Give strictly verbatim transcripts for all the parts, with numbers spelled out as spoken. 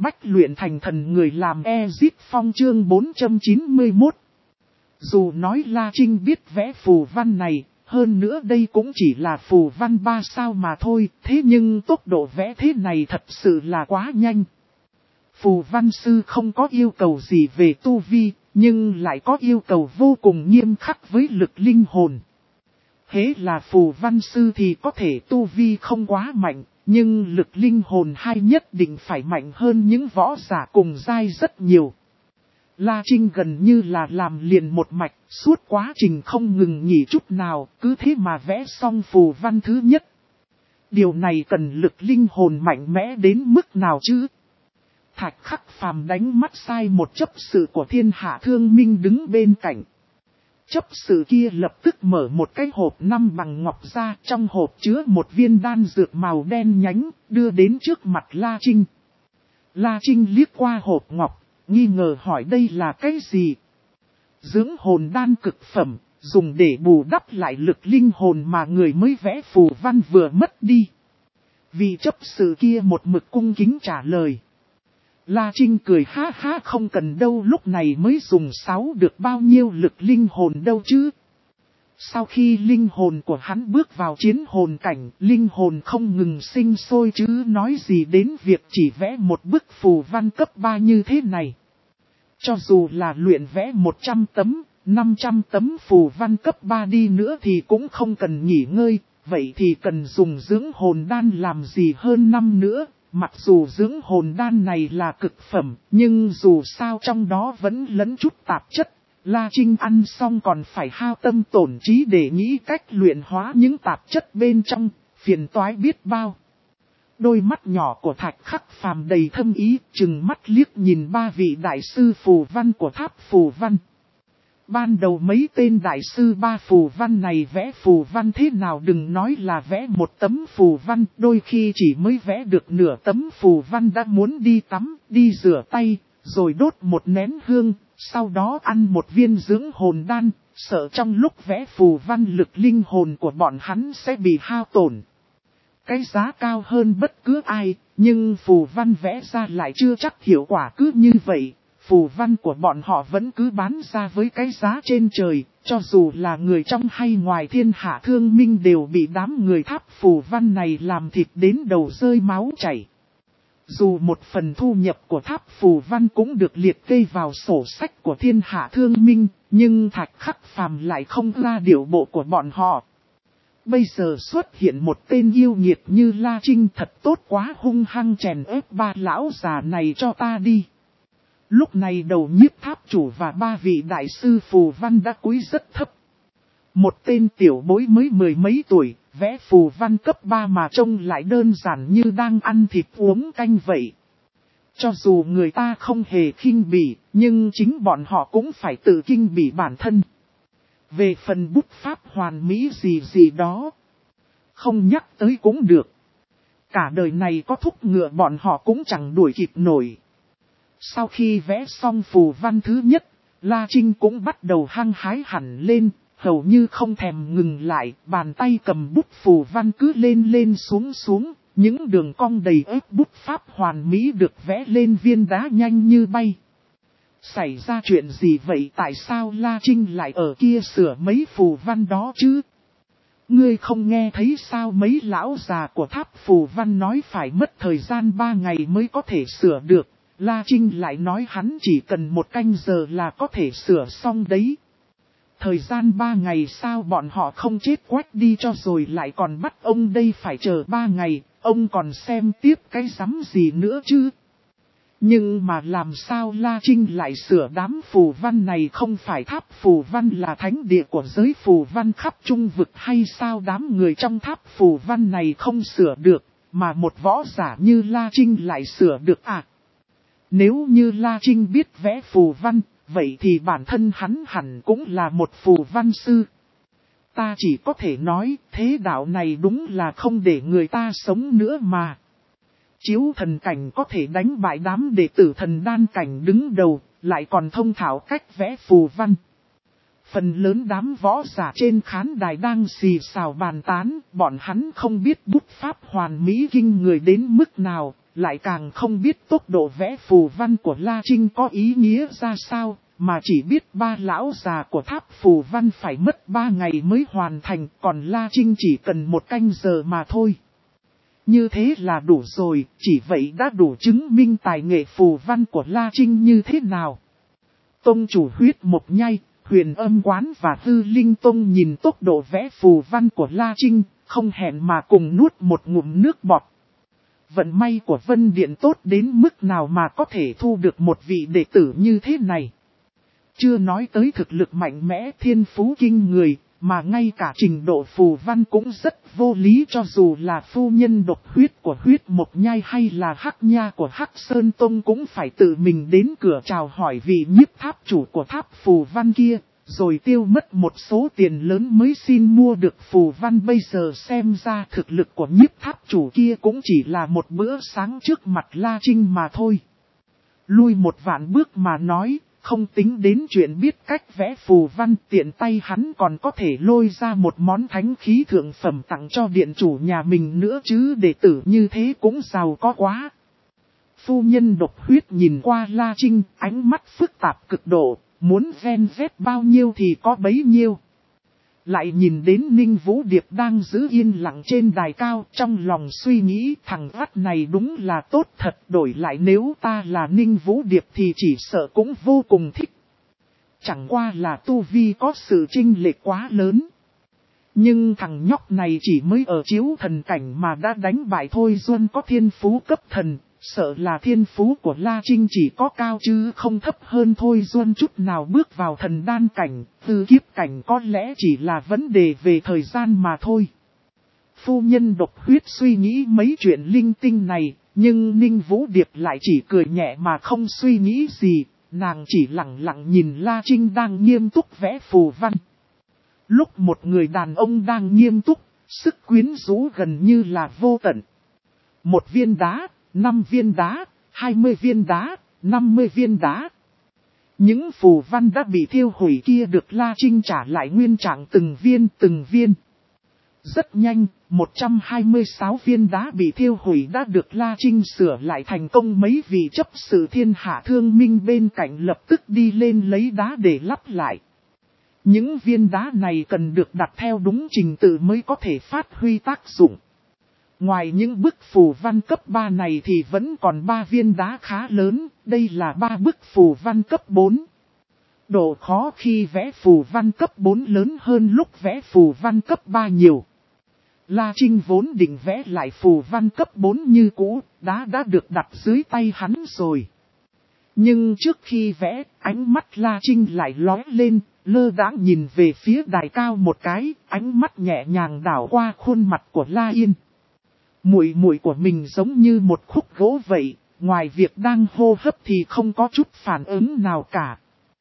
Bách luyện thành thần người làm Ezip Phong chương bốn trăm chín mươi mốt. Dù nói La Trinh biết vẽ phù văn này, hơn nữa đây cũng chỉ là phù văn ba sao mà thôi, thế nhưng tốc độ vẽ thế này thật sự là quá nhanh. Phù văn sư không có yêu cầu gì về tu vi, nhưng lại có yêu cầu vô cùng nghiêm khắc với lực linh hồn. Hễ là phù văn sư thì có thể tu vi không quá mạnh, nhưng lực linh hồn hay nhất định phải mạnh hơn những võ giả cùng giai rất nhiều. La Trinh gần như là làm liền một mạch, suốt quá trình không ngừng nghỉ chút nào, cứ thế mà vẽ xong phù văn thứ nhất. Điều này cần lực linh hồn mạnh mẽ đến mức nào chứ? Thạch Khắc Phàm đánh mắt sai một chấp sự của Thiên Hạ Thương Minh đứng bên cạnh. Chấp sự kia lập tức mở một cái hộp năm bằng ngọc ra, trong hộp chứa một viên đan dược màu đen nhánh, đưa đến trước mặt La Trinh. La Trinh liếc qua hộp ngọc, nghi ngờ hỏi đây là cái gì? Dưỡng hồn đan cực phẩm, dùng để bù đắp lại lực linh hồn mà người mới vẽ phù văn vừa mất đi. Vị chấp sự kia một mực cung kính trả lời. La Trinh cười ha ha không cần đâu, lúc này mới dùng sáu được bao nhiêu lực linh hồn đâu chứ. Sau khi linh hồn của hắn bước vào chiến hồn cảnh, linh hồn không ngừng sinh sôi chứ nói gì đến việc chỉ vẽ một bức phù văn cấp ba như thế này. Cho dù là luyện vẽ một trăm tấm, năm trăm tấm phù văn cấp ba đi nữa thì cũng không cần nghỉ ngơi, vậy thì cần dùng dưỡng hồn đan làm gì hơn năm nữa. Mặc dù dưỡng hồn đan này là cực phẩm, nhưng dù sao trong đó vẫn lẫn chút tạp chất. La Trinh ăn xong còn phải hao tâm tổn trí để nghĩ cách luyện hóa những tạp chất bên trong, phiền toái biết bao. Đôi mắt nhỏ của Thạch Khắc Phàm đầy thâm ý, chừng mắt liếc nhìn ba vị đại sư phù văn của tháp phù văn. Ban đầu mấy tên đại sư ba phù văn này vẽ phù văn thế nào đừng nói là vẽ một tấm phù văn, đôi khi chỉ mới vẽ được nửa tấm phù văn đã muốn đi tắm, đi rửa tay, rồi đốt một nén hương, sau đó ăn một viên dưỡng hồn đan, sợ trong lúc vẽ phù văn lực linh hồn của bọn hắn sẽ bị hao tổn. Cái giá cao hơn bất cứ ai, nhưng phù văn vẽ ra lại chưa chắc hiệu quả cứ như vậy. Phù văn của bọn họ vẫn cứ bán ra với cái giá trên trời, cho dù là người trong hay ngoài Thiên Hạ Thương Minh đều bị đám người tháp phù văn này làm thịt đến đầu rơi máu chảy. Dù một phần thu nhập của tháp phù văn cũng được liệt kê vào sổ sách của Thiên Hạ Thương Minh, nhưng Thạch Khắc Phàm lại không ra điệu bộ của bọn họ. Bây giờ xuất hiện một tên yêu nghiệt như La Trinh thật tốt quá, hung hăng chèn ép ba lão già này cho ta đi. Lúc này đầu nhiếp tháp chủ và ba vị đại sư phù văn đã cúi rất thấp. Một tên tiểu bối mới mười mấy tuổi, vẽ phù văn cấp ba mà trông lại đơn giản như đang ăn thịt uống canh vậy. Cho dù người ta không hề khinh bỉ, nhưng chính bọn họ cũng phải tự kinh bỉ bản thân. Về phần bút pháp hoàn mỹ gì gì đó, không nhắc tới cũng được. Cả đời này có thúc ngựa bọn họ cũng chẳng đuổi kịp nổi. Sau khi vẽ xong phù văn thứ nhất, La Trinh cũng bắt đầu hăng hái hẳn lên, hầu như không thèm ngừng lại, bàn tay cầm bút phù văn cứ lên lên xuống xuống, những đường cong đầy ép bút pháp hoàn mỹ được vẽ lên viên đá nhanh như bay. Xảy ra chuyện gì vậy, tại sao La Trinh lại ở kia sửa mấy phù văn đó chứ? Ngươi không nghe thấy sao mấy lão già của tháp phù văn nói phải mất thời gian ba ngày mới có thể sửa được. La Trinh lại nói hắn chỉ cần một canh giờ là có thể sửa xong đấy. Thời gian ba ngày sao bọn họ không chết quách đi cho rồi lại còn bắt ông đây phải chờ ba ngày, ông còn xem tiếp cái rắm gì nữa chứ. Nhưng mà làm sao La Trinh lại sửa đám phù văn này, không phải tháp phù văn là thánh địa của giới phù văn khắp trung vực hay sao đám người trong tháp phù văn này không sửa được, mà một võ giả như La Trinh lại sửa được à? Nếu như La Trinh biết vẽ phù văn, vậy thì bản thân hắn hẳn cũng là một phù văn sư. Ta chỉ có thể nói, thế đạo này đúng là không để người ta sống nữa mà. Chiếu thần cảnh có thể đánh bại đám đệ tử thần đan cảnh đứng đầu, lại còn thông thạo cách vẽ phù văn. Phần lớn đám võ giả trên khán đài đang xì xào bàn tán, bọn hắn không biết bút pháp hoàn mỹ kinh người đến mức nào, lại càng không biết tốc độ vẽ phù văn của La Trinh có ý nghĩa ra sao, mà chỉ biết ba lão già của tháp phù văn phải mất ba ngày mới hoàn thành, còn La Trinh chỉ cần một canh giờ mà thôi. Như thế là đủ rồi, chỉ vậy đã đủ chứng minh tài nghệ phù văn của La Trinh như thế nào. Tông chủ Huyết Mộc Nhai, Huyền Âm Quán và Hư Linh Tông nhìn tốc độ vẽ phù văn của La Trinh, không hẹn mà cùng nuốt một ngụm nước bọt. Vận may của Vân Điện tốt đến mức nào mà có thể thu được một vị đệ tử như thế này. Chưa nói tới thực lực mạnh mẽ thiên phú kinh người, mà ngay cả trình độ phù văn cũng rất vô lý, cho dù là phu nhân độc huyết của Huyết Mộc Nhai hay là Hắc Nha của Hắc Sơn Tông cũng phải tự mình đến cửa chào hỏi vị nhiếp tháp chủ của tháp phù văn kia, rồi tiêu mất một số tiền lớn mới xin mua được phù văn. Bây giờ xem ra thực lực của nhiếp tháp chủ kia cũng chỉ là một bữa sáng trước mặt La Trinh mà thôi. Lui một vạn bước mà nói, không tính đến chuyện biết cách vẽ phù văn, tiện tay hắn còn có thể lôi ra một món thánh khí thượng phẩm tặng cho điện chủ nhà mình nữa chứ, đệ tử như thế cũng giàu có quá. Phu nhân độc huyết nhìn qua La Trinh, ánh mắt phức tạp cực độ, muốn ven vét bao nhiêu thì có bấy nhiêu. Lại nhìn đến Ninh Vũ Điệp đang giữ yên lặng trên đài cao, trong lòng suy nghĩ thằng vắt này đúng là tốt thật, đổi lại nếu ta là Ninh Vũ Điệp thì chỉ sợ cũng vô cùng thích. Chẳng qua là tu vi có sự chênh lệch quá lớn. Nhưng thằng nhóc này chỉ mới ở chiếu thần cảnh mà đã đánh bại Thôi Duân có thiên phú cấp thần. Sợ là thiên phú của La Trinh chỉ có cao chứ không thấp hơn Thôi Duân chút nào. Bước vào thần đan cảnh, tư kiếp cảnh có lẽ chỉ là vấn đề về thời gian mà thôi. Phu nhân độc huyết suy nghĩ mấy chuyện linh tinh này, nhưng Ninh Vũ Điệp lại chỉ cười nhẹ mà không suy nghĩ gì. Nàng chỉ lặng lặng nhìn La Trinh đang nghiêm túc vẽ phù văn. Lúc một người đàn ông đang nghiêm túc, sức quyến rũ gần như là vô tận. Một viên đá, năm viên đá, hai mươi viên đá, năm mươi viên đá. Những phù văn đã bị thiêu hủy kia được La Trinh trả lại nguyên trạng từng viên từng viên. Rất nhanh, một trăm hai mươi sáu viên đá bị thiêu hủy đã được La Trinh sửa lại thành công. Mấy vị chấp sự thiên hạ thương minh bên cạnh lập tức đi lên lấy đá để lắp lại. Những viên đá này cần được đặt theo đúng trình tự mới có thể phát huy tác dụng. Ngoài những bức phù văn cấp ba này thì vẫn còn ba viên đá khá lớn, đây là ba bức phù văn cấp bốn. Độ khó khi vẽ phù văn cấp bốn lớn hơn lúc vẽ phù văn cấp ba nhiều. La Trinh vốn định vẽ lại phù văn cấp bốn như cũ, đá đã được đặt dưới tay hắn rồi. Nhưng trước khi vẽ, ánh mắt La Trinh lại lóe lên, lơ đãng nhìn về phía đài cao một cái, ánh mắt nhẹ nhàng đảo qua khuôn mặt của La Yên. Muội muội của mình giống như một khúc gỗ vậy, ngoài việc đang hô hấp thì không có chút phản ứng nào cả.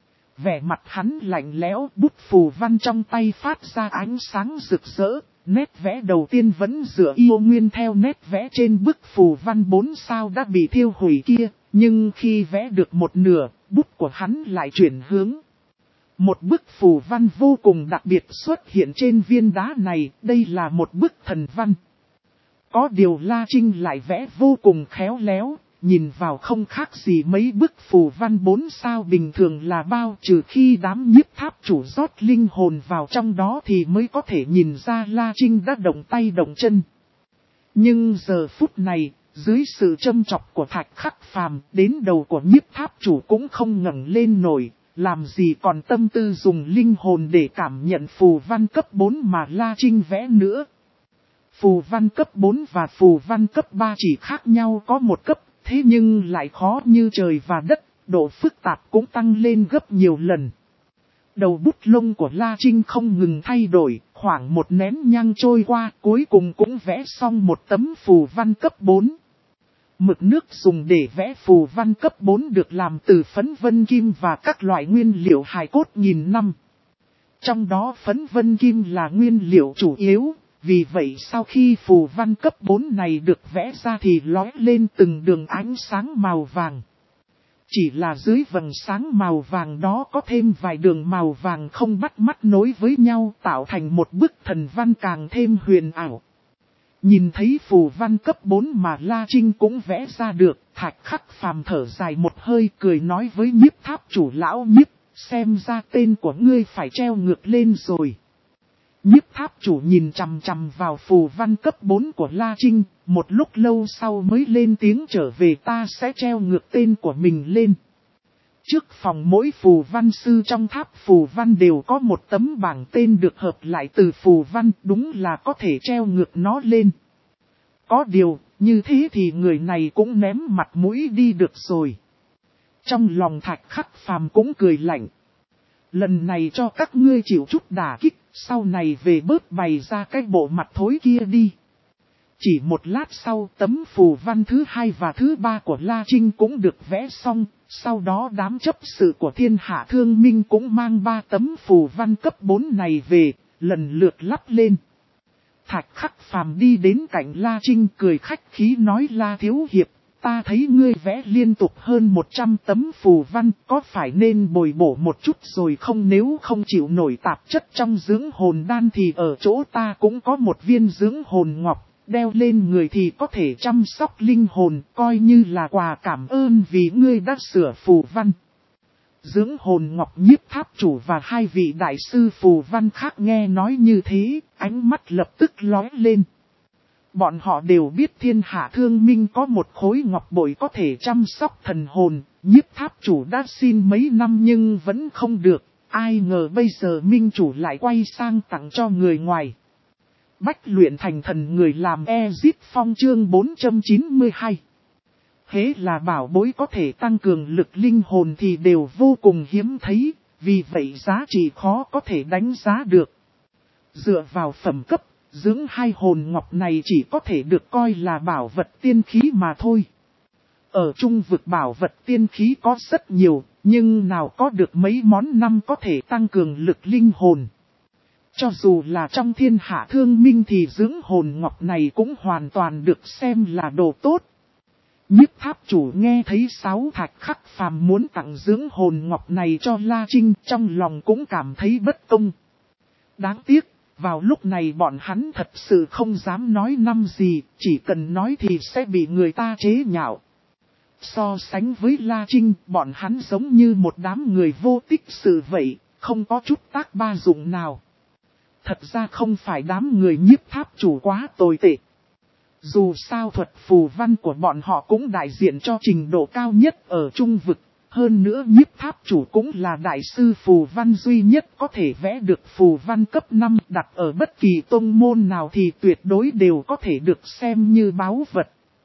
Vẻ mặt hắn lạnh lẽo, bút phù văn trong tay phát ra ánh sáng rực rỡ, nét vẽ đầu tiên vẫn dựa yêu nguyên theo nét vẽ trên bức phù văn bốn sao đã bị thiêu hủy kia, nhưng khi vẽ được một nửa, bút của hắn lại chuyển hướng. Một bức phù văn vô cùng đặc biệt xuất hiện trên viên đá này, đây là một bức thần văn. Có điều La Trinh lại vẽ vô cùng khéo léo, nhìn vào không khác gì mấy bức phù văn bốn sao bình thường là bao, trừ khi đám nhiếp tháp chủ rót linh hồn vào trong đó thì mới có thể nhìn ra La Trinh đã động tay động chân. Nhưng giờ phút này, dưới sự châm chọc của Thạch Khắc Phàm, đến đầu của nhiếp tháp chủ cũng không ngẩng lên nổi, làm gì còn tâm tư dùng linh hồn để cảm nhận phù văn cấp bốn mà La Trinh vẽ nữa. Phù văn cấp bốn và phù văn cấp ba chỉ khác nhau có một cấp, thế nhưng lại khó như trời và đất, độ phức tạp cũng tăng lên gấp nhiều lần. Đầu bút lông của La Trinh không ngừng thay đổi, khoảng một nén nhang trôi qua, cuối cùng cũng vẽ xong một tấm phù văn cấp bốn. Mực nước dùng để vẽ phù văn cấp bốn được làm từ phấn vân kim và các loại nguyên liệu hài cốt nghìn năm. Trong đó phấn vân kim là nguyên liệu chủ yếu. Vì vậy sau khi phù văn cấp bốn này được vẽ ra thì lóe lên từng đường ánh sáng màu vàng. Chỉ là dưới vầng sáng màu vàng đó có thêm vài đường màu vàng không bắt mắt nối với nhau tạo thành một bức thần văn càng thêm huyền ảo. Nhìn thấy phù văn cấp bốn mà La Trinh cũng vẽ ra được, Thạch Khắc Phàm thở dài một hơi cười nói với Nhiếp Tháp chủ lão Nhiếp, xem ra tên của ngươi phải treo ngược lên rồi. Nhiếp Tháp chủ nhìn chằm chằm vào phù văn cấp bốn của La Trinh, một lúc lâu sau mới lên tiếng trở về, ta sẽ treo ngược tên của mình lên. Trước phòng mỗi phù văn sư trong tháp phù văn đều có một tấm bảng tên được hợp lại từ phù văn, đúng là có thể treo ngược nó lên. Có điều, như thế thì người này cũng ném mặt mũi đi được rồi. Trong lòng Thạch Khắc Phàm cũng cười lạnh. Lần này cho các ngươi chịu chút đả kích, sau này về bớt bày ra cái bộ mặt thối kia đi. Chỉ một lát sau, tấm phù văn thứ hai và thứ ba của La Trinh cũng được vẽ xong, sau đó đám chấp sự của Thiên Hạ Thương Minh cũng mang ba tấm phù văn cấp bốn này về, lần lượt lắp lên. Thạch Khắc Phàm đi đến cạnh La Trinh cười khách khí nói, La thiếu hiệp, ta thấy ngươi vẽ liên tục hơn một trăm tấm phù văn, có phải nên bồi bổ một chút rồi không? Nếu không chịu nổi tạp chất trong dưỡng hồn đan thì ở chỗ ta cũng có một viên dưỡng hồn ngọc, đeo lên người thì có thể chăm sóc linh hồn, coi như là quà cảm ơn vì ngươi đã sửa phù văn. Dưỡng hồn ngọc Nhiếp Tháp chủ và hai vị đại sư phù văn khác nghe nói như thế, ánh mắt lập tức lóe lên. Bọn họ đều biết Thiên Hạ Thương Minh có một khối ngọc bội có thể chăm sóc thần hồn, Nhiếp Tháp chủ đã xin mấy năm nhưng vẫn không được, ai ngờ bây giờ Minh chủ lại quay sang tặng cho người ngoài. Bách luyện thành thần người làm Ezit Phong chương bốn trăm chín mươi hai. Hễ là bảo bối có thể tăng cường lực linh hồn thì đều vô cùng hiếm thấy, vì vậy giá trị khó có thể đánh giá được. Dựa vào phẩm cấp, dưỡng hai hồn ngọc này chỉ có thể được coi là bảo vật tiên khí mà thôi. Ở trung vực bảo vật tiên khí có rất nhiều, nhưng nào có được mấy món năm có thể tăng cường lực linh hồn. Cho dù là trong Thiên Hạ Thương Minh thì dưỡng hồn ngọc này cũng hoàn toàn được xem là đồ tốt. Nhiếp Tháp chủ nghe thấy sáu Thạch Khắc Phàm muốn tặng dưỡng hồn ngọc này cho La Trinh, trong lòng cũng cảm thấy bất công. Đáng tiếc, vào lúc này bọn hắn thật sự không dám nói năm gì, chỉ cần nói thì sẽ bị người ta chế nhạo. So sánh với La Trinh, bọn hắn giống như một đám người vô tích sự vậy, không có chút tác ba dụng nào. Thật ra không phải đám người Nhiếp Tháp chủ quá tồi tệ. Dù sao thuật phù văn của bọn họ cũng đại diện cho trình độ cao nhất ở trung vực. Hơn nữa Nhiếp Tháp chủ cũng là đại sư phù văn duy nhất có thể vẽ được phù văn cấp năm, đặt ở bất kỳ tông môn nào thì tuyệt đối đều có thể được xem như báu vật.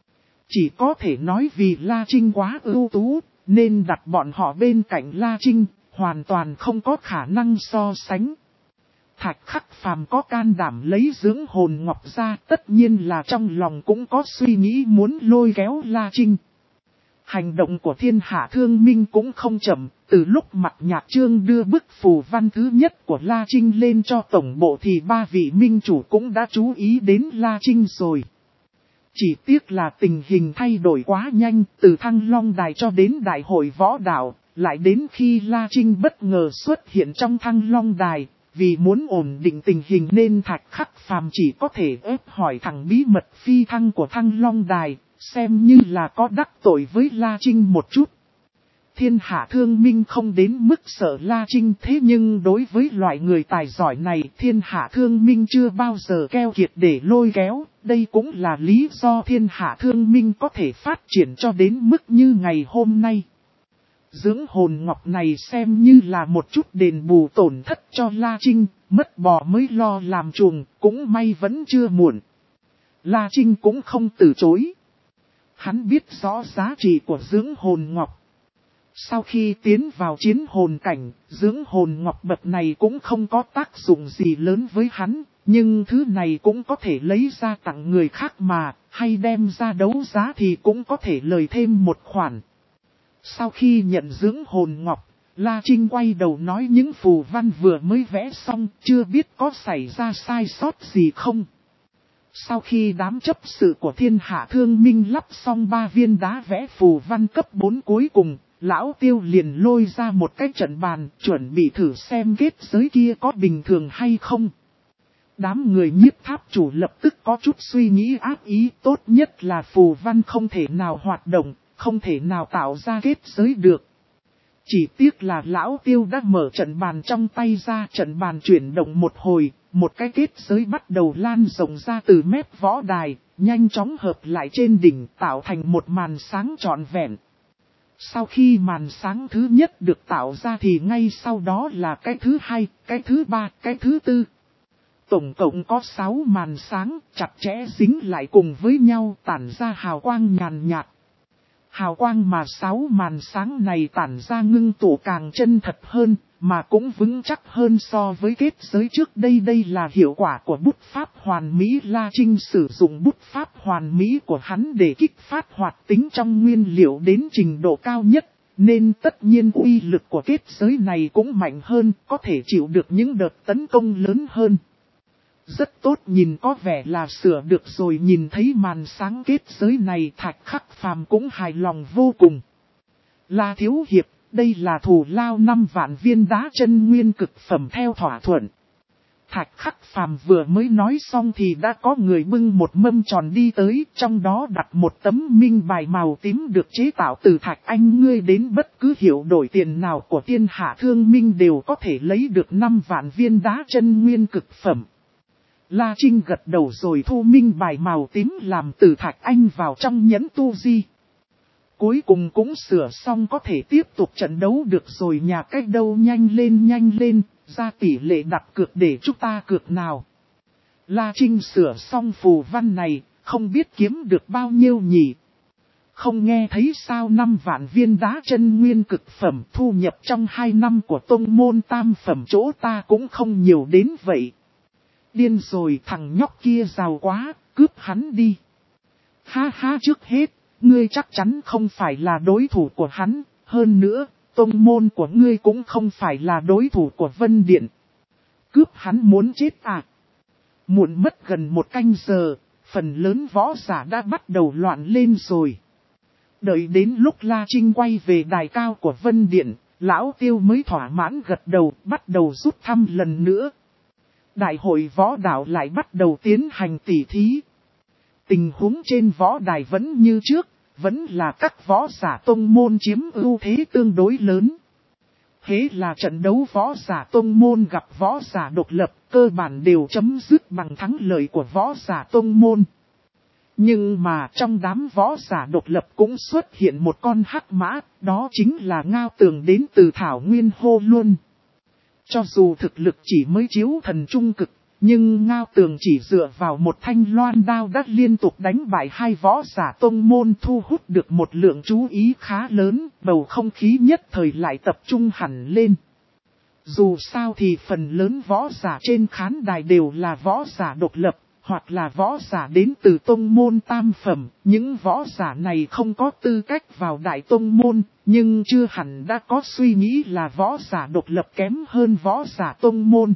Chỉ có thể nói vì La Trinh quá ưu tú, nên đặt bọn họ bên cạnh La Trinh, hoàn toàn không có khả năng so sánh. Thạch Khắc Phàm có can đảm lấy dưỡng hồn ngọc ra, tất nhiên là trong lòng cũng có suy nghĩ muốn lôi kéo La Trinh. Hành động của Thiên Hạ Thương Minh cũng không chậm, từ lúc Mặt Nhạc Trương đưa bức phù văn thứ nhất của La Trinh lên cho tổng bộ thì ba vị minh chủ cũng đã chú ý đến La Trinh rồi. Chỉ tiếc là tình hình thay đổi quá nhanh, từ Thăng Long Đài cho đến Đại hội Võ Đạo, lại đến khi La Trinh bất ngờ xuất hiện trong Thăng Long Đài. Vì muốn ổn định tình hình nên Thạch Khắc Phàm chỉ có thể ép hỏi thẳng bí mật phi thăng của Thăng Long Đài, xem như là có đắc tội với La Trinh một chút. Thiên Hạ Thương Minh không đến mức sợ La Trinh, thế nhưng đối với loại người tài giỏi này Thiên Hạ Thương Minh chưa bao giờ keo kiệt để lôi kéo, đây cũng là lý do Thiên Hạ Thương Minh có thể phát triển cho đến mức như ngày hôm nay. Dưỡng hồn ngọc này xem như là một chút đền bù tổn thất cho La Trinh, mất bò mới lo làm chuồng, cũng may vẫn chưa muộn. La Trinh cũng không từ chối. Hắn biết rõ giá trị của dưỡng hồn ngọc. Sau khi tiến vào chiến hồn cảnh, dưỡng hồn ngọc bậc này cũng không có tác dụng gì lớn với hắn, nhưng thứ này cũng có thể lấy ra tặng người khác mà, hay đem ra đấu giá thì cũng có thể lời thêm một khoản. Sau khi nhận dưỡng hồn ngọc, La Trinh quay đầu nói những phù văn vừa mới vẽ xong, chưa biết có xảy ra sai sót gì không. Sau khi đám chấp sự của Thiên Hạ Thương Minh lắp xong ba viên đá vẽ phù văn cấp bốn cuối cùng, Lão Tiêu liền lôi ra một cái trận bàn, chuẩn bị thử xem kết giới kia có bình thường hay không. Đám người nhiếp tháp chủ lập tức có chút suy nghĩ ác ý, tốt nhất là phù văn không thể nào hoạt động, không thể nào tạo ra kết giới được. Chỉ tiếc là lão Tiêu đã mở trận bàn trong tay ra, trận bàn chuyển động một hồi, một cái kết giới bắt đầu lan rộng ra từ mép võ đài, nhanh chóng hợp lại trên đỉnh tạo thành một màn sáng trọn vẹn. Sau khi màn sáng thứ nhất được tạo ra thì ngay sau đó là cái thứ hai, cái thứ ba, cái thứ tư. Tổng cộng có sáu màn sáng chặt chẽ dính lại cùng với nhau tản ra hào quang nhàn nhạt. Hào quang mà sáu màn sáng này tản ra ngưng tụ càng chân thật hơn, mà cũng vững chắc hơn so với kết giới trước đây. Đây là hiệu quả của bút pháp hoàn mỹ. La Trinh sử dụng bút pháp hoàn mỹ của hắn để kích phát hoạt tính trong nguyên liệu đến trình độ cao nhất, nên tất nhiên uy lực của kết giới này cũng mạnh hơn, có thể chịu được những đợt tấn công lớn hơn. Rất tốt, nhìn có vẻ là sửa được rồi. Nhìn thấy màn sáng kết giới này, Thạch Khắc Phàm cũng hài lòng vô cùng. La thiếu hiệp, đây là thù lao năm vạn viên đá chân nguyên cực phẩm theo thỏa thuận. Thạch Khắc Phàm vừa mới nói xong thì đã có người bưng một mâm tròn đi tới, trong đó đặt một tấm minh bài màu tím được chế tạo từ thạch anh. Ngươi đến bất cứ hiệu đổi tiền nào của Thiên Hạ Thương Minh đều có thể lấy được năm vạn viên đá chân nguyên cực phẩm. La Trinh gật đầu rồi thu minh bài màu tím làm từ thạch anh vào trong nhẫn tu di. Cuối cùng cũng sửa xong, có thể tiếp tục trận đấu được rồi. Nhà cách đâu, nhanh lên nhanh lên, ra tỷ lệ đặt cược để chúng ta cược nào. La Trinh sửa xong phù văn này, không biết kiếm được bao nhiêu nhỉ. Không nghe thấy sao, năm vạn viên đá chân nguyên cực phẩm thu nhập trong hai năm của tông môn tam phẩm chỗ ta cũng không nhiều đến vậy. Điên rồi, thằng nhóc kia giàu quá, cướp hắn đi. Ha ha, trước hết, ngươi chắc chắn không phải là đối thủ của hắn, hơn nữa, tông môn của ngươi cũng không phải là đối thủ của Vân Điện. Cướp hắn muốn chết à? Muộn mất gần một canh giờ, phần lớn võ giả đã bắt đầu loạn lên rồi. Đợi đến lúc La Trinh quay về đài cao của Vân Điện, lão Tiêu mới thỏa mãn gật đầu, bắt đầu rút thăm lần nữa. Đại hội võ đạo lại bắt đầu tiến hành tỉ thí. Tình huống trên võ đài vẫn như trước, vẫn là các võ giả tông môn chiếm ưu thế tương đối lớn. Thế là trận đấu võ giả tông môn gặp võ giả độc lập, cơ bản đều chấm dứt bằng thắng lợi của võ giả tông môn. Nhưng mà trong đám võ giả độc lập cũng xuất hiện một con hắc mã, đó chính là Ngao Tường đến từ Thảo Nguyên Hô Luân. Cho dù thực lực chỉ mới chiếu thần trung cực, nhưng Ngao Tường chỉ dựa vào một thanh loan đao đã liên tục đánh bại hai võ giả tông môn, thu hút được một lượng chú ý khá lớn, bầu không khí nhất thời lại tập trung hẳn lên. Dù sao thì phần lớn võ giả trên khán đài đều là võ giả độc lập, hoặc là võ giả đến từ tông môn tam phẩm. Những võ giả này không có tư cách vào đại tông môn, nhưng chưa hẳn đã có suy nghĩ là võ giả độc lập kém hơn võ giả tông môn.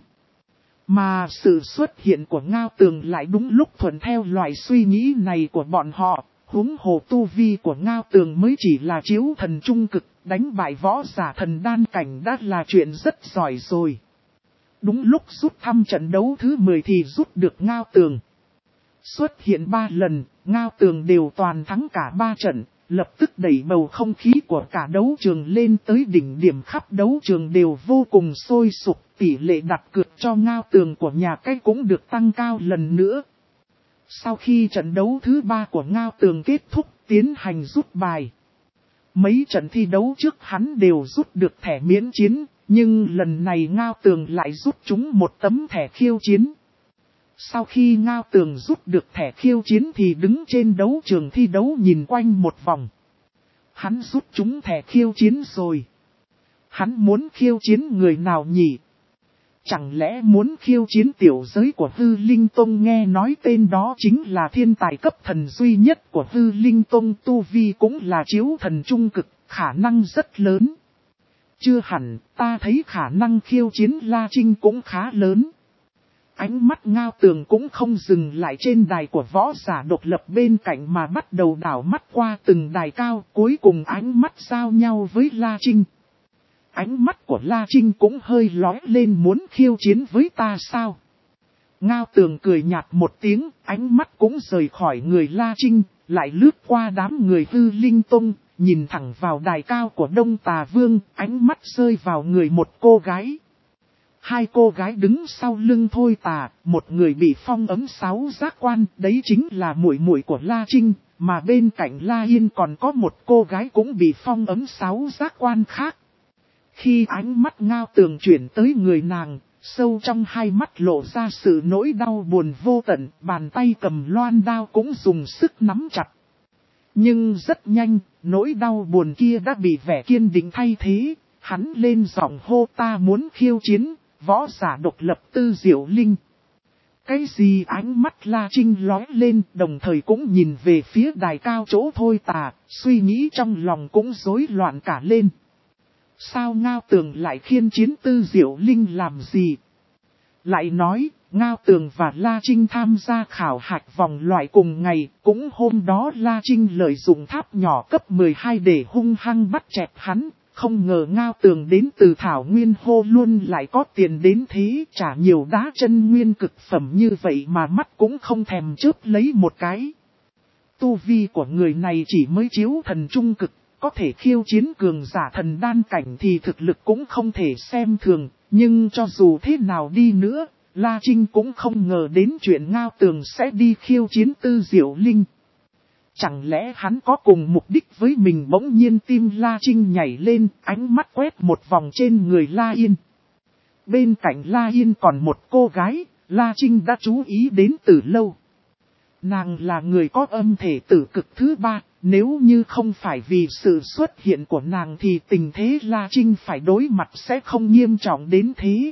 Mà sự xuất hiện của Ngao Tường lại đúng lúc thuận theo loại suy nghĩ này của bọn họ. Huống hồ tu vi của Ngao Tường mới chỉ là chiếu thần trung cực, đánh bại võ giả thần đan cảnh đã là chuyện rất giỏi rồi. Đúng lúc rút thăm trận đấu thứ mười thì rút được Ngao Tường. Xuất hiện ba lần, Ngao Tường đều toàn thắng cả ba trận, lập tức đẩy bầu không khí của cả đấu trường lên tới đỉnh điểm, khắp đấu trường đều vô cùng sôi sục, tỷ lệ đặt cược cho Ngao Tường của nhà cái cũng được tăng cao lần nữa. Sau khi trận đấu thứ ba của Ngao Tường kết thúc, tiến hành rút bài. Mấy trận thi đấu trước hắn đều rút được thẻ miễn chiến, nhưng lần này Ngao Tường lại rút chúng một tấm thẻ khiêu chiến. Sau khi Ngao Tường rút được thẻ khiêu chiến thì đứng trên đấu trường thi đấu nhìn quanh một vòng. Hắn rút chúng thẻ khiêu chiến rồi. Hắn muốn khiêu chiến người nào nhỉ? Chẳng lẽ muốn khiêu chiến tiểu giới của Hư Linh Tông? Nghe nói tên đó chính là thiên tài cấp thần duy nhất của Hư Linh Tông, tu vi cũng là chiếu thần trung cực, khả năng rất lớn. Chưa hẳn, ta thấy khả năng khiêu chiến La Trinh cũng khá lớn. Ánh mắt Ngao Tường cũng không dừng lại trên đài của võ giả độc lập bên cạnh mà bắt đầu đảo mắt qua từng đài cao, cuối cùng ánh mắt giao nhau với La Trinh. Ánh mắt của La Trinh cũng hơi lóe lên, muốn khiêu chiến với ta sao? Ngao Tường cười nhạt một tiếng, ánh mắt cũng rời khỏi người La Trinh, lại lướt qua đám người Hư Linh Tông, nhìn thẳng vào đài cao của Đông Tà Vương, ánh mắt rơi vào người một cô gái. Hai cô gái đứng sau lưng Thôi Tà, một người bị phong ấm sáu giác quan, đấy chính là muội muội của La Trinh, mà bên cạnh La Yên còn có một cô gái cũng bị phong ấm sáu giác quan khác. Khi ánh mắt Ngao Tường chuyển tới người nàng, sâu trong hai mắt lộ ra sự nỗi đau buồn vô tận, bàn tay cầm loan đao cũng dùng sức nắm chặt. Nhưng rất nhanh, nỗi đau buồn kia đã bị vẻ kiên định thay thế, hắn lên giọng hô ta muốn khiêu chiến, võ giả độc lập Tư Diệu Linh. Cái gì? Ánh mắt La Trinh lóe lên, đồng thời cũng nhìn về phía đài cao chỗ Thôi Tà, suy nghĩ trong lòng cũng rối loạn cả lên. Sao Ngao Tường lại khiên chiến Tư Diệu Linh làm gì? Lại nói, Ngao Tường và La Trinh tham gia khảo hạch vòng loại cùng ngày, cũng hôm đó La Trinh lợi dụng tháp nhỏ cấp mười hai để hung hăng bắt chẹt hắn, không ngờ Ngao Tường đến từ Thảo Nguyên Hô luôn lại có tiền đến thế, trả nhiều đá chân nguyên cực phẩm như vậy mà mắt cũng không thèm chớp lấy một cái. Tu vi của người này chỉ mới chiếu thần trung cực, có thể khiêu chiến cường giả thần đan cảnh thì thực lực cũng không thể xem thường, nhưng cho dù thế nào đi nữa, La Trinh cũng không ngờ đến chuyện Ngao Tường sẽ đi khiêu chiến Tư Diệu Linh. Chẳng lẽ hắn có cùng mục đích với mình? Bỗng nhiên tim La Trinh nhảy lên, ánh mắt quét một vòng trên người La Yên. Bên cạnh La Yên còn một cô gái, La Trinh đã chú ý đến từ lâu. Nàng là người có âm thể tử cực thứ ba, nếu như không phải vì sự xuất hiện của nàng thì tình thế La Trinh phải đối mặt sẽ không nghiêm trọng đến thế.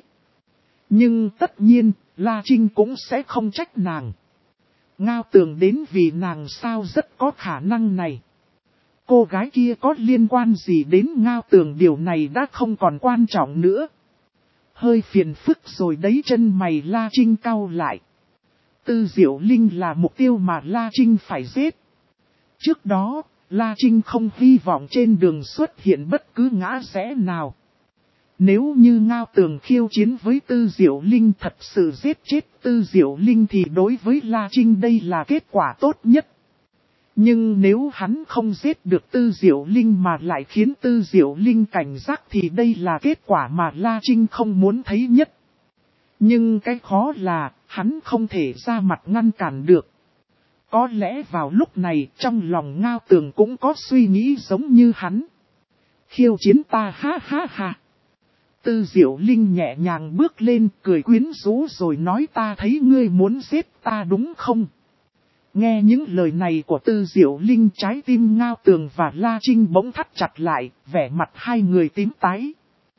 Nhưng tất nhiên, La Trinh cũng sẽ không trách nàng. Ngao Tường đến vì nàng sao? Rất có khả năng này. Cô gái kia có liên quan gì đến Ngao Tường? Điều này đã không còn quan trọng nữa. Hơi phiền phức rồi đấy, chân mày La Trinh cau lại. Tư Diệu Linh là mục tiêu mà La Trinh phải giết. Trước đó, La Trinh không hy vọng trên đường xuất hiện bất cứ ngã rẽ nào. Nếu như Ngao Tường khiêu chiến với Tư Diệu Linh thật sự giết chết Tư Diệu Linh thì đối với La Trinh đây là kết quả tốt nhất. Nhưng nếu hắn không giết được Tư Diệu Linh mà lại khiến Tư Diệu Linh cảnh giác thì đây là kết quả mà La Trinh không muốn thấy nhất. Nhưng cái khó là, hắn không thể ra mặt ngăn cản được. Có lẽ vào lúc này trong lòng Ngao Tường cũng có suy nghĩ giống như hắn. Khiêu chiến ta, ha ha ha. Tư Diệu Linh nhẹ nhàng bước lên, cười quyến rũ rồi nói ta thấy ngươi muốn giết ta đúng không? Nghe những lời này của Tư Diệu Linh, trái tim Ngao Tường và La Trinh bỗng thắt chặt lại, vẻ mặt hai người tím tái.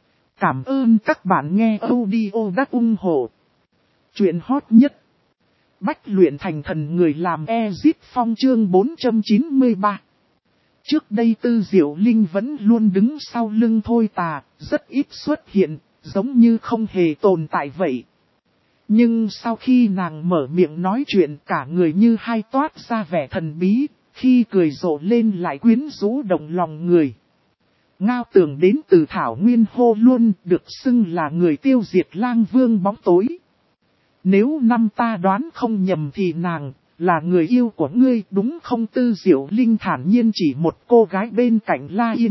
Cảm ơn các bạn nghe audio đã ủng hộ. Chuyện hot nhất. Bách luyện thành thần, người làm Ezit Phong chương bốn trăm chín mươi ba. Trước đây Tư Diệu Linh vẫn luôn đứng sau lưng Thôi Tà, rất ít xuất hiện, giống như không hề tồn tại vậy. Nhưng sau khi nàng mở miệng nói chuyện, cả người như hai toát ra vẻ thần bí, khi cười rộ lên lại quyến rũ động lòng người. Ngao Tường đến từ Thảo Nguyên Hô luôn, được xưng là người tiêu diệt Lang Vương bóng tối. Nếu năm ta đoán không nhầm thì nàng là người yêu của ngươi đúng không? Tư Diệu Linh thản nhiên chỉ một cô gái bên cạnh La Yên.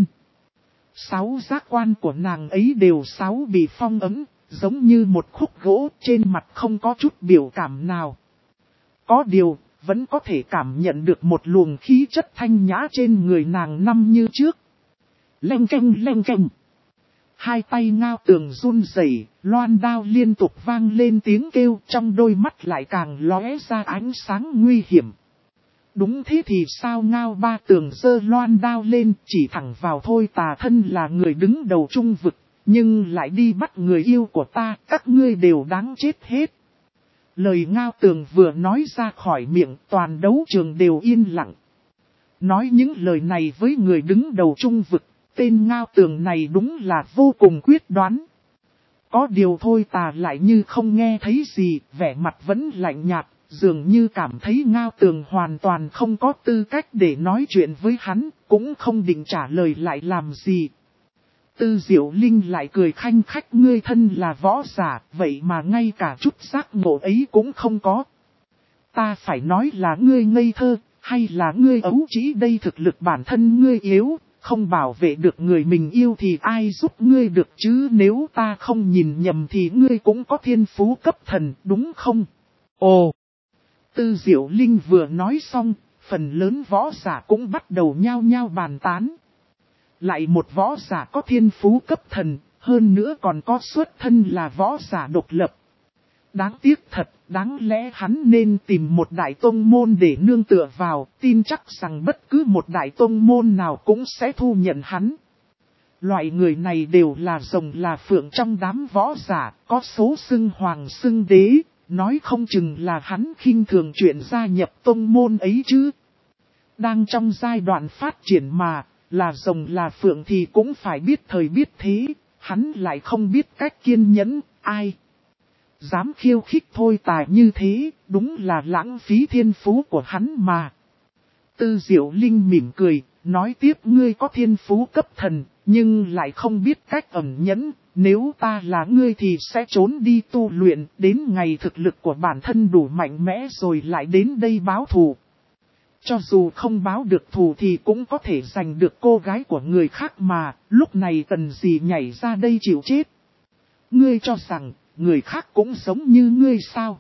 Sáu giác quan của nàng ấy đều sáu bị phong ấm, giống như một khúc gỗ, trên mặt không có chút biểu cảm nào. Có điều, vẫn có thể cảm nhận được một luồng khí chất thanh nhã trên người nàng năm như trước. Leng keng leng keng. Hai tay Ngao Tường run rẩy, loan đao liên tục vang lên tiếng kêu, trong đôi mắt lại càng lóe ra ánh sáng nguy hiểm. Đúng thế thì sao? Ngao Ba Tường giơ loan đao lên, chỉ thẳng vào Thôi Tà, thân là người đứng đầu trung vực, nhưng lại đi bắt người yêu của ta, các ngươi đều đáng chết hết. Lời Ngao Tường vừa nói ra khỏi miệng, toàn đấu trường đều yên lặng. Nói những lời này với người đứng đầu trung vực, tên Ngao Tường này đúng là vô cùng quyết đoán. Có điều Thôi Tà lại như không nghe thấy gì, vẻ mặt vẫn lạnh nhạt, dường như cảm thấy Ngao Tường hoàn toàn không có tư cách để nói chuyện với hắn, cũng không định trả lời lại làm gì. Tư Diệu Linh lại cười khanh khách, ngươi thân là võ giả, vậy mà ngay cả chút giác ngộ ấy cũng không có. Ta phải nói là ngươi ngây thơ, hay là ngươi ấu trĩ đây, thực lực bản thân ngươi yếu, không bảo vệ được người mình yêu thì ai giúp ngươi được chứ, nếu ta không nhìn nhầm thì ngươi cũng có thiên phú cấp thần, đúng không? Ồ! Tư Diệu Linh vừa nói xong, phần lớn võ giả cũng bắt đầu nhao nhao bàn tán. Lại một võ giả có thiên phú cấp thần, hơn nữa còn có xuất thân là võ giả độc lập. Đáng tiếc thật, đáng lẽ hắn nên tìm một đại tông môn để nương tựa vào, tin chắc rằng bất cứ một đại tông môn nào cũng sẽ thu nhận hắn. Loại người này đều là rồng là phượng trong đám võ giả, có số xưng hoàng xưng đế, nói không chừng là hắn khinh thường chuyện gia nhập tông môn ấy chứ. Đang trong giai đoạn phát triển mà, là rồng là phượng thì cũng phải biết thời biết thế, hắn lại không biết cách kiên nhẫn, ai dám khiêu khích thôi tài như thế, đúng là lãng phí thiên phú của hắn mà. Tư Diệu Linh mỉm cười, nói tiếp, ngươi có thiên phú cấp thần, nhưng lại không biết cách ẩn nhẫn, nếu ta là ngươi thì sẽ trốn đi tu luyện, đến ngày thực lực của bản thân đủ mạnh mẽ rồi lại đến đây báo thù. Cho dù không báo được thù thì cũng có thể giành được cô gái của người khác mà, lúc này cần gì nhảy ra đây chịu chết. Ngươi cho rằng, người khác cũng giống như ngươi sao?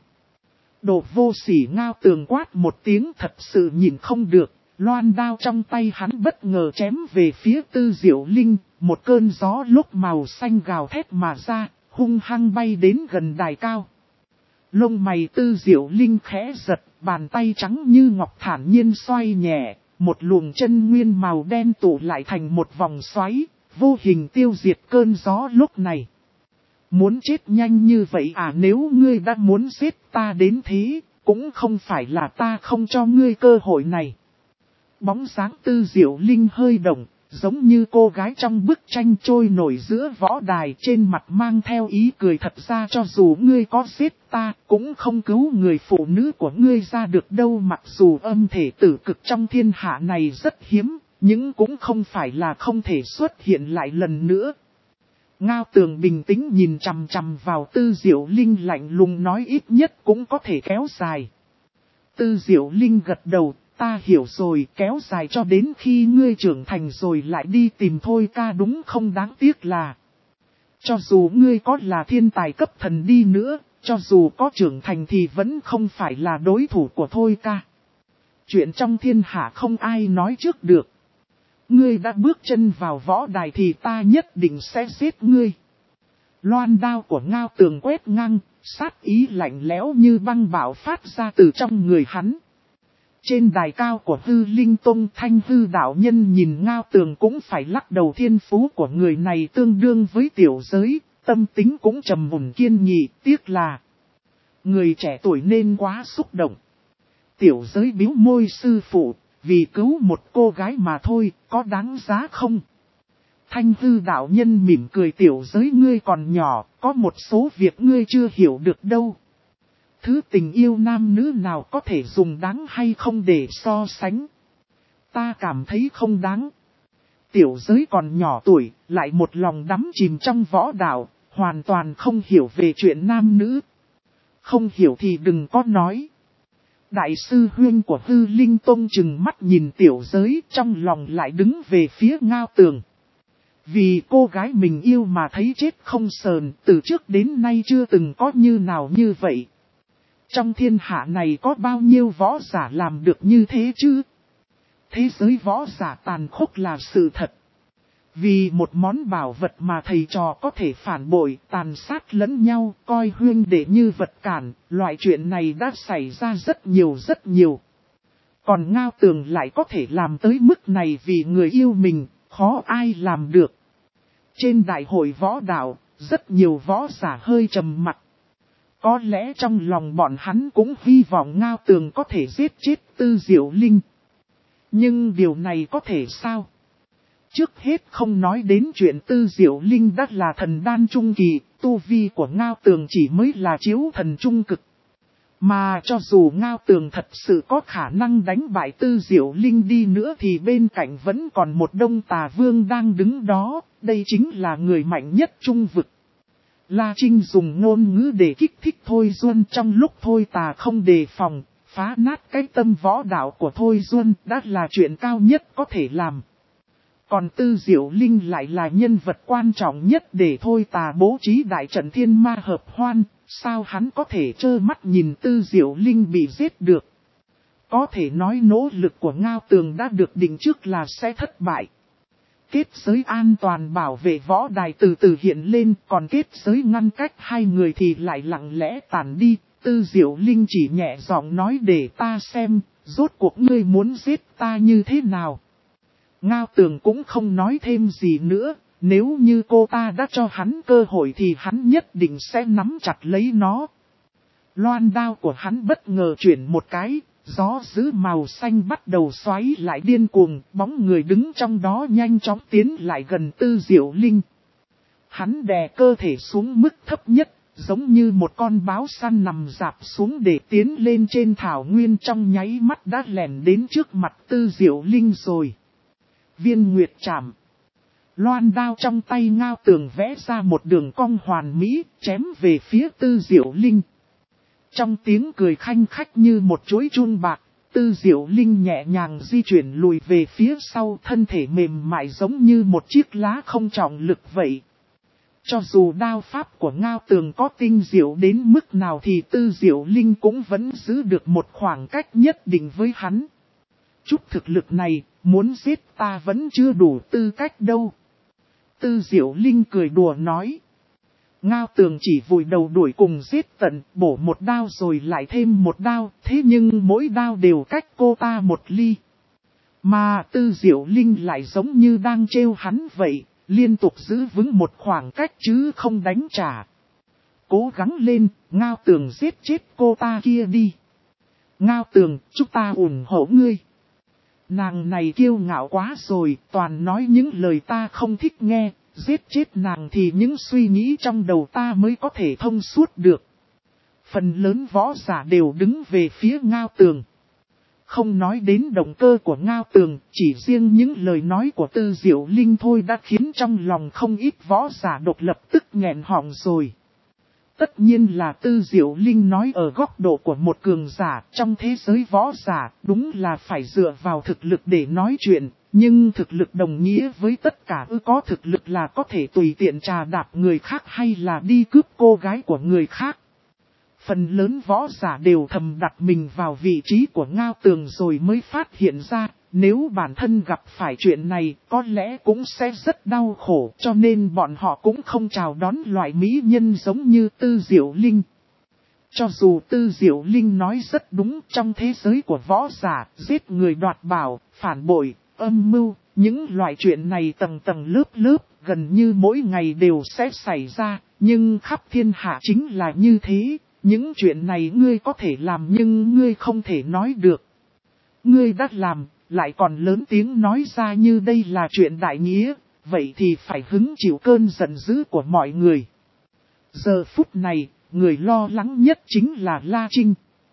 Đồ vô sỉ, Ngao Tường quát một tiếng, thật sự nhìn không được, loan đao trong tay hắn bất ngờ chém về phía Tư Diệu Linh, một cơn gió lúc màu xanh gào thét mà ra, hung hăng bay đến gần đài cao. Lông mày Tư Diệu Linh khẽ giật, bàn tay trắng như ngọc thản nhiên xoay nhẹ, một luồng chân nguyên màu đen tụ lại thành một vòng xoáy, vô hình tiêu diệt cơn gió lúc này. Muốn chết nhanh như vậy à, nếu ngươi đã muốn giết ta đến thế, cũng không phải là ta không cho ngươi cơ hội này. Bóng dáng Tư Diệu Linh hơi động, giống như cô gái trong bức tranh trôi nổi giữa võ đài, trên mặt mang theo ý cười, thật ra cho dù ngươi có giết ta, cũng không cứu người phụ nữ của ngươi ra được đâu, mặc dù âm thể tử cực trong thiên hạ này rất hiếm, nhưng cũng không phải là không thể xuất hiện lại lần nữa. Ngao Tường bình tĩnh nhìn chằm chằm vào Tư Diệu Linh, lạnh lùng nói, ít nhất cũng có thể kéo dài. Tư Diệu Linh gật đầu, ta hiểu rồi, kéo dài cho đến khi ngươi trưởng thành rồi lại đi tìm thôi ca, đúng không? Đáng tiếc là, cho dù ngươi có là thiên tài cấp thần đi nữa, cho dù có trưởng thành thì vẫn không phải là đối thủ của thôi ca. Chuyện trong thiên hạ không ai nói trước được. Ngươi đã bước chân vào võ đài thì ta nhất định sẽ giết ngươi. Loan đao của Ngao Tường quét ngang, sát ý lạnh lẽo như băng bạo phát ra từ trong người hắn. Trên đài cao của Hư Linh Tông, Thanh Hư đạo nhân nhìn Ngao Tường cũng phải lắc đầu, thiên phú của người này tương đương với tiểu giới, tâm tính cũng trầm mùn kiên nghị, tiếc là người trẻ tuổi nên quá xúc động. Tiểu giới bĩu môi, sư phụ, vì cứu một cô gái mà thôi, có đáng giá không? Thanh Hư đạo nhân mỉm cười, tiểu giới ngươi còn nhỏ, có một số việc ngươi chưa hiểu được đâu. Thứ tình yêu nam nữ nào có thể dùng đáng hay không để so sánh. Ta cảm thấy không đáng. Tiểu giới còn nhỏ tuổi, lại một lòng đắm chìm trong võ đạo, hoàn toàn không hiểu về chuyện nam nữ. Không hiểu thì đừng có nói. Đại sư huynh của Hư Linh Tông chừng mắt nhìn tiểu giới, trong lòng lại đứng về phía Ngao Tường. Vì cô gái mình yêu mà thấy chết không sờn, từ trước đến nay chưa từng có như nào như vậy. Trong thiên hạ này có bao nhiêu võ giả làm được như thế chứ? Thế giới võ giả tàn khốc là sự thật. Vì một món bảo vật mà thầy trò có thể phản bội, tàn sát lẫn nhau, coi huynh đệ như vật cản, loại chuyện này đã xảy ra rất nhiều rất nhiều. Còn Ngao Tường lại có thể làm tới mức này vì người yêu mình, khó ai làm được. Trên đại hội võ đạo, rất nhiều võ giả hơi trầm mặc. Có lẽ trong lòng bọn hắn cũng hy vọng Ngao Tường có thể giết chết Tư Diệu Linh. Nhưng điều này có thể sao? Trước hết không nói đến chuyện Tư Diệu Linh đã là thần đan trung kỳ, tu vi của Ngao Tường chỉ mới là chiếu thần trung cực. Mà cho dù Ngao Tường thật sự có khả năng đánh bại Tư Diệu Linh đi nữa thì bên cạnh vẫn còn một đông tà vương đang đứng đó, đây chính là người mạnh nhất trung vực. La Trinh dùng ngôn ngữ để kích thích Thôi Duân trong lúc Thôi Tà không đề phòng, phá nát cái tâm võ đạo của Thôi Duân đã là chuyện cao nhất có thể làm. Còn Tư Diệu Linh lại là nhân vật quan trọng nhất để Thôi Tà bố trí đại trận thiên ma hợp hoan, sao hắn có thể trơ mắt nhìn Tư Diệu Linh bị giết được. Có thể nói nỗ lực của Ngao Tường đã được định trước là sẽ thất bại. Kết giới an toàn bảo vệ võ đài từ từ hiện lên, còn kết giới ngăn cách hai người thì lại lặng lẽ tàn đi. Tư Diệu Linh chỉ nhẹ giọng nói để ta xem, rốt cuộc ngươi muốn giết ta như thế nào. Ngao Tường cũng không nói thêm gì nữa, nếu như cô ta đã cho hắn cơ hội thì hắn nhất định sẽ nắm chặt lấy nó. Loan đao của hắn bất ngờ chuyển một cái, gió dữ màu xanh bắt đầu xoáy lại điên cuồng, bóng người đứng trong đó nhanh chóng tiến lại gần Tư Diệu Linh. Hắn đè cơ thể xuống mức thấp nhất, giống như một con báo săn nằm rạp xuống để tiến lên trên thảo nguyên, trong nháy mắt đã lẻn đến trước mặt Tư Diệu Linh rồi. Viên Nguyệt Trảm. Loan đao trong tay Ngao Tường vẽ ra một đường cong hoàn mỹ, chém về phía Tư Diệu Linh. Trong tiếng cười khanh khách như một chuỗi chun bạc, Tư Diệu Linh nhẹ nhàng di chuyển lùi về phía sau, thân thể mềm mại giống như một chiếc lá không trọng lực vậy. Cho dù đao pháp của Ngao Tường có tinh diệu đến mức nào thì Tư Diệu Linh cũng vẫn giữ được một khoảng cách nhất định với hắn. Chút thực lực này, muốn giết ta vẫn chưa đủ tư cách đâu. Tư Diệu Linh cười đùa nói. Ngao Tường chỉ vùi đầu đuổi cùng giết tận, bổ một đao rồi lại thêm một đao, thế nhưng mỗi đao đều cách cô ta một ly. Mà Tư Diệu Linh lại giống như đang trêu hắn vậy, liên tục giữ vững một khoảng cách chứ không đánh trả. Cố gắng lên, Ngao Tường giết chết cô ta kia đi. Ngao Tường, chúng ta ủng hộ ngươi. Nàng này kiêu ngạo quá rồi, toàn nói những lời ta không thích nghe, giết chết nàng thì những suy nghĩ trong đầu ta mới có thể thông suốt được. Phần lớn võ giả đều đứng về phía Ngao Tường. Không nói đến động cơ của Ngao Tường, chỉ riêng những lời nói của Tư Diệu Linh thôi đã khiến trong lòng không ít võ giả độc lập tức nghẹn họng rồi. Tất nhiên là Tư Diệu Linh nói ở góc độ của một cường giả, trong thế giới võ giả, đúng là phải dựa vào thực lực để nói chuyện, nhưng thực lực đồng nghĩa với tất cả ư có thực lực là có thể tùy tiện trà đạp người khác hay là đi cướp cô gái của người khác. Phần lớn võ giả đều thầm đặt mình vào vị trí của Ngao Tường rồi mới phát hiện ra, nếu bản thân gặp phải chuyện này có lẽ cũng sẽ rất đau khổ, cho nên bọn họ cũng không chào đón loại mỹ nhân giống như Tư Diệu Linh. Cho dù Tư Diệu Linh nói rất đúng, trong thế giới của võ giả, giết người đoạt bảo, phản bội, âm mưu, những loại chuyện này tầng tầng lớp lớp, gần như mỗi ngày đều sẽ xảy ra, nhưng khắp thiên hạ chính là như thế. Những chuyện này ngươi có thể làm nhưng ngươi không thể nói được. Ngươi đã làm, lại còn lớn tiếng nói ra như đây là chuyện đại nghĩa, vậy thì phải hứng chịu cơn giận dữ của mọi người. Giờ phút này, người lo lắng nhất chính là La Trinh.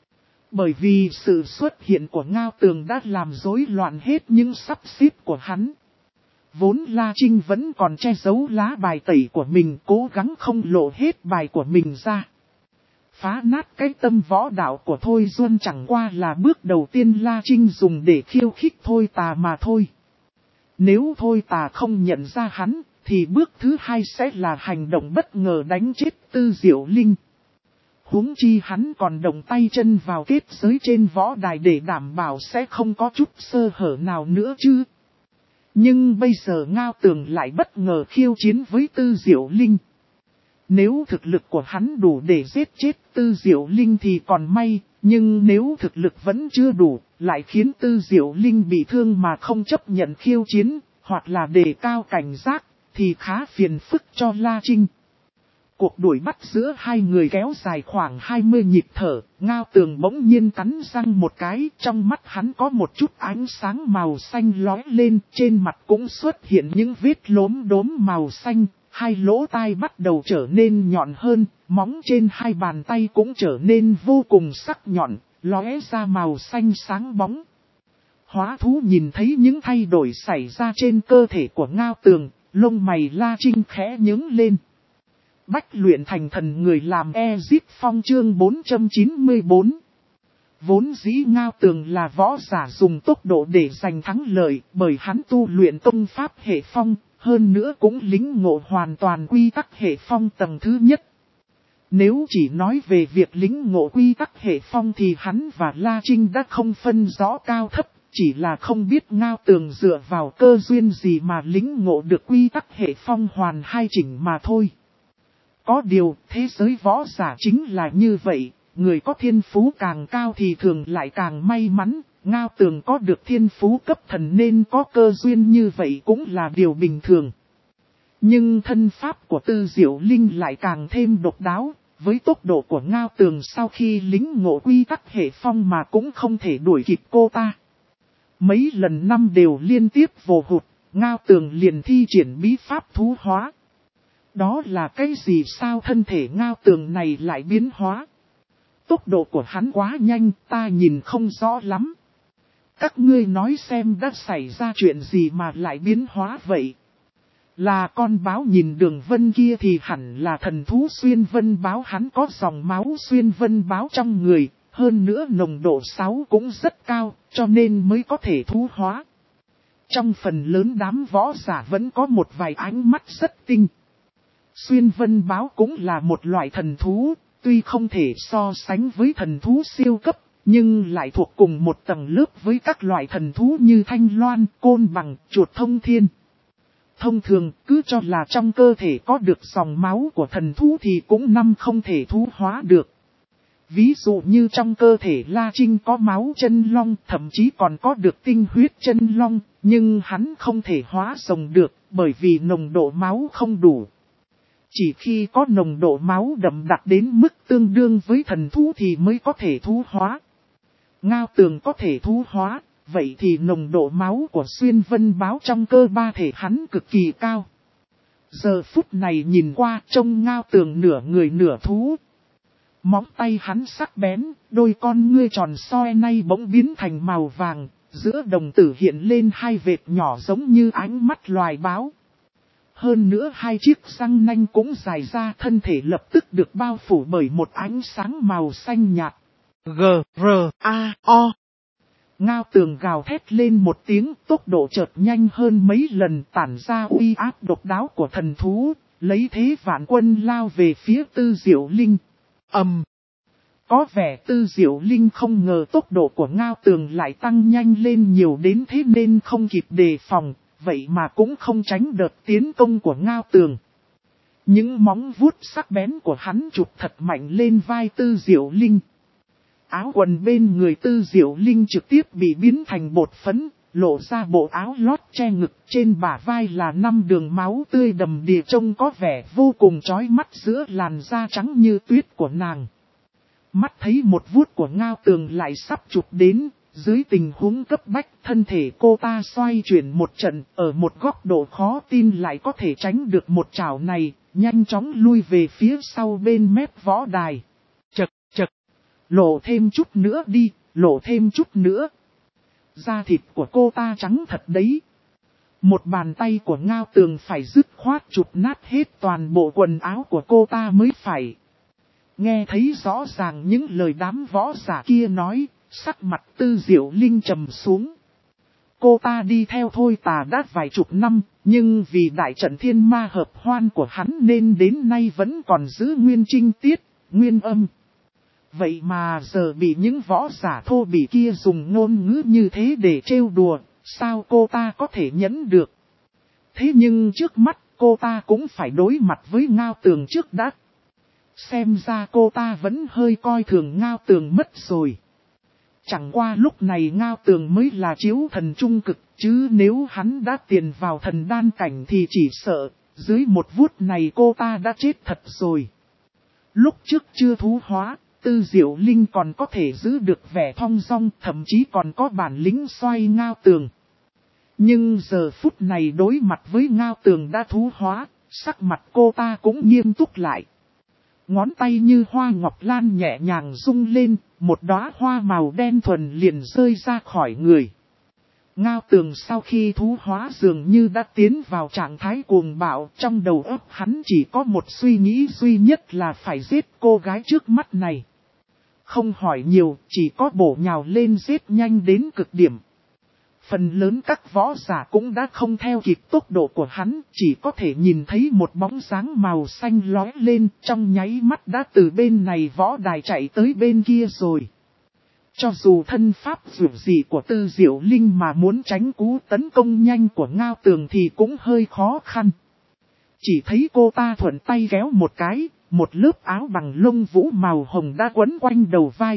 Bởi vì sự xuất hiện của Ngao Tường đã làm rối loạn hết những sắp xếp của hắn. Vốn La Trinh vẫn còn che giấu lá bài tẩy của mình, cố gắng không lộ hết bài của mình ra. Phá nát cái tâm võ đạo của Thôi Duân chẳng qua là bước đầu tiên La Trinh dùng để khiêu khích Thôi Tà mà thôi. Nếu Thôi Tà không nhận ra hắn, thì bước thứ hai sẽ là hành động bất ngờ đánh chết Tư Diệu Linh. Huống chi hắn còn động tay chân vào kết giới trên võ đài để đảm bảo sẽ không có chút sơ hở nào nữa chứ. Nhưng bây giờ Ngao Tường lại bất ngờ khiêu chiến với Tư Diệu Linh. Nếu thực lực của hắn đủ để giết chết Tư Diệu Linh thì còn may, nhưng nếu thực lực vẫn chưa đủ, lại khiến Tư Diệu Linh bị thương mà không chấp nhận khiêu chiến, hoặc là đề cao cảnh giác, thì khá phiền phức cho La Trinh. Cuộc đuổi bắt giữa hai người kéo dài khoảng hai mươi nhịp thở, Ngao Tường bỗng nhiên cắn răng một cái, trong mắt hắn có một chút ánh sáng màu xanh lóe lên, trên mặt cũng xuất hiện những vết lốm đốm màu xanh. Hai lỗ tai bắt đầu trở nên nhọn hơn, móng trên hai bàn tay cũng trở nên vô cùng sắc nhọn, lóe ra màu xanh sáng bóng. Hóa thú nhìn thấy những thay đổi xảy ra trên cơ thể của Ngao Tường, lông mày La Trinh khẽ nhướng lên. Bách luyện thành thần người làm Ezic Phong chương bốn trăm chín mươi tư. Vốn dĩ Ngao Tường là võ giả dùng tốc độ để giành thắng lợi, bởi hắn tu luyện công pháp hệ phong, hơn nữa cũng lĩnh ngộ hoàn toàn quy tắc hệ phong tầng thứ nhất. Nếu chỉ nói về việc lĩnh ngộ quy tắc hệ phong thì hắn và La Trinh đã không phân rõ cao thấp, chỉ là không biết Ngao Tường dựa vào cơ duyên gì mà lĩnh ngộ được quy tắc hệ phong hoàn hai chỉnh mà thôi. Có điều, thế giới võ giả chính là như vậy, người có thiên phú càng cao thì thường lại càng may mắn, Ngao Tường có được thiên phú cấp thần nên có cơ duyên như vậy cũng là điều bình thường. Nhưng thân pháp của Tư Diệu Linh lại càng thêm độc đáo, với tốc độ của Ngao Tường sau khi lĩnh ngộ quy tắc hệ phong mà cũng không thể đuổi kịp cô ta. Mấy lần năm đều liên tiếp vồ hụt, Ngao Tường liền thi triển bí pháp thú hóa. Đó là cái gì sao thân thể Ngao Tường này lại biến hóa? Tốc độ của hắn quá nhanh, ta nhìn không rõ lắm. Các ngươi nói xem đã xảy ra chuyện gì mà lại biến hóa vậy? Là con báo nhìn Đường Vân kia thì hẳn là thần thú Xuyên Vân báo, hắn có dòng máu Xuyên Vân báo trong người, hơn nữa nồng độ sáu cũng rất cao, cho nên mới có thể thú hóa. Trong phần lớn đám võ giả vẫn có một vài ánh mắt rất tinh. Xuyên Vân báo cũng là một loại thần thú, tuy không thể so sánh với thần thú siêu cấp, nhưng lại thuộc cùng một tầng lớp với các loại thần thú như thanh loan, côn bằng, chuột thông thiên. Thông thường, cứ cho là trong cơ thể có được dòng máu của thần thú thì cũng năm không thể thú hóa được. Ví dụ như trong cơ thể La Trinh có máu chân long, thậm chí còn có được tinh huyết chân long, nhưng hắn không thể hóa rồng được, bởi vì nồng độ máu không đủ. Chỉ khi có nồng độ máu đậm đặc đến mức tương đương với thần thú thì mới có thể thú hóa. Ngao Tường có thể thú hóa, vậy thì nồng độ máu của Xuyên Vân báo trong cơ ba thể hắn cực kỳ cao. Giờ phút này nhìn qua trông Ngao Tường nửa người nửa thú. Móng tay hắn sắc bén, đôi con ngươi tròn soi nay bỗng biến thành màu vàng, giữa đồng tử hiện lên hai vệt nhỏ giống như ánh mắt loài báo. Hơn nữa hai chiếc răng nanh cũng dài ra, thân thể lập tức được bao phủ bởi một ánh sáng màu xanh nhạt. G, R, A, O. Ngao Tường gào thét lên một tiếng, tốc độ chợt nhanh hơn mấy lần, tản ra uy áp độc đáo của thần thú, lấy thế vạn quân lao về phía Tư Diệu Linh. Ầm. Um. Có vẻ Tư Diệu Linh không ngờ tốc độ của Ngao Tường lại tăng nhanh lên nhiều đến thế nên không kịp đề phòng, vậy mà cũng không tránh đợt tiến công của Ngao Tường. Những móng vuốt sắc bén của hắn chụp thật mạnh lên vai Tư Diệu Linh. Áo quần bên người Tư Diệu Linh trực tiếp bị biến thành bột phấn, lộ ra bộ áo lót che ngực, trên bả vai là năm đường máu tươi đầm đìa trông có vẻ vô cùng chói mắt giữa làn da trắng như tuyết của nàng. Mắt thấy một vuốt của Ngao Tường lại sắp chụp đến, dưới tình huống cấp bách thân thể cô ta xoay chuyển một trận, ở một góc độ khó tin lại có thể tránh được một chảo này, nhanh chóng lui về phía sau bên mép võ đài. Chật chật, lộ thêm chút nữa đi, lộ thêm chút nữa. Da thịt của cô ta trắng thật đấy. Một bàn tay của Ngao Tường phải dứt khoát chụp nát hết toàn bộ quần áo của cô ta mới phải. Nghe thấy rõ ràng những lời đám võ giả kia nói, sắc mặt Tư Diệu Linh trầm xuống. Cô ta đi theo Thôi Tà đã vài chục năm, nhưng vì đại trận thiên ma hợp hoan của hắn nên đến nay vẫn còn giữ nguyên trinh tiết, nguyên âm. Vậy mà giờ bị những võ giả thô bỉ kia dùng ngôn ngữ như thế để trêu đùa, sao cô ta có thể nhẫn được? Thế nhưng trước mắt cô ta cũng phải đối mặt với Ngao Tường trước đã. Xem ra cô ta vẫn hơi coi thường Ngao Tường mất rồi. Chẳng qua lúc này Ngao Tường mới là chiếu thần trung cực, chứ nếu hắn đã tiền vào thần đan cảnh thì chỉ sợ, dưới một vuốt này cô ta đã chết thật rồi. Lúc trước chưa thú hóa, Tư Diệu Linh còn có thể giữ được vẻ thong dong, thậm chí còn có bản lĩnh xoay Ngao Tường. Nhưng giờ phút này đối mặt với Ngao Tường đã thú hóa, sắc mặt cô ta cũng nghiêm túc lại. Ngón tay như hoa ngọc lan nhẹ nhàng rung lên, một đóa hoa màu đen thuần liền rơi ra khỏi người. Ngao Tường sau khi thú hóa dường như đã tiến vào trạng thái cuồng bạo, trong đầu óc hắn chỉ có một suy nghĩ duy nhất là phải giết cô gái trước mắt này. Không hỏi nhiều, chỉ có bổ nhào lên giết nhanh đến cực điểm. Phần lớn các võ giả cũng đã không theo kịp tốc độ của hắn, chỉ có thể nhìn thấy một bóng dáng màu xanh lóe lên, trong nháy mắt đã từ bên này võ đài chạy tới bên kia rồi. Cho dù thân pháp dù gì của Tư Diệu Linh mà muốn tránh cú tấn công nhanh của Ngao Tường thì cũng hơi khó khăn. Chỉ thấy cô ta thuận tay kéo một cái, một lớp áo bằng lông vũ màu hồng đã quấn quanh đầu vai.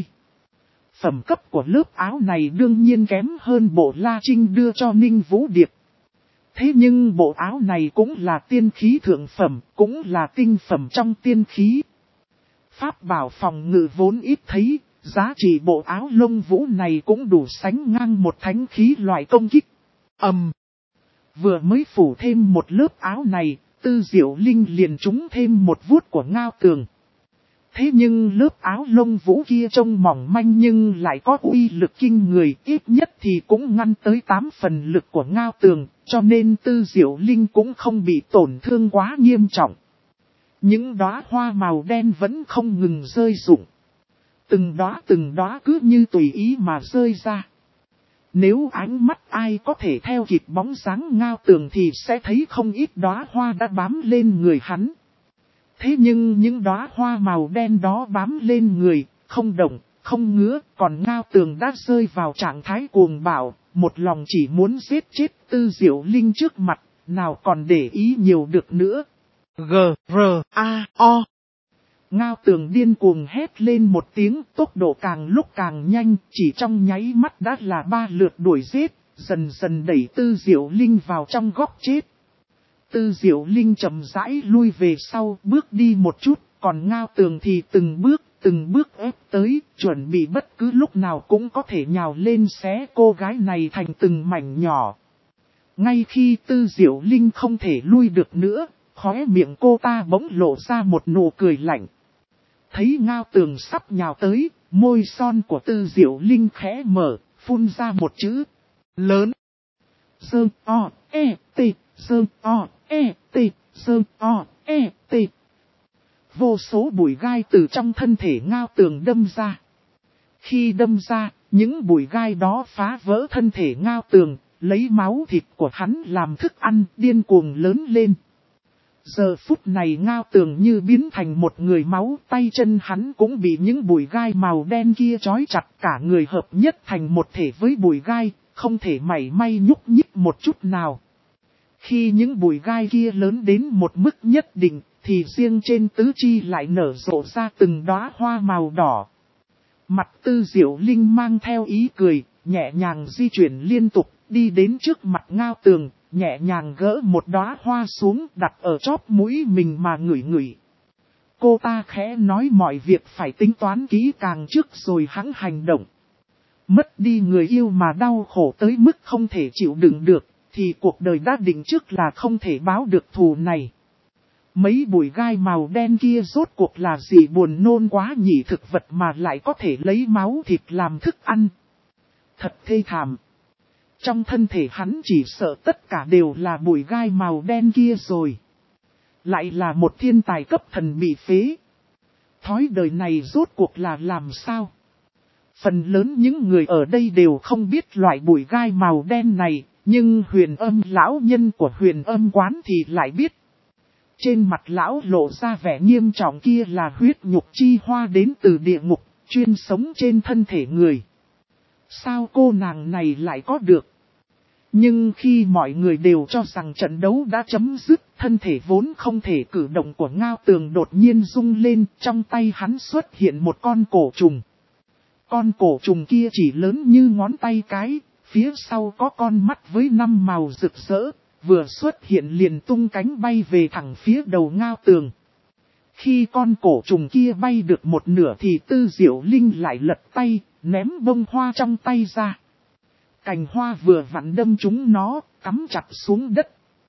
Phẩm cấp của lớp áo này đương nhiên kém hơn bộ La Trinh đưa cho Ninh Vũ Điệp. Thế nhưng bộ áo này cũng là tiên khí thượng phẩm, cũng là tinh phẩm trong tiên khí. Pháp bảo phòng ngự vốn ít thấy, giá trị bộ áo lông vũ này cũng đủ sánh ngang một thánh khí loại công kích. Ầm! Um, vừa mới phủ thêm một lớp áo này, Tư Diệu Linh liền trúng thêm một vuốt của Ngao Tường. Thế nhưng lớp áo lông vũ kia trông mỏng manh nhưng lại có uy lực kinh người, ít nhất thì cũng ngăn tới tám phần lực của Ngao Tường, cho nên Tư Diệu Linh cũng không bị tổn thương quá nghiêm trọng. Những đóa hoa màu đen vẫn không ngừng rơi rụng. Từng đóa từng đóa cứ như tùy ý mà rơi ra. Nếu ánh mắt ai có thể theo kịp bóng dáng Ngao Tường thì sẽ thấy không ít đóa hoa đã bám lên người hắn. Thế nhưng những đóa hoa màu đen đó bám lên người, không động, không ngứa, còn Ngao Tường đã rơi vào trạng thái cuồng bạo, một lòng chỉ muốn giết chết Tư Diệu Linh trước mặt, nào còn để ý nhiều được nữa. G, R, A, O. Ngao Tường điên cuồng hét lên một tiếng, tốc độ càng lúc càng nhanh, chỉ trong nháy mắt đã là ba lượt đuổi giết, dần dần đẩy Tư Diệu Linh vào trong góc chết. Tư Diệu Linh chậm rãi lui về sau, bước đi một chút, còn Ngao Tường thì từng bước, từng bước ép tới, chuẩn bị bất cứ lúc nào cũng có thể nhào lên xé cô gái này thành từng mảnh nhỏ. Ngay khi Tư Diệu Linh không thể lui được nữa, khóe miệng cô ta bỗng lộ ra một nụ cười lạnh. Thấy Ngao Tường sắp nhào tới, môi son của Tư Diệu Linh khẽ mở, phun ra một chữ lớn. Sơ o e t, sơ o e t, sơ o e t. Vô số bụi gai từ trong thân thể Ngao Tường đâm ra. Khi đâm ra, những bụi gai đó phá vỡ thân thể Ngao Tường, lấy máu thịt của hắn làm thức ăn, điên cuồng lớn lên. Giờ phút này Ngao Tường như biến thành một người máu, tay chân hắn cũng bị những bụi gai màu đen kia trói chặt, cả người hợp nhất thành một thể với bụi gai, không thể mảy may nhúc nhích một chút nào. Khi những bụi gai kia lớn đến một mức nhất định, thì riêng trên tứ chi lại nở rộ ra từng đóa hoa màu đỏ. Mặt Tư Diệu Linh mang theo ý cười, nhẹ nhàng di chuyển liên tục, đi đến trước mặt Ngao Tường, nhẹ nhàng gỡ một đóa hoa xuống đặt ở chóp mũi mình mà ngửi ngửi. Cô ta khẽ nói mọi việc phải tính toán kỹ càng trước rồi hẵng hành động. Mất đi người yêu mà đau khổ tới mức không thể chịu đựng được, thì cuộc đời đã định trước là không thể báo được thù này. Mấy bụi gai màu đen kia rốt cuộc là gì buồn nôn quá nhỉ, thực vật mà lại có thể lấy máu thịt làm thức ăn. Thật thê thảm. Trong thân thể hắn chỉ sợ tất cả đều là bụi gai màu đen kia rồi. Lại là một thiên tài cấp thần bị phế. Thói đời này rốt cuộc là làm sao? Phần lớn những người ở đây đều không biết loại bụi gai màu đen này, nhưng Huyền Âm lão nhân của Huyền Âm quán thì lại biết. Trên mặt lão lộ ra vẻ nghiêm trọng, kia là huyết nhục chi hoa đến từ địa ngục, chuyên sống trên thân thể người. Sao cô nàng này lại có được? Nhưng khi mọi người đều cho rằng trận đấu đã chấm dứt, thân thể vốn không thể cử động của Ngao Tường đột nhiên rung lên, trong tay hắn xuất hiện một con cổ trùng. Con cổ trùng kia chỉ lớn như ngón tay cái, phía sau có con mắt với năm màu rực rỡ, vừa xuất hiện liền tung cánh bay về thẳng phía đầu Ngao Tường. Khi con cổ trùng kia bay được một nửa thì Tư Diệu Linh lại lật tay, ném bông hoa trong tay ra. Cành hoa vừa vặn đâm trúng nó, cắm chặt xuống đất.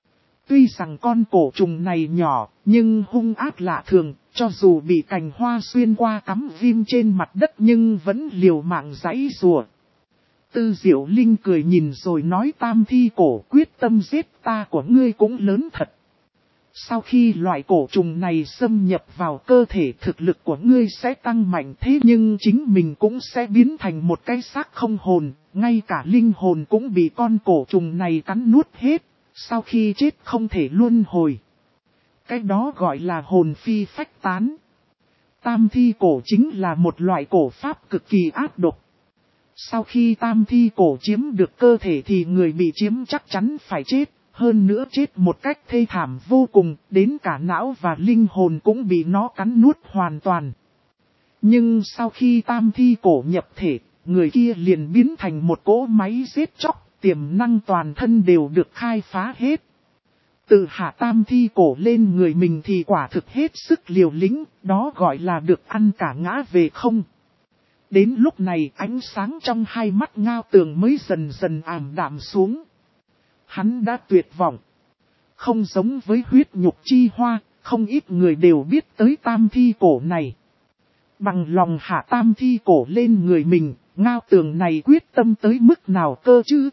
Tuy rằng con cổ trùng này nhỏ, nhưng hung ác lạ thường, cho dù bị cành hoa xuyên qua cắm ghim trên mặt đất nhưng vẫn liều mạng giãy giụa. Tư Diệu Linh cười nhìn rồi nói tam thi cổ quyết tâm giết ta của ngươi cũng lớn thật. Sau khi loại cổ trùng này xâm nhập vào cơ thể thực lực của ngươi sẽ tăng mạnh thế nhưng chính mình cũng sẽ biến thành một cái xác không hồn, ngay cả linh hồn cũng bị con cổ trùng này cắn nuốt hết, sau khi chết không thể luân hồi. Cái đó gọi là hồn phi phách tán. Tam thi cổ chính là một loại cổ pháp cực kỳ ác độc. Sau khi tam thi cổ chiếm được cơ thể thì người bị chiếm chắc chắn phải chết. Hơn nữa chết một cách thê thảm vô cùng, đến cả não và linh hồn cũng bị nó cắn nuốt hoàn toàn. Nhưng sau khi tam thi cổ nhập thể, người kia liền biến thành một cỗ máy giết chóc, tiềm năng toàn thân đều được khai phá hết. Từ hạ tam thi cổ lên người mình thì quả thực hết sức liều lĩnh, đó gọi là được ăn cả ngã về không. Đến lúc này ánh sáng trong hai mắt Ngao Tường mới dần dần ảm đạm xuống. Hắn đã tuyệt vọng. Không giống với huyết nhục chi hoa, không ít người đều biết tới tam thi cổ này. Bằng lòng hạ tam thi cổ lên người mình, Ngao Tường này quyết tâm tới mức nào cơ chứ?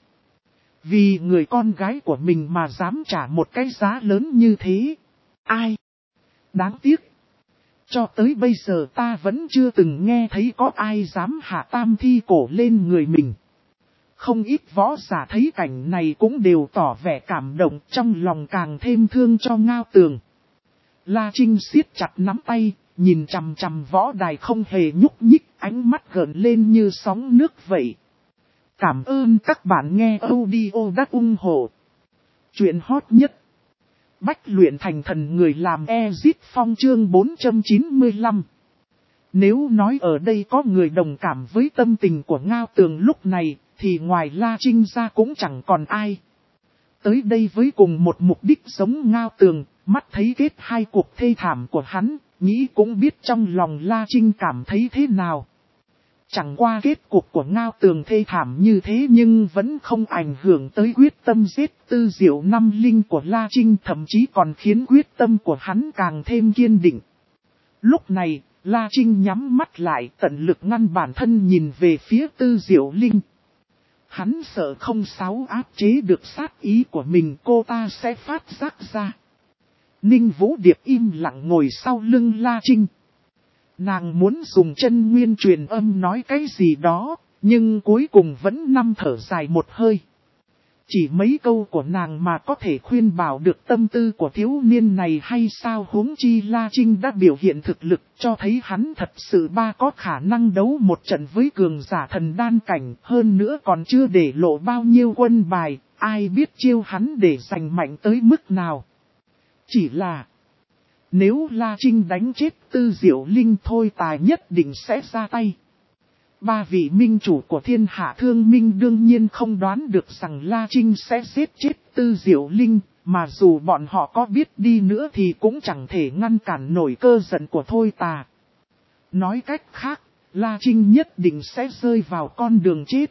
Vì người con gái của mình mà dám trả một cái giá lớn như thế. Ai? Đáng tiếc. Cho tới bây giờ ta vẫn chưa từng nghe thấy có ai dám hạ tam thi cổ lên người mình. Không ít võ giả thấy cảnh này cũng đều tỏ vẻ cảm động, trong lòng càng thêm thương cho Ngao Tường. La Trinh siết chặt nắm tay, nhìn chằm chằm võ đài không hề nhúc nhích, ánh mắt gợn lên như sóng nước vậy. Cảm ơn các bạn nghe audio đắc ủng hộ. Chuyện hot nhất. Bách luyện thành thần người làm Exit Phong chương bốn trăm chín mươi lăm. Nếu nói ở đây có người đồng cảm với tâm tình của Ngao Tường lúc này, thì ngoài La Trinh ra cũng chẳng còn ai. Tới đây với cùng một mục đích giống Ngao Tường, mắt thấy kết hai cuộc thê thảm của hắn, nghĩ cũng biết trong lòng La Trinh cảm thấy thế nào. Chẳng qua kết cục của Ngao Tường thê thảm như thế nhưng vẫn không ảnh hưởng tới quyết tâm giết Tư Diệu Năm Linh của La Trinh, thậm chí còn khiến quyết tâm của hắn càng thêm kiên định. Lúc này, La Trinh nhắm mắt lại tận lực ngăn bản thân nhìn về phía Tư Diệu Linh. Hắn sợ không sáu áp chế được sát ý của mình cô ta sẽ phát giác ra. Ninh Vũ Điệp im lặng ngồi sau lưng La Trinh. Nàng muốn dùng chân nguyên truyền âm nói cái gì đó, nhưng cuối cùng vẫn nằm thở dài một hơi. Chỉ mấy câu của nàng mà có thể khuyên bảo được tâm tư của thiếu niên này hay sao, huống chi La Trinh đã biểu hiện thực lực cho thấy hắn thật sự ba có khả năng đấu một trận với cường giả thần đan cảnh, hơn nữa còn chưa để lộ bao nhiêu quân bài, ai biết chiêu hắn để giành mạnh tới mức nào. Chỉ là, nếu La Trinh đánh chết Tư Diệu Linh thôi tài nhất định sẽ ra tay. Ba vị minh chủ của thiên hạ thương minh đương nhiên không đoán được rằng La Trinh sẽ giết chết Tư Diệu Linh, mà dù bọn họ có biết đi nữa thì cũng chẳng thể ngăn cản nổi cơ giận của thôi tà. Nói cách khác, La Trinh nhất định sẽ rơi vào con đường chết.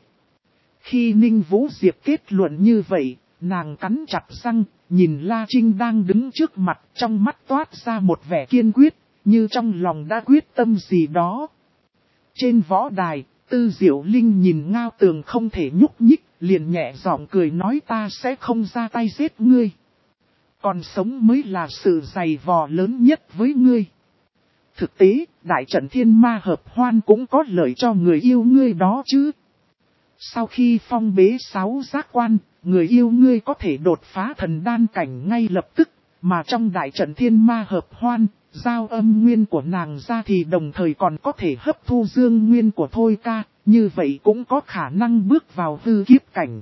Khi Ninh Vũ Diệp kết luận như vậy, nàng cắn chặt răng, nhìn La Trinh đang đứng trước mặt, trong mắt toát ra một vẻ kiên quyết, như trong lòng đã quyết tâm gì đó. Trên võ đài, Tư Diệu Linh nhìn Ngao Tường không thể nhúc nhích, liền nhẹ giọng cười nói ta sẽ không ra tay giết ngươi. Còn sống mới là sự dày vò lớn nhất với ngươi. Thực tế, đại trận thiên ma hợp hoan cũng có lợi cho người yêu ngươi đó chứ. Sau khi phong bế sáu giác quan, người yêu ngươi có thể đột phá thần đan cảnh ngay lập tức, mà trong đại trận thiên ma hợp hoan, giao âm nguyên của nàng ra thì đồng thời còn có thể hấp thu dương nguyên của Thôi Ca, như vậy cũng có khả năng bước vào hư kiếp cảnh.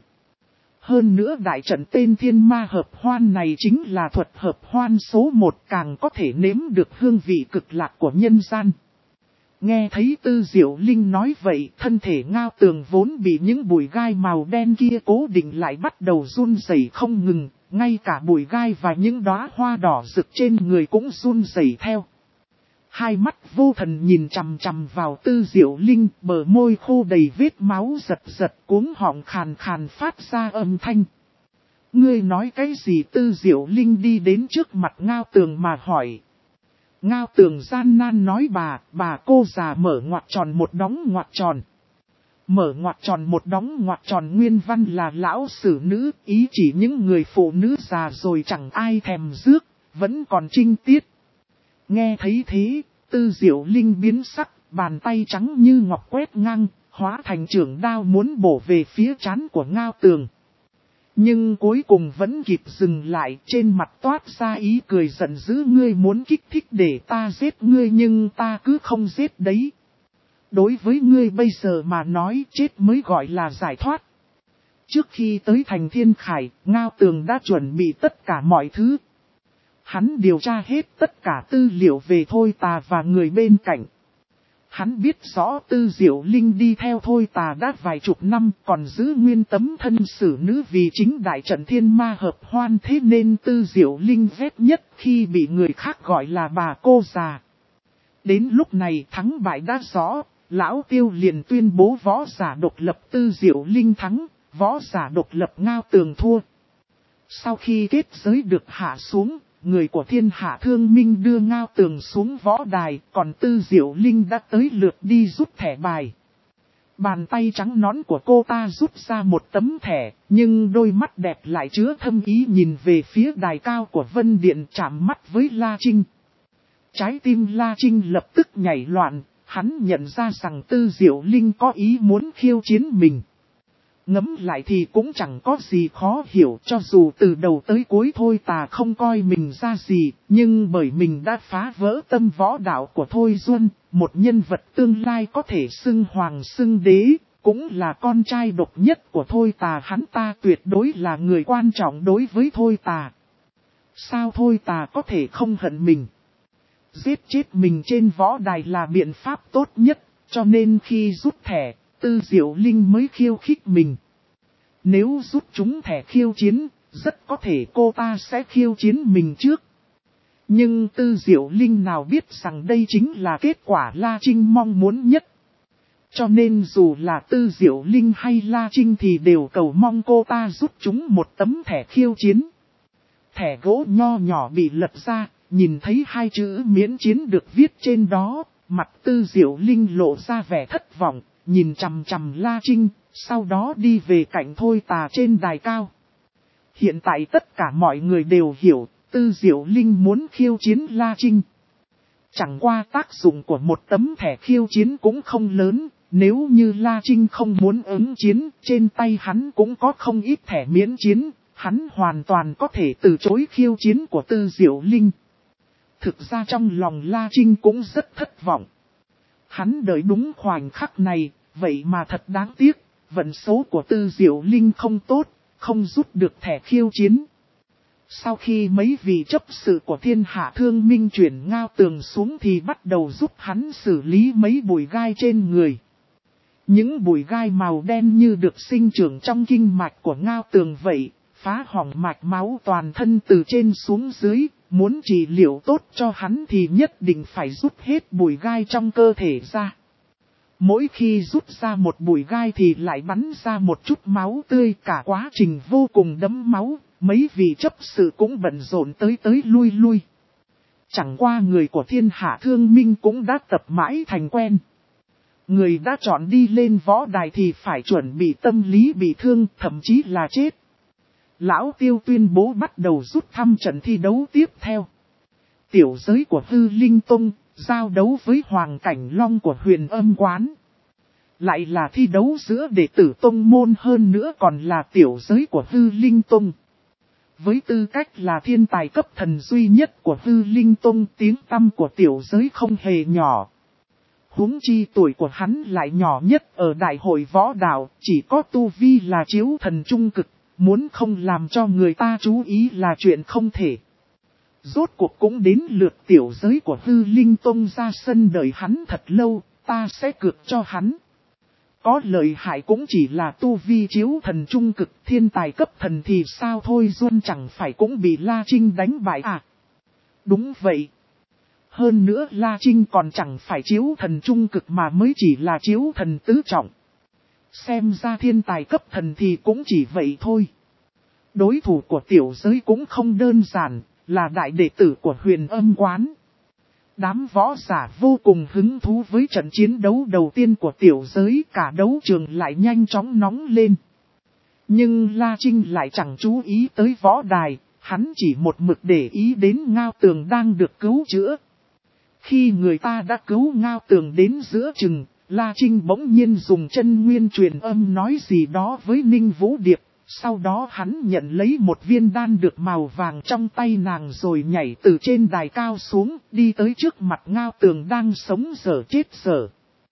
Hơn nữa đại trận tên thiên ma hợp hoan này chính là thuật hợp hoan số một, càng có thể nếm được hương vị cực lạc của nhân gian. Nghe thấy Tư Diệu Linh nói vậy, thân thể Ngao Tường vốn bị những bụi gai màu đen kia cố định lại bắt đầu run rẩy không ngừng, ngay cả bụi gai và những đóa hoa đỏ rực trên người cũng run rẩy theo. Hai mắt vô thần nhìn chằm chằm vào Tư Diệu Linh, bờ môi khô đầy vết máu giật giật, cuống họng khàn khàn phát ra âm thanh. Ngươi nói cái gì? Tư Diệu Linh đi đến trước mặt Ngao Tường mà hỏi. Ngao Tường gian nan nói bà, bà cô già mở ngoặc tròn một đóng ngoặc tròn. Mở ngoặc tròn một đóng ngoặc tròn nguyên văn là lão sử nữ, ý chỉ những người phụ nữ già rồi chẳng ai thèm rước, vẫn còn trinh tiết. Nghe thấy thế, Tư Diệu Linh biến sắc, bàn tay trắng như ngọc quét ngang, hóa thành trường đao muốn bổ về phía trán của Ngao Tường. Nhưng cuối cùng vẫn kịp dừng lại, trên mặt toát ra ý cười giận dữ. Ngươi muốn kích thích để ta giết ngươi nhưng ta cứ không giết đấy. Đối với ngươi bây giờ mà nói chết mới gọi là giải thoát. Trước khi tới thành Thiên Khải, Ngao Tường đã chuẩn bị tất cả mọi thứ. Hắn điều tra hết tất cả tư liệu về Thôi Tà và người bên cạnh. Hắn biết rõ Tư Diệu Linh đi theo Thôi Tà đã vài chục năm, còn giữ nguyên tấm thân xử nữ vì chính đại trận thiên ma hợp hoan, thế nên Tư Diệu Linh ghét nhất khi bị người khác gọi là bà cô già. Đến lúc này thắng bại đã rõ, Lão Tiêu liền tuyên bố võ giả độc lập Tư Diệu Linh thắng, võ giả độc lập Ngao Tường thua. Sau khi kết giới được hạ xuống, người của Thiên Hạ Thương Minh đưa Ngao Tường xuống võ đài, còn Tư Diệu Linh đã tới lượt đi rút thẻ bài. Bàn tay trắng nõn của cô ta rút ra một tấm thẻ, nhưng đôi mắt đẹp lại chứa thâm ý nhìn về phía đài cao của Vân Điện, chạm mắt với La Trinh. Trái tim La Trinh lập tức nhảy loạn, hắn nhận ra rằng Tư Diệu Linh có ý muốn khiêu chiến mình. Ngẫm lại thì cũng chẳng có gì khó hiểu, cho dù từ đầu tới cuối Thôi Tà không coi mình ra gì, nhưng bởi mình đã phá vỡ tâm võ đạo của Thôi Duân, một nhân vật tương lai có thể xưng hoàng xưng đế, cũng là con trai độc nhất của Thôi Tà, hắn ta tuyệt đối là người quan trọng đối với Thôi Tà. Sao Thôi Tà có thể không hận mình? Giết chết mình trên võ đài là biện pháp tốt nhất, cho nên khi rút thẻ, Tư Diệu Linh mới khiêu khích mình. Nếu rút chúng thẻ khiêu chiến, rất có thể cô ta sẽ khiêu chiến mình trước. Nhưng Tư Diệu Linh nào biết rằng đây chính là kết quả La Trinh mong muốn nhất. Cho nên dù là Tư Diệu Linh hay La Trinh thì đều cầu mong cô ta rút chúng một tấm thẻ khiêu chiến. Thẻ gỗ nho nhỏ bị lật ra, nhìn thấy hai chữ miễn chiến được viết trên đó, mặt Tư Diệu Linh lộ ra vẻ thất vọng. Nhìn chằm chằm La Trinh, sau đó đi về cạnh Thôi Tà trên đài cao. Hiện tại tất cả mọi người đều hiểu, Tư Diệu Linh muốn khiêu chiến La Trinh. Chẳng qua tác dụng của một tấm thẻ khiêu chiến cũng không lớn, nếu như La Trinh không muốn ứng chiến, trên tay hắn cũng có không ít thẻ miễn chiến, hắn hoàn toàn có thể từ chối khiêu chiến của Tư Diệu Linh. Thực ra trong lòng La Trinh cũng rất thất vọng. Hắn đợi đúng khoảnh khắc này, vậy mà thật đáng tiếc, vận số của Tư Diệu Linh không tốt, không rút được thẻ khiêu chiến. Sau khi mấy vị chấp sự của Thiên Hạ Thương Minh chuyển Ngao Tường xuống thì bắt đầu giúp hắn xử lý mấy bụi gai trên người. Những bụi gai màu đen như được sinh trưởng trong kinh mạch của Ngao Tường vậy, phá hỏng mạch máu toàn thân từ trên xuống dưới. Muốn trị liệu tốt cho hắn thì nhất định phải rút hết bụi gai trong cơ thể ra. Mỗi khi rút ra một bụi gai thì lại bắn ra một chút máu tươi, cả quá trình vô cùng đẫm máu, mấy vị chấp sự cũng bận rộn tới tới lui lui. Chẳng qua người của Thiên Hạ Thương Minh cũng đã tập mãi thành quen. Người đã chọn đi lên võ đài thì phải chuẩn bị tâm lý bị thương, thậm chí là chết. Lão Tiêu tuyên bố bắt đầu rút thăm trận thi đấu tiếp theo. Tiểu giới của Hư Linh Tông, giao đấu với Hoàng Cảnh Long của Huyền Âm Quán. Lại là thi đấu giữa đệ tử tông môn, hơn nữa còn là tiểu giới của Hư Linh Tông. Với tư cách là thiên tài cấp thần duy nhất của Hư Linh Tông, tiếng tăm của tiểu giới không hề nhỏ. Huống chi tuổi của hắn lại nhỏ nhất ở đại hội võ đạo, chỉ có tu vi là chiếu thần trung cực. Muốn không làm cho người ta chú ý là chuyện không thể. Rốt cuộc cũng đến lượt tiểu giới của Hư Linh Tông ra sân, đợi hắn thật lâu, ta sẽ cược cho hắn. Có lợi hại cũng chỉ là tu vi chiếu thần trung cực, thiên tài cấp thần thì sao Thôi Duân chẳng phải cũng bị La Trinh đánh bại à? Đúng vậy. Hơn nữa La Trinh còn chẳng phải chiếu thần trung cực mà mới chỉ là chiếu thần tứ trọng. Xem ra thiên tài cấp thần thì cũng chỉ vậy thôi. Đối thủ của tiểu giới cũng không đơn giản, là đại đệ tử của Huyền Âm Quán. Đám võ giả vô cùng hứng thú với trận chiến đấu đầu tiên của tiểu giới, cả đấu trường lại nhanh chóng nóng lên. Nhưng La Trinh lại chẳng chú ý tới võ đài, hắn chỉ một mực để ý đến Ngao Tường đang được cứu chữa. Khi người ta đã cứu Ngao Tường đến giữa chừng, La Trinh bỗng nhiên dùng chân nguyên truyền âm nói gì đó với Ninh Vũ Điệp. Sau đó hắn nhận lấy một viên đan được màu vàng trong tay nàng rồi nhảy từ trên đài cao xuống, đi tới trước mặt Ngao Tường đang sống dở chết dở.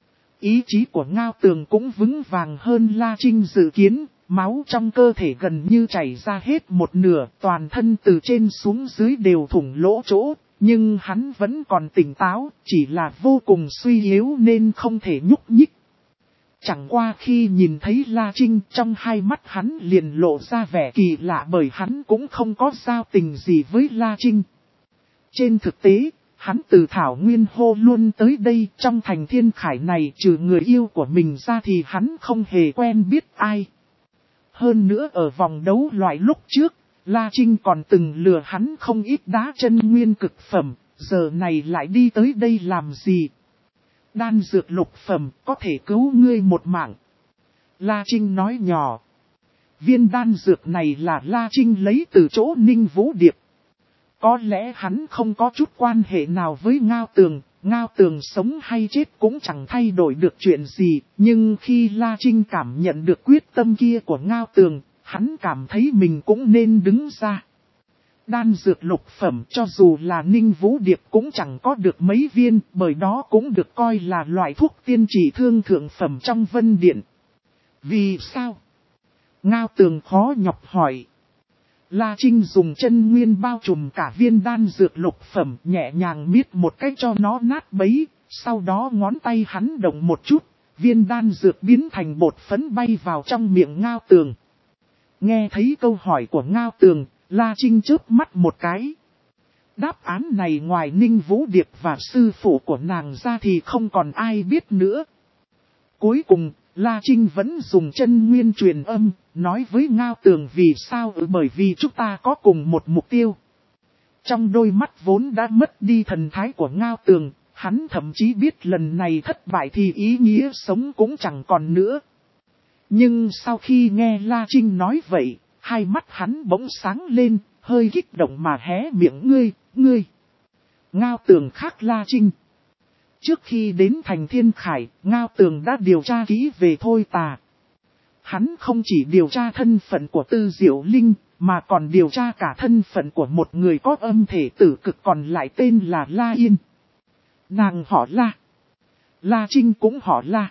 Ý chí của Ngao Tường cũng vững vàng hơn La Trinh dự kiến, máu trong cơ thể gần như chảy ra hết một nửa, toàn thân từ trên xuống dưới đều thủng lỗ chỗ, nhưng hắn vẫn còn tỉnh táo, chỉ là vô cùng suy yếu nên không thể nhúc nhích. Chẳng qua khi nhìn thấy La Trinh, trong hai mắt hắn liền lộ ra vẻ kỳ lạ bởi hắn cũng không có giao tình gì với La Trinh. Trên thực tế, hắn từ Thảo Nguyên Hô luôn tới đây, trong thành Thiên Khải này trừ người yêu của mình ra thì hắn không hề quen biết ai. Hơn nữa ở vòng đấu loại lúc trước, La Trinh còn từng lừa hắn không ít đá chân nguyên cực phẩm, giờ này lại đi tới đây làm gì? Đan dược lục phẩm có thể cứu ngươi một mạng. La Trinh nói nhỏ. Viên đan dược này là La Trinh lấy từ chỗ Ninh Vũ Điệp. Có lẽ hắn không có chút quan hệ nào với Ngao Tường, Ngao Tường sống hay chết cũng chẳng thay đổi được chuyện gì. Nhưng khi La Trinh cảm nhận được quyết tâm kia của Ngao Tường, hắn cảm thấy mình cũng nên đứng ra. Đan dược lục phẩm cho dù là Ninh Vũ Điệp cũng chẳng có được mấy viên, bởi đó cũng được coi là loại thuốc tiên trị thương thượng phẩm trong Vân Điện. Vì sao? Ngao Tường khó nhọc hỏi. La Trinh dùng chân nguyên bao trùm cả viên đan dược lục phẩm, nhẹ nhàng miết một cách cho nó nát bấy, sau đó ngón tay hắn động một chút, viên đan dược biến thành bột phấn bay vào trong miệng Ngao Tường. Nghe thấy câu hỏi của Ngao Tường, La Trinh chớp mắt một cái. Đáp án này ngoài Ninh Vũ Điệp và sư phụ của nàng ra thì không còn ai biết nữa. Cuối cùng, La Trinh vẫn dùng chân nguyên truyền âm, nói với Ngao Tường vì sao ừ bởi vì chúng ta có cùng một mục tiêu. Trong đôi mắt vốn đã mất đi thần thái của Ngao Tường, hắn thậm chí biết lần này thất bại thì ý nghĩa sống cũng chẳng còn nữa. Nhưng sau khi nghe La Trinh nói vậy, hai mắt hắn bỗng sáng lên, hơi kích động mà hé miệng ngươi, ngươi. Ngao Tường khác La Trinh. Trước khi đến thành Thiên Khải, Ngao Tường đã điều tra kỹ về Thôi Tà. Hắn không chỉ điều tra thân phận của Tư Diệu Linh, mà còn điều tra cả thân phận của một người có âm thể tử cực còn lại tên là La Yên. Nàng họ La. La Trinh cũng họ La.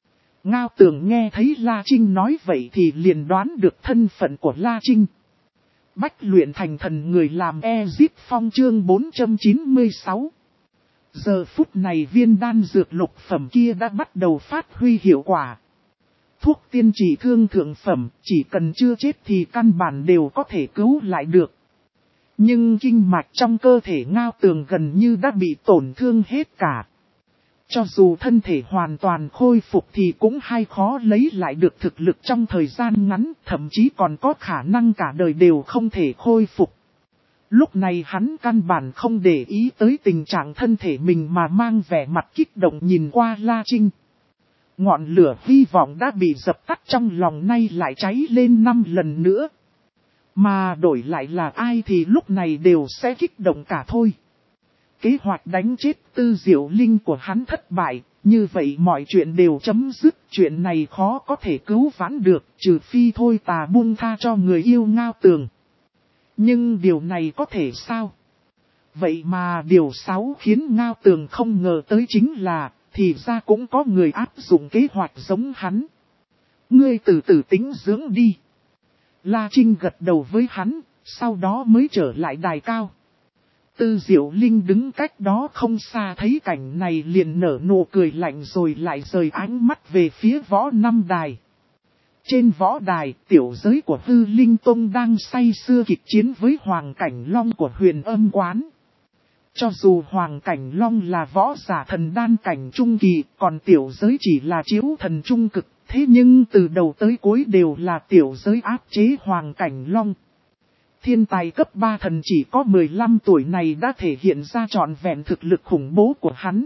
Ngao Tường nghe thấy La Trinh nói vậy thì liền đoán được thân phận của La Trinh. Bách luyện thành thần người làm E-Zip Phong chương bốn trăm chín mươi sáu. Giờ phút này viên đan dược lục phẩm kia đã bắt đầu phát huy hiệu quả. Thuốc tiên trị thương thượng phẩm, chỉ cần chưa chết thì căn bản đều có thể cứu lại được. Nhưng kinh mạch trong cơ thể Ngao Tường gần như đã bị tổn thương hết cả. Cho dù thân thể hoàn toàn khôi phục thì cũng hay khó lấy lại được thực lực trong thời gian ngắn, thậm chí còn có khả năng cả đời đều không thể khôi phục. Lúc này hắn căn bản không để ý tới tình trạng thân thể mình mà mang vẻ mặt kích động nhìn qua La Trinh. Ngọn lửa hy vọng đã bị dập tắt trong lòng nay lại cháy lên năm lần nữa. Mà đổi lại là ai thì lúc này đều sẽ kích động cả thôi. Kế hoạch đánh chết Tư Diệu Linh của hắn thất bại, như vậy mọi chuyện đều chấm dứt, chuyện này khó có thể cứu vãn được, trừ phi Thôi Tà buông tha cho người yêu Ngao Tường. Nhưng điều này có thể sao? Vậy mà điều sáu khiến Ngao Tường không ngờ tới chính là, thì ra cũng có người áp dụng kế hoạch giống hắn. Ngươi từ từ tính dưỡng đi. La Trinh gật đầu với hắn, sau đó mới trở lại đài cao. Tư Diệu Linh đứng cách đó không xa thấy cảnh này liền nở nụ cười lạnh rồi lại rời ánh mắt về phía võ năm đài. Trên võ đài, tiểu giới của Hư Linh Tông đang say sưa kịch chiến với Hoàng Cảnh Long của Huyền Âm Quán. Cho dù Hoàng Cảnh Long là võ giả thần đan cảnh trung kỳ, còn tiểu giới chỉ là chiếu thần trung cực, thế nhưng từ đầu tới cuối đều là tiểu giới áp chế Hoàng Cảnh Long. Thiên tài cấp ba thần chỉ có mười lăm tuổi này đã thể hiện ra trọn vẹn thực lực khủng bố của hắn.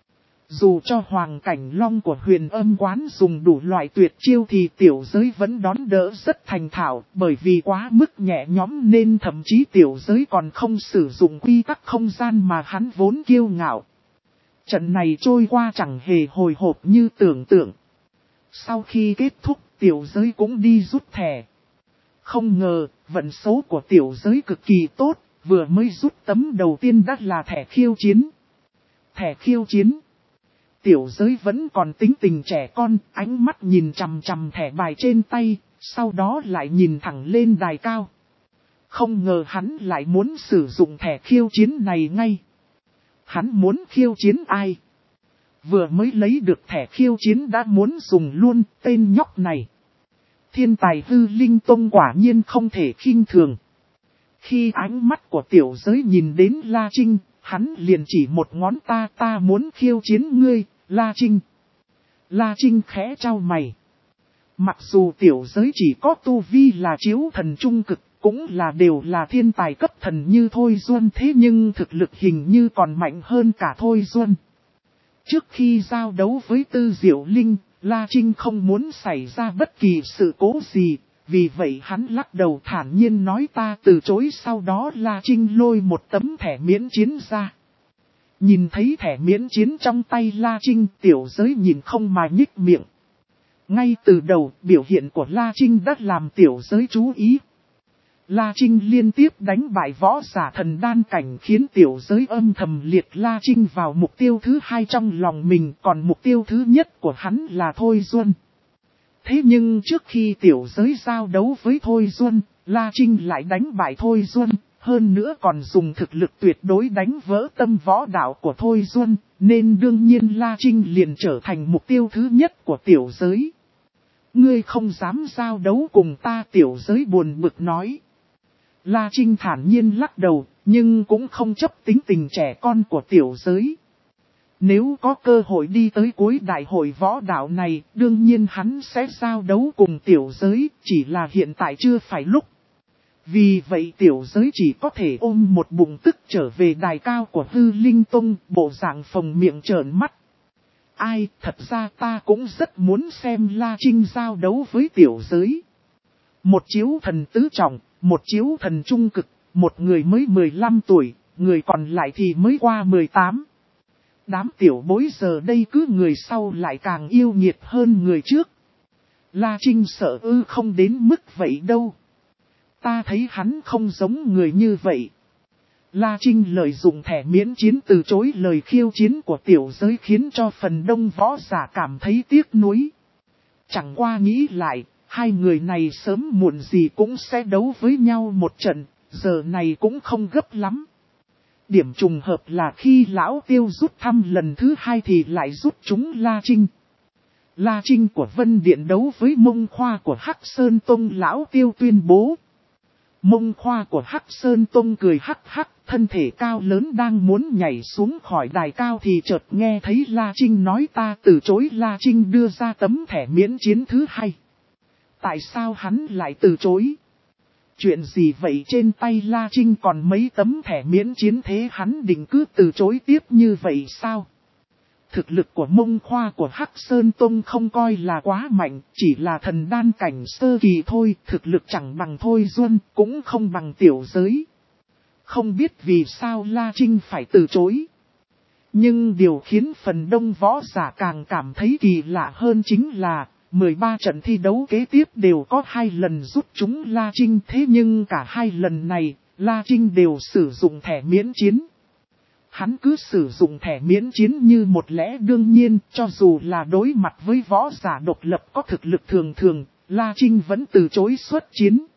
Dù cho Hoàng Cảnh Long của Huyền Âm Quán dùng đủ loại tuyệt chiêu thì tiểu giới vẫn đón đỡ rất thành thạo, bởi vì quá mức nhẹ nhõm nên thậm chí tiểu giới còn không sử dụng quy tắc không gian mà hắn vốn kiêu ngạo. Trận này trôi qua chẳng hề hồi hộp như tưởng tượng. Sau khi kết thúc, tiểu giới cũng đi rút thẻ. Không ngờ, vận số của tiểu giới cực kỳ tốt, vừa mới rút tấm đầu tiên đã là thẻ khiêu chiến. Thẻ khiêu chiến. Tiểu giới vẫn còn tính tình trẻ con, ánh mắt nhìn chằm chằm thẻ bài trên tay, sau đó lại nhìn thẳng lên đài cao. Không ngờ hắn lại muốn sử dụng thẻ khiêu chiến này ngay. Hắn muốn khiêu chiến ai? Vừa mới lấy được thẻ khiêu chiến đã muốn dùng luôn tên nhóc này. Thiên tài hư linh tông quả nhiên không thể khinh thường. Khi ánh mắt của tiểu giới nhìn đến La Trinh, hắn liền chỉ một ngón ta ta muốn khiêu chiến ngươi, La Trinh. La Trinh khẽ trao mày. Mặc dù tiểu giới chỉ có tu vi là chiếu thần trung cực, cũng là đều là thiên tài cấp thần như Thôi Duân, thế nhưng thực lực hình như còn mạnh hơn cả Thôi Duân. Trước khi giao đấu với Tư Diệu Linh, La Trinh không muốn xảy ra bất kỳ sự cố gì, vì vậy hắn lắc đầu thản nhiên nói ta từ chối. Sau đó La Trinh lôi một tấm thẻ miễn chiến ra. Nhìn thấy thẻ miễn chiến trong tay La Trinh, tiểu giới nhìn không mà nhích miệng. Ngay từ đầu, biểu hiện của La Trinh đã làm tiểu giới chú ý. La Trinh liên tiếp đánh bại võ giả thần đan cảnh khiến tiểu giới âm thầm liệt La Trinh vào mục tiêu thứ hai trong lòng mình, còn mục tiêu thứ nhất của hắn là Thôi Duân. Thế nhưng trước khi tiểu giới giao đấu với Thôi Duân, La Trinh lại đánh bại Thôi Duân, hơn nữa còn dùng thực lực tuyệt đối đánh vỡ tâm võ đạo của Thôi Duân, nên đương nhiên La Trinh liền trở thành mục tiêu thứ nhất của tiểu giới. Ngươi không dám giao đấu cùng ta, tiểu giới buồn bực nói. La Trinh thản nhiên lắc đầu, nhưng cũng không chấp tính tình trẻ con của tiểu giới. Nếu có cơ hội đi tới cuối đại hội võ đạo này, đương nhiên hắn sẽ giao đấu cùng tiểu giới, chỉ là hiện tại chưa phải lúc. Vì vậy tiểu giới chỉ có thể ôm một bụng tức trở về đài cao của Hư Linh Tông, bộ dạng phồng miệng trợn mắt. Ai, thật ra ta cũng rất muốn xem La Trinh giao đấu với tiểu giới. Một chiếu thần tứ trọng, một chiếu thần trung cực, một người mới mười lăm tuổi, người còn lại thì mới qua mười tám. Đám tiểu bối giờ đây cứ người sau lại càng yêu nghiệt hơn người trước. La Trinh sợ ư không đến mức vậy đâu. Ta thấy hắn không giống người như vậy. La Trinh lợi dụng thẻ miễn chiến từ chối lời khiêu chiến của tiểu giới khiến cho phần đông võ giả cảm thấy tiếc nuối. Chẳng qua nghĩ lại, hai người này sớm muộn gì cũng sẽ đấu với nhau một trận, giờ này cũng không gấp lắm. Điểm trùng hợp là khi lão tiêu rút thăm lần thứ hai thì lại rút trúng La Trinh. La Trinh của Vân Điện đấu với Mông Khoa của Hắc Sơn Tông, lão tiêu tuyên bố. Mông Khoa của Hắc Sơn Tông cười hắc hắc, thân thể cao lớn đang muốn nhảy xuống khỏi đài cao thì chợt nghe thấy La Trinh nói ta từ chối. La Trinh đưa ra tấm thẻ miễn chiến thứ hai. Tại sao hắn lại từ chối? Chuyện gì vậy, trên tay La Trinh còn mấy tấm thẻ miễn chiến thế hắn định cứ từ chối tiếp như vậy sao? Thực lực của Mông Khoa của Hắc Sơn Tông không coi là quá mạnh, chỉ là thần đan cảnh sơ kỳ thôi, thực lực chẳng bằng Thôi Duân, cũng không bằng tiểu giới. Không biết vì sao La Trinh phải từ chối. Nhưng điều khiến phần đông võ giả càng cảm thấy kỳ lạ hơn chính là mười ba trận thi đấu kế tiếp đều có hai lần rút trúng La Trinh, thế nhưng cả hai lần này, La Trinh đều sử dụng thẻ miễn chiến. Hắn cứ sử dụng thẻ miễn chiến như một lẽ đương nhiên, cho dù là đối mặt với võ giả độc lập có thực lực thường thường, La Trinh vẫn từ chối xuất chiến.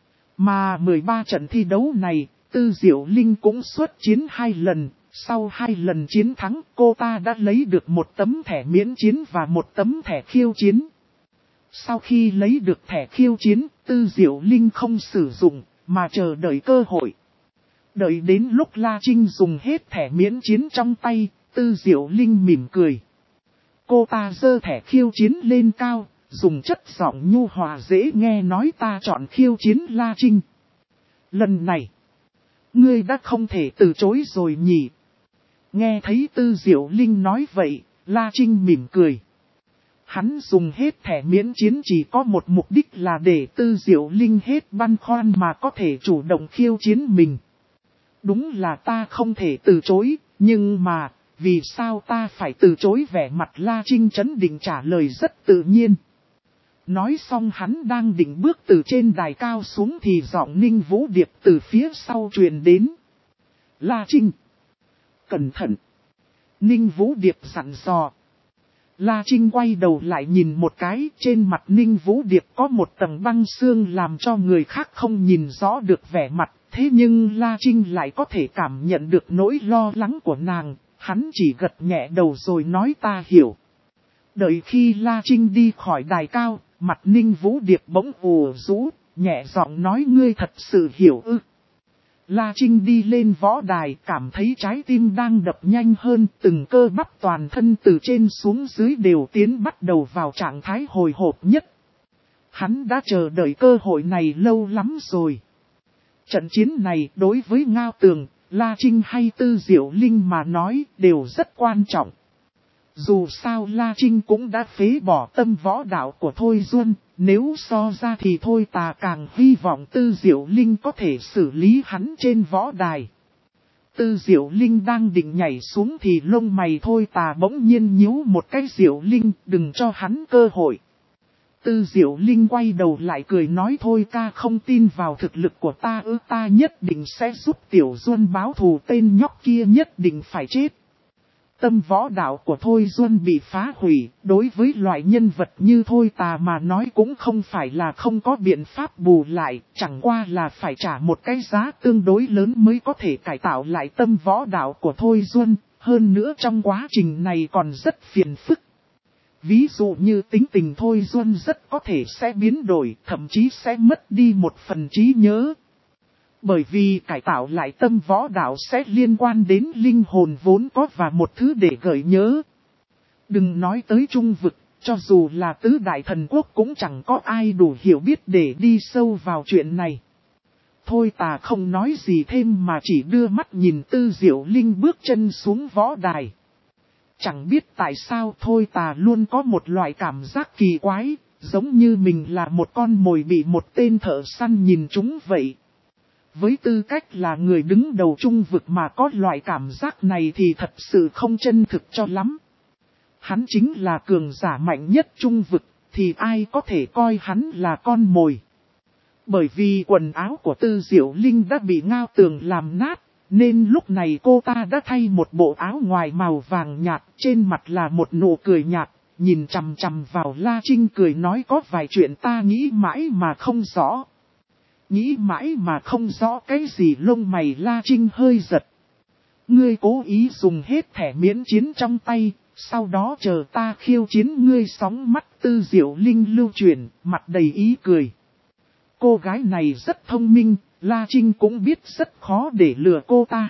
Mà mười ba trận thi đấu này, Tư Diệu Linh cũng xuất chiến hai lần, sau hai lần chiến thắng cô ta đã lấy được một tấm thẻ miễn chiến và một tấm thẻ khiêu chiến. Sau khi lấy được thẻ khiêu chiến, Tư Diệu Linh không sử dụng, mà chờ đợi cơ hội. Đợi đến lúc La Trinh dùng hết thẻ miễn chiến trong tay, Tư Diệu Linh mỉm cười. Cô ta giơ thẻ khiêu chiến lên cao, dùng chất giọng nhu hòa dễ nghe nói ta chọn khiêu chiến La Trinh. Lần này, ngươi đã không thể từ chối rồi nhỉ. Nghe thấy Tư Diệu Linh nói vậy, La Trinh mỉm cười. Hắn dùng hết thẻ miễn chiến chỉ có một mục đích là để Tư Diệu Linh hết băn khoăn mà có thể chủ động khiêu chiến mình. Đúng là ta không thể từ chối, nhưng mà, vì sao ta phải từ chối? Vẻ mặt La Trinh trấn định trả lời rất tự nhiên. Nói xong hắn đang định bước từ trên đài cao xuống thì giọng Ninh Vũ Điệp từ phía sau truyền đến. La Trinh! Cẩn thận! Ninh Vũ Điệp dặn dò. La Trinh quay đầu lại nhìn một cái, trên mặt Ninh Vũ Điệp có một tầng băng xương làm cho người khác không nhìn rõ được vẻ mặt. Thế nhưng La Trinh lại có thể cảm nhận được nỗi lo lắng của nàng, hắn chỉ gật nhẹ đầu rồi nói ta hiểu. Đợi khi La Trinh đi khỏi đài cao, mặt Ninh Vũ Điệp bỗng ù rũ, nhẹ giọng nói ngươi thật sự hiểu ư. La Trinh đi lên võ đài cảm thấy trái tim đang đập nhanh hơn, từng cơ bắp toàn thân từ trên xuống dưới đều tiến bắt đầu vào trạng thái hồi hộp nhất. Hắn đã chờ đợi cơ hội này lâu lắm rồi. Trận chiến này đối với Ngao Tường, La Trinh hay Tư Diệu Linh mà nói đều rất quan trọng. Dù sao La Trinh cũng đã phế bỏ tâm võ đạo của Thôi Duân, nếu so ra thì Thôi Tà càng hy vọng Tư Diệu Linh có thể xử lý hắn trên võ đài. Tư Diệu Linh đang định nhảy xuống thì lông mày Thôi Tà bỗng nhiên nhíu một cái. Diệu Linh, đừng cho hắn cơ hội. Tư Diệu Linh quay đầu lại cười nói thôi ca không tin vào thực lực của ta ư, ta nhất định sẽ giúp Tiểu Duân báo thù, tên nhóc kia nhất định phải chết. Tâm võ đạo của Thôi Duân bị phá hủy, đối với loại nhân vật như Thôi Tà mà nói cũng không phải là không có biện pháp bù lại, chẳng qua là phải trả một cái giá tương đối lớn mới có thể cải tạo lại tâm võ đạo của Thôi Duân, hơn nữa trong quá trình này còn rất phiền phức. Ví dụ như tính tình Thôi Duân rất có thể sẽ biến đổi, thậm chí sẽ mất đi một phần trí nhớ. Bởi vì cải tạo lại tâm võ đạo sẽ liên quan đến linh hồn vốn có và một thứ để gợi nhớ. Đừng nói tới trung vực, cho dù là tứ đại thần quốc cũng chẳng có ai đủ hiểu biết để đi sâu vào chuyện này. Thôi Tà không nói gì thêm mà chỉ đưa mắt nhìn Tư Diệu Linh bước chân xuống võ đài. Chẳng biết tại sao Thôi Tà luôn có một loại cảm giác kỳ quái, giống như mình là một con mồi bị một tên thợ săn nhìn trúng vậy. Với tư cách là người đứng đầu trung vực mà có loại cảm giác này thì thật sự không chân thực cho lắm. Hắn chính là cường giả mạnh nhất trung vực, thì ai có thể coi hắn là con mồi. Bởi vì quần áo của Tư Diệu Linh đã bị Ngao Tường làm nát, nên lúc này cô ta đã thay một bộ áo ngoài màu vàng nhạt, trên mặt là một nụ cười nhạt, nhìn chằm chằm vào La Trinh cười nói có vài chuyện ta nghĩ mãi mà không rõ. Nghĩ mãi mà không rõ cái gì? Lông mày La Trinh hơi giật. Ngươi cố ý dùng hết thẻ miễn chiến trong tay, sau đó chờ ta khiêu chiến ngươi. Sóng mắt Tư Diệu Linh lưu chuyển, mặt đầy ý cười. Cô gái này rất thông minh, La Trinh cũng biết rất khó để lừa cô ta.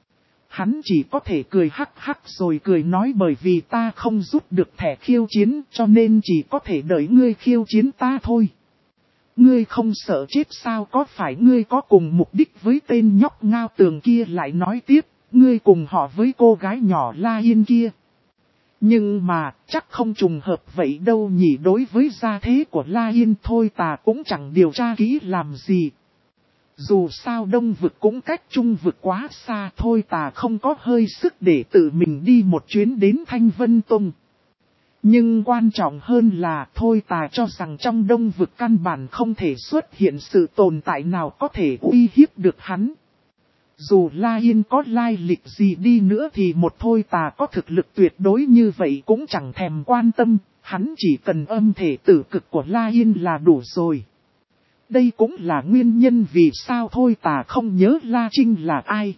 Hắn chỉ có thể cười hắc hắc rồi cười nói bởi vì ta không rút được thẻ khiêu chiến cho nên chỉ có thể đợi ngươi khiêu chiến ta thôi. Ngươi không sợ chết sao? Có phải ngươi có cùng mục đích với tên nhóc Ngao Tường kia? Lại nói tiếp, ngươi cùng họ với cô gái nhỏ La Yên kia. Nhưng mà, chắc không trùng hợp vậy đâu nhỉ. Đối với gia thế của La Yên Thôi Tà cũng chẳng điều tra kỹ làm gì. Dù sao đông vực cũng cách trung vực quá xa, Thôi Tà không có hơi sức để tự mình đi một chuyến đến Thanh Vân Tông. Nhưng quan trọng hơn là Thôi Tà cho rằng trong đông vực căn bản không thể xuất hiện sự tồn tại nào có thể uy hiếp được hắn. Dù La Yên có lai lịch gì đi nữa thì một Thôi Tà có thực lực tuyệt đối như vậy cũng chẳng thèm quan tâm, hắn chỉ cần âm thể tử cực của La Yên là đủ rồi. Đây cũng là nguyên nhân vì sao Thôi Tà không nhớ La Trinh là ai.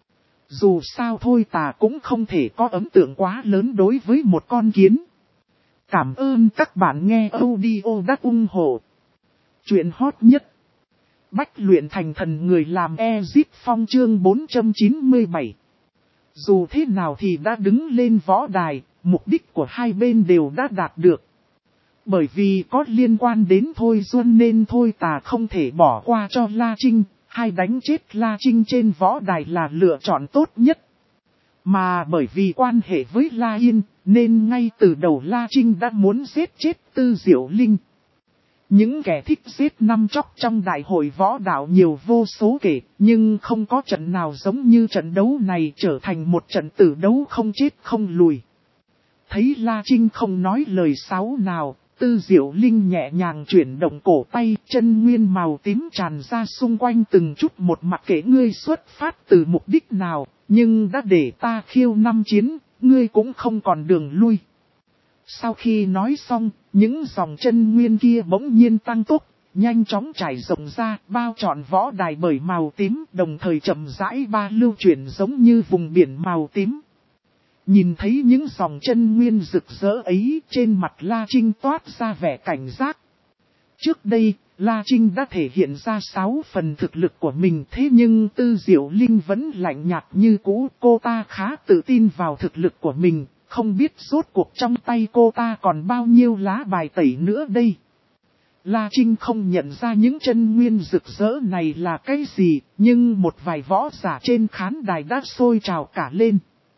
Dù sao Thôi Tà cũng không thể có ấn tượng quá lớn đối với một con kiến. Cảm ơn các bạn nghe audio đắc ủng hộ. Chuyện hot nhất. Bách luyện thành thần người làm Ezip Phong chương bốn trăm chín mươi bảy. Dù thế nào thì đã đứng lên võ đài, mục đích của hai bên đều đã đạt được. Bởi vì có liên quan đến Thôi Duân nên Thôi Tà không thể bỏ qua cho La Trinh, hai đánh chết La Trinh trên võ đài là lựa chọn tốt nhất. Mà bởi vì quan hệ với La Yên, nên ngay từ đầu La Trinh đã muốn giết chết Tư Diệu Linh. Những kẻ thích giết năm chóc trong đại hội võ đạo nhiều vô số kể, nhưng không có trận nào giống như trận đấu này trở thành một trận tử đấu không chết không lùi. Thấy La Trinh không nói lời sáo nào, Tư Diệu Linh nhẹ nhàng chuyển động cổ tay, chân nguyên màu tím tràn ra xung quanh từng chút một, mặc kệ ngươi xuất phát từ mục đích nào, nhưng đã để ta khiêu năm chiến, ngươi cũng không còn đường lui. Sau khi nói xong, những dòng chân nguyên kia bỗng nhiên tăng tốc, nhanh chóng trải rộng ra, bao trọn võ đài bởi màu tím, đồng thời chậm rãi ba lưu chuyển giống như vùng biển màu tím. Nhìn thấy những dòng chân nguyên rực rỡ ấy, trên mặt La Trinh toát ra vẻ cảnh giác. Trước đây, La Trinh đã thể hiện ra sáu phần thực lực của mình, thế nhưng Tư Diệu Linh vẫn lạnh nhạt như cũ. Cô ta khá tự tin vào thực lực của mình, không biết rốt cuộc trong tay cô ta còn bao nhiêu lá bài tẩy nữa đây. La Trinh không nhận ra những chân nguyên rực rỡ này là cái gì, nhưng một vài võ giả trên khán đài đã sôi trào cả lên.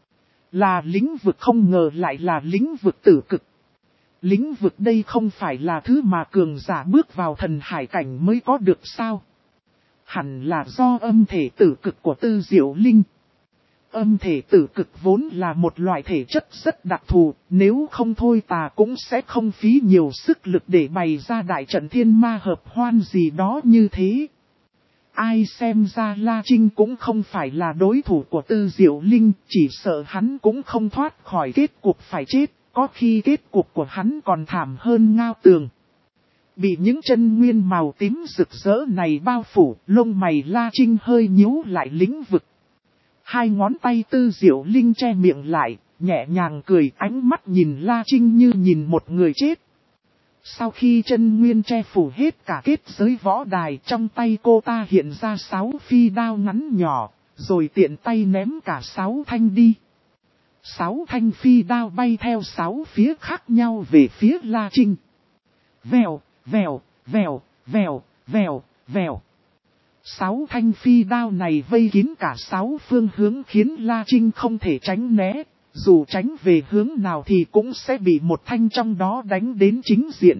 Là lĩnh vực, không ngờ lại là lĩnh vực tử cực. Lĩnh vực đây không phải là thứ mà cường giả bước vào thần hải cảnh mới có được sao? Hẳn là do âm thể tử cực của Tư Diệu Linh. Âm thể tử cực vốn là một loại thể chất rất đặc thù, nếu không thôi ta cũng sẽ không phí nhiều sức lực để bày ra đại trận thiên ma hợp hoan gì đó như thế. Ai xem ra La Trinh cũng không phải là đối thủ của Tư Diệu Linh, chỉ sợ hắn cũng không thoát khỏi kết cục phải chết, có khi kết cục của hắn còn thảm hơn Ngao Tường. Bị những chân nguyên màu tím rực rỡ này bao phủ, lông mày La Trinh hơi nhíu lại lĩnh vực. Hai ngón tay Tư Diệu Linh che miệng lại, nhẹ nhàng cười, ánh mắt nhìn La Trinh như nhìn một người chết. Sau khi chân nguyên che phủ hết cả kết giới võ đài, trong tay cô ta hiện ra sáu phi đao ngắn nhỏ, rồi tiện tay ném cả sáu thanh đi. Sáu thanh phi đao bay theo sáu phía khác nhau về phía La Trinh. Vèo, vèo, vèo, vèo, vèo, vèo. Sáu thanh phi đao này vây kín cả sáu phương hướng khiến La Trinh không thể tránh né. Dù tránh về hướng nào thì cũng sẽ bị một thanh trong đó đánh đến chính diện.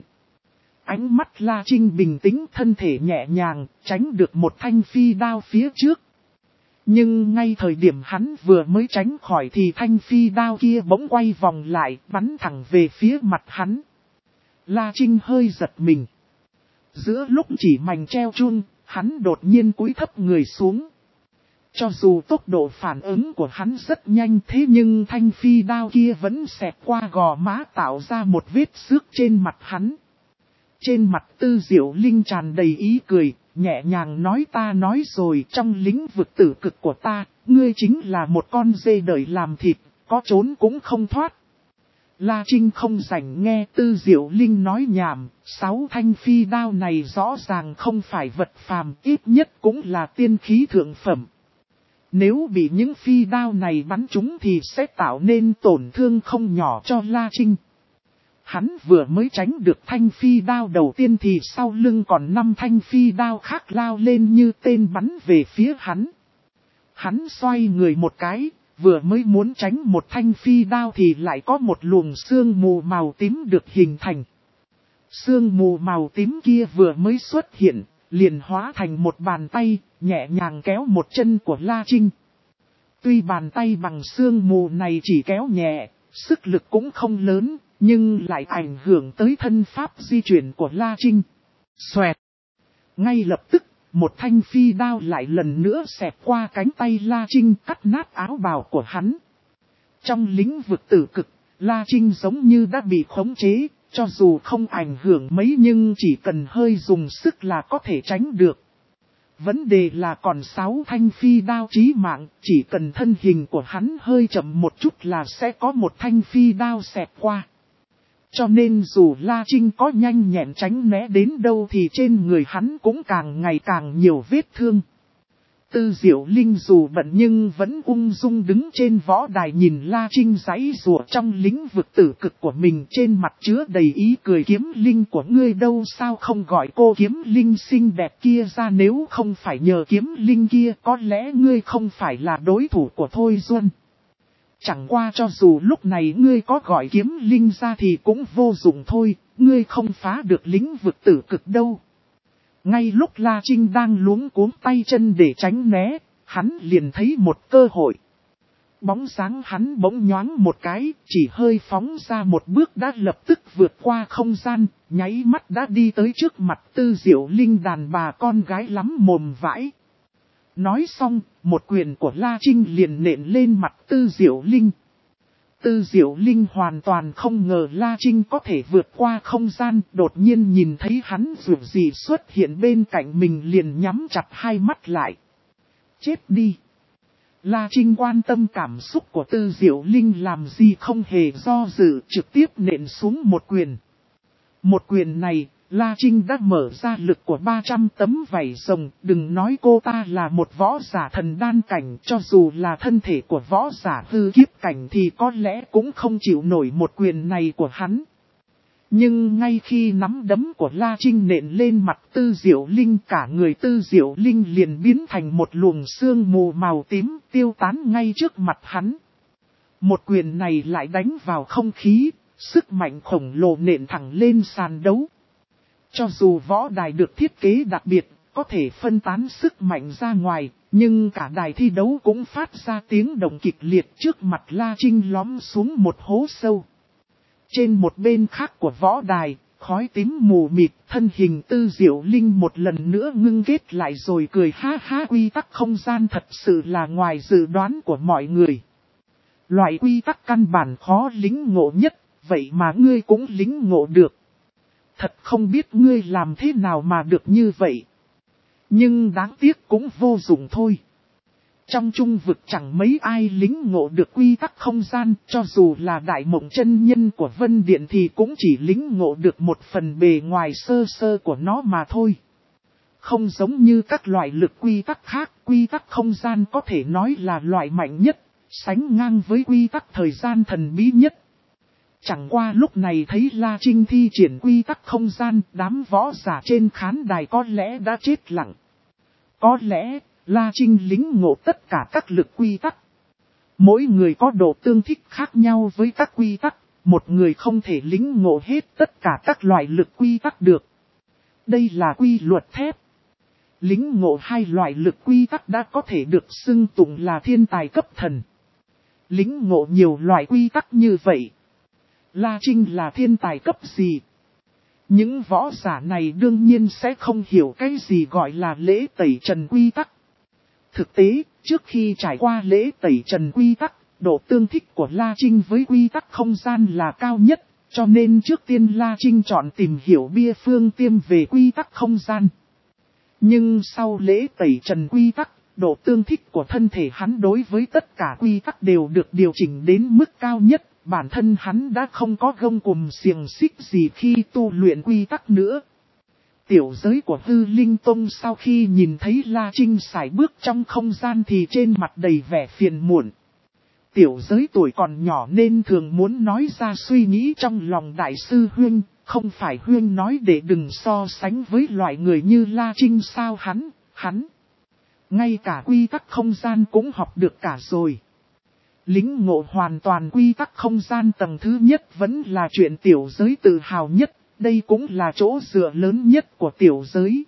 Ánh mắt La Trinh bình tĩnh, thân thể nhẹ nhàng, tránh được một thanh phi đao phía trước. Nhưng ngay thời điểm hắn vừa mới tránh khỏi thì thanh phi đao kia bỗng quay vòng lại, bắn thẳng về phía mặt hắn. La Trinh hơi giật mình. Giữa lúc chỉ mảnh treo chun, hắn đột nhiên cúi thấp người xuống. Cho dù tốc độ phản ứng của hắn rất nhanh, thế nhưng thanh phi đao kia vẫn xẹt qua gò má tạo ra một vết xước trên mặt hắn. Trên mặt Tư Diệu Linh tràn đầy ý cười, nhẹ nhàng nói, ta nói rồi, trong lĩnh vực tử cực của ta, ngươi chính là một con dê đợi làm thịt, có trốn cũng không thoát. La Trinh không rảnh nghe Tư Diệu Linh nói nhảm, sáu thanh phi đao này rõ ràng không phải vật phàm, ít nhất cũng là tiên khí thượng phẩm. Nếu bị những phi đao này bắn trúng thì sẽ tạo nên tổn thương không nhỏ cho La Trinh. Hắn vừa mới tránh được thanh phi đao đầu tiên thì sau lưng còn năm thanh phi đao khác lao lên như tên bắn về phía hắn. Hắn xoay người một cái, vừa mới muốn tránh một thanh phi đao thì lại có một luồng sương mù màu tím được hình thành. Sương mù màu tím kia vừa mới xuất hiện, liền hóa thành một bàn tay, nhẹ nhàng kéo một chân của La Trinh. Tuy bàn tay bằng sương mù này chỉ kéo nhẹ, sức lực cũng không lớn, nhưng lại ảnh hưởng tới thân pháp di chuyển của La Trinh. Xoẹt! Ngay lập tức, một thanh phi đao lại lần nữa xẹt qua cánh tay La Trinh, cắt nát áo bào của hắn. Trong lĩnh vực tử cực, La Trinh giống như đã bị khống chế, cho dù không ảnh hưởng mấy nhưng chỉ cần hơi dùng sức là có thể tránh được. Vấn đề là còn sáu thanh phi đao chí mạng, chỉ cần thân hình của hắn hơi chậm một chút là sẽ có một thanh phi đao xẹt qua. Cho nên dù La Trinh có nhanh nhẹn tránh né đến đâu thì trên người hắn cũng càng ngày càng nhiều vết thương. Tư Diệu Linh dù bận nhưng vẫn ung dung đứng trên võ đài nhìn La Trinh giãy giụa trong lĩnh vực tử cực của mình, trên mặt chứa đầy ý cười. Kiếm linh của ngươi đâu, sao không gọi cô kiếm linh xinh đẹp kia ra, nếu không phải nhờ kiếm linh kia có lẽ ngươi không phải là đối thủ của Thôi Duân. Chẳng qua cho dù lúc này ngươi có gọi kiếm linh ra thì cũng vô dụng thôi, ngươi không phá được lĩnh vực tử cực đâu. Ngay lúc La Trinh đang luống cuống tay chân để tránh né, hắn liền thấy một cơ hội. Bóng dáng hắn bỗng nhoáng một cái, chỉ hơi phóng ra một bước đã lập tức vượt qua không gian, nháy mắt đã đi tới trước mặt Tư Diệu Linh, đàn bà con gái lắm mồm vãi. Nói xong, một quyền của La Trinh liền nện lên mặt Tư Diệu Linh. Tư Diệu Linh hoàn toàn không ngờ La Trinh có thể vượt qua không gian, đột nhiên nhìn thấy hắn dù gì xuất hiện bên cạnh mình liền nhắm chặt hai mắt lại. Chết đi! La Trinh quan tâm cảm xúc của Tư Diệu Linh làm gì không hề do dự, trực tiếp nện xuống một quyền. Một quyền này, La Trinh đã mở ra lực của ba trăm tấm vảy rồng, đừng nói cô ta là một võ giả thần đan cảnh, cho dù là thân thể của võ giả hư kiếp cảnh thì có lẽ cũng không chịu nổi một quyền này của hắn. Nhưng ngay khi nắm đấm của La Trinh nện lên mặt Tư Diệu Linh, cả người Tư Diệu Linh liền biến thành một luồng sương mù màu tím tiêu tán ngay trước mặt hắn. Một quyền này lại đánh vào không khí, sức mạnh khổng lồ nện thẳng lên sàn đấu. Cho dù võ đài được thiết kế đặc biệt, có thể phân tán sức mạnh ra ngoài, nhưng cả đài thi đấu cũng phát ra tiếng động kịch liệt, trước mặt La Trinh lóm xuống một hố sâu. Trên một bên khác của võ đài, khói tím mù mịt, thân hình Tư Diệu Linh một lần nữa ngưng kết lại rồi cười ha ha. Quy tắc không gian thật sự là ngoài dự đoán của mọi người. Loại quy tắc căn bản khó lĩnh ngộ nhất, vậy mà ngươi cũng lĩnh ngộ được. Thật không biết ngươi làm thế nào mà được như vậy. Nhưng đáng tiếc cũng vô dụng thôi. Trong trung vực chẳng mấy ai lĩnh ngộ được quy tắc không gian, cho dù là đại mộng chân nhân của Vân Điện thì cũng chỉ lĩnh ngộ được một phần bề ngoài sơ sơ của nó mà thôi. Không giống như các loại lực quy tắc khác, quy tắc không gian có thể nói là loại mạnh nhất, sánh ngang với quy tắc thời gian thần bí nhất. Chẳng qua lúc này thấy La Trinh thi triển quy tắc không gian, đám võ giả trên khán đài có lẽ đã chết lặng. Có lẽ, La Trinh lĩnh ngộ tất cả các lực quy tắc. Mỗi người có độ tương thích khác nhau với các quy tắc, một người không thể lĩnh ngộ hết tất cả các loại lực quy tắc được. Đây là quy luật thép. Lĩnh ngộ hai loại lực quy tắc đã có thể được xưng tụng là thiên tài cấp thần. Lĩnh ngộ nhiều loại quy tắc như vậy, La Trinh là thiên tài cấp gì? Những võ giả này đương nhiên sẽ không hiểu cái gì gọi là lễ tẩy trần quy tắc. Thực tế, trước khi trải qua lễ tẩy trần quy tắc, độ tương thích của La Trinh với quy tắc không gian là cao nhất, cho nên trước tiên La Trinh chọn tìm hiểu bia phương tiêm về quy tắc không gian. Nhưng sau lễ tẩy trần quy tắc, độ tương thích của thân thể hắn đối với tất cả quy tắc đều được điều chỉnh đến mức cao nhất. Bản thân hắn đã không có gông cùm xiềng xích gì khi tu luyện quy tắc nữa. Tiểu giới của Hư Linh Tông sau khi nhìn thấy La Trinh sải bước trong không gian thì trên mặt đầy vẻ phiền muộn. Tiểu giới tuổi còn nhỏ nên thường muốn nói ra suy nghĩ trong lòng đại sư Huyên, không phải Huyên nói để đừng so sánh với loại người như La Trinh sao hắn, hắn. Ngay cả quy tắc không gian cũng học được cả rồi. Lĩnh ngộ hoàn toàn quy tắc không gian tầng thứ nhất vẫn là chuyện tiểu giới tự hào nhất, đây cũng là chỗ dựa lớn nhất của tiểu giới.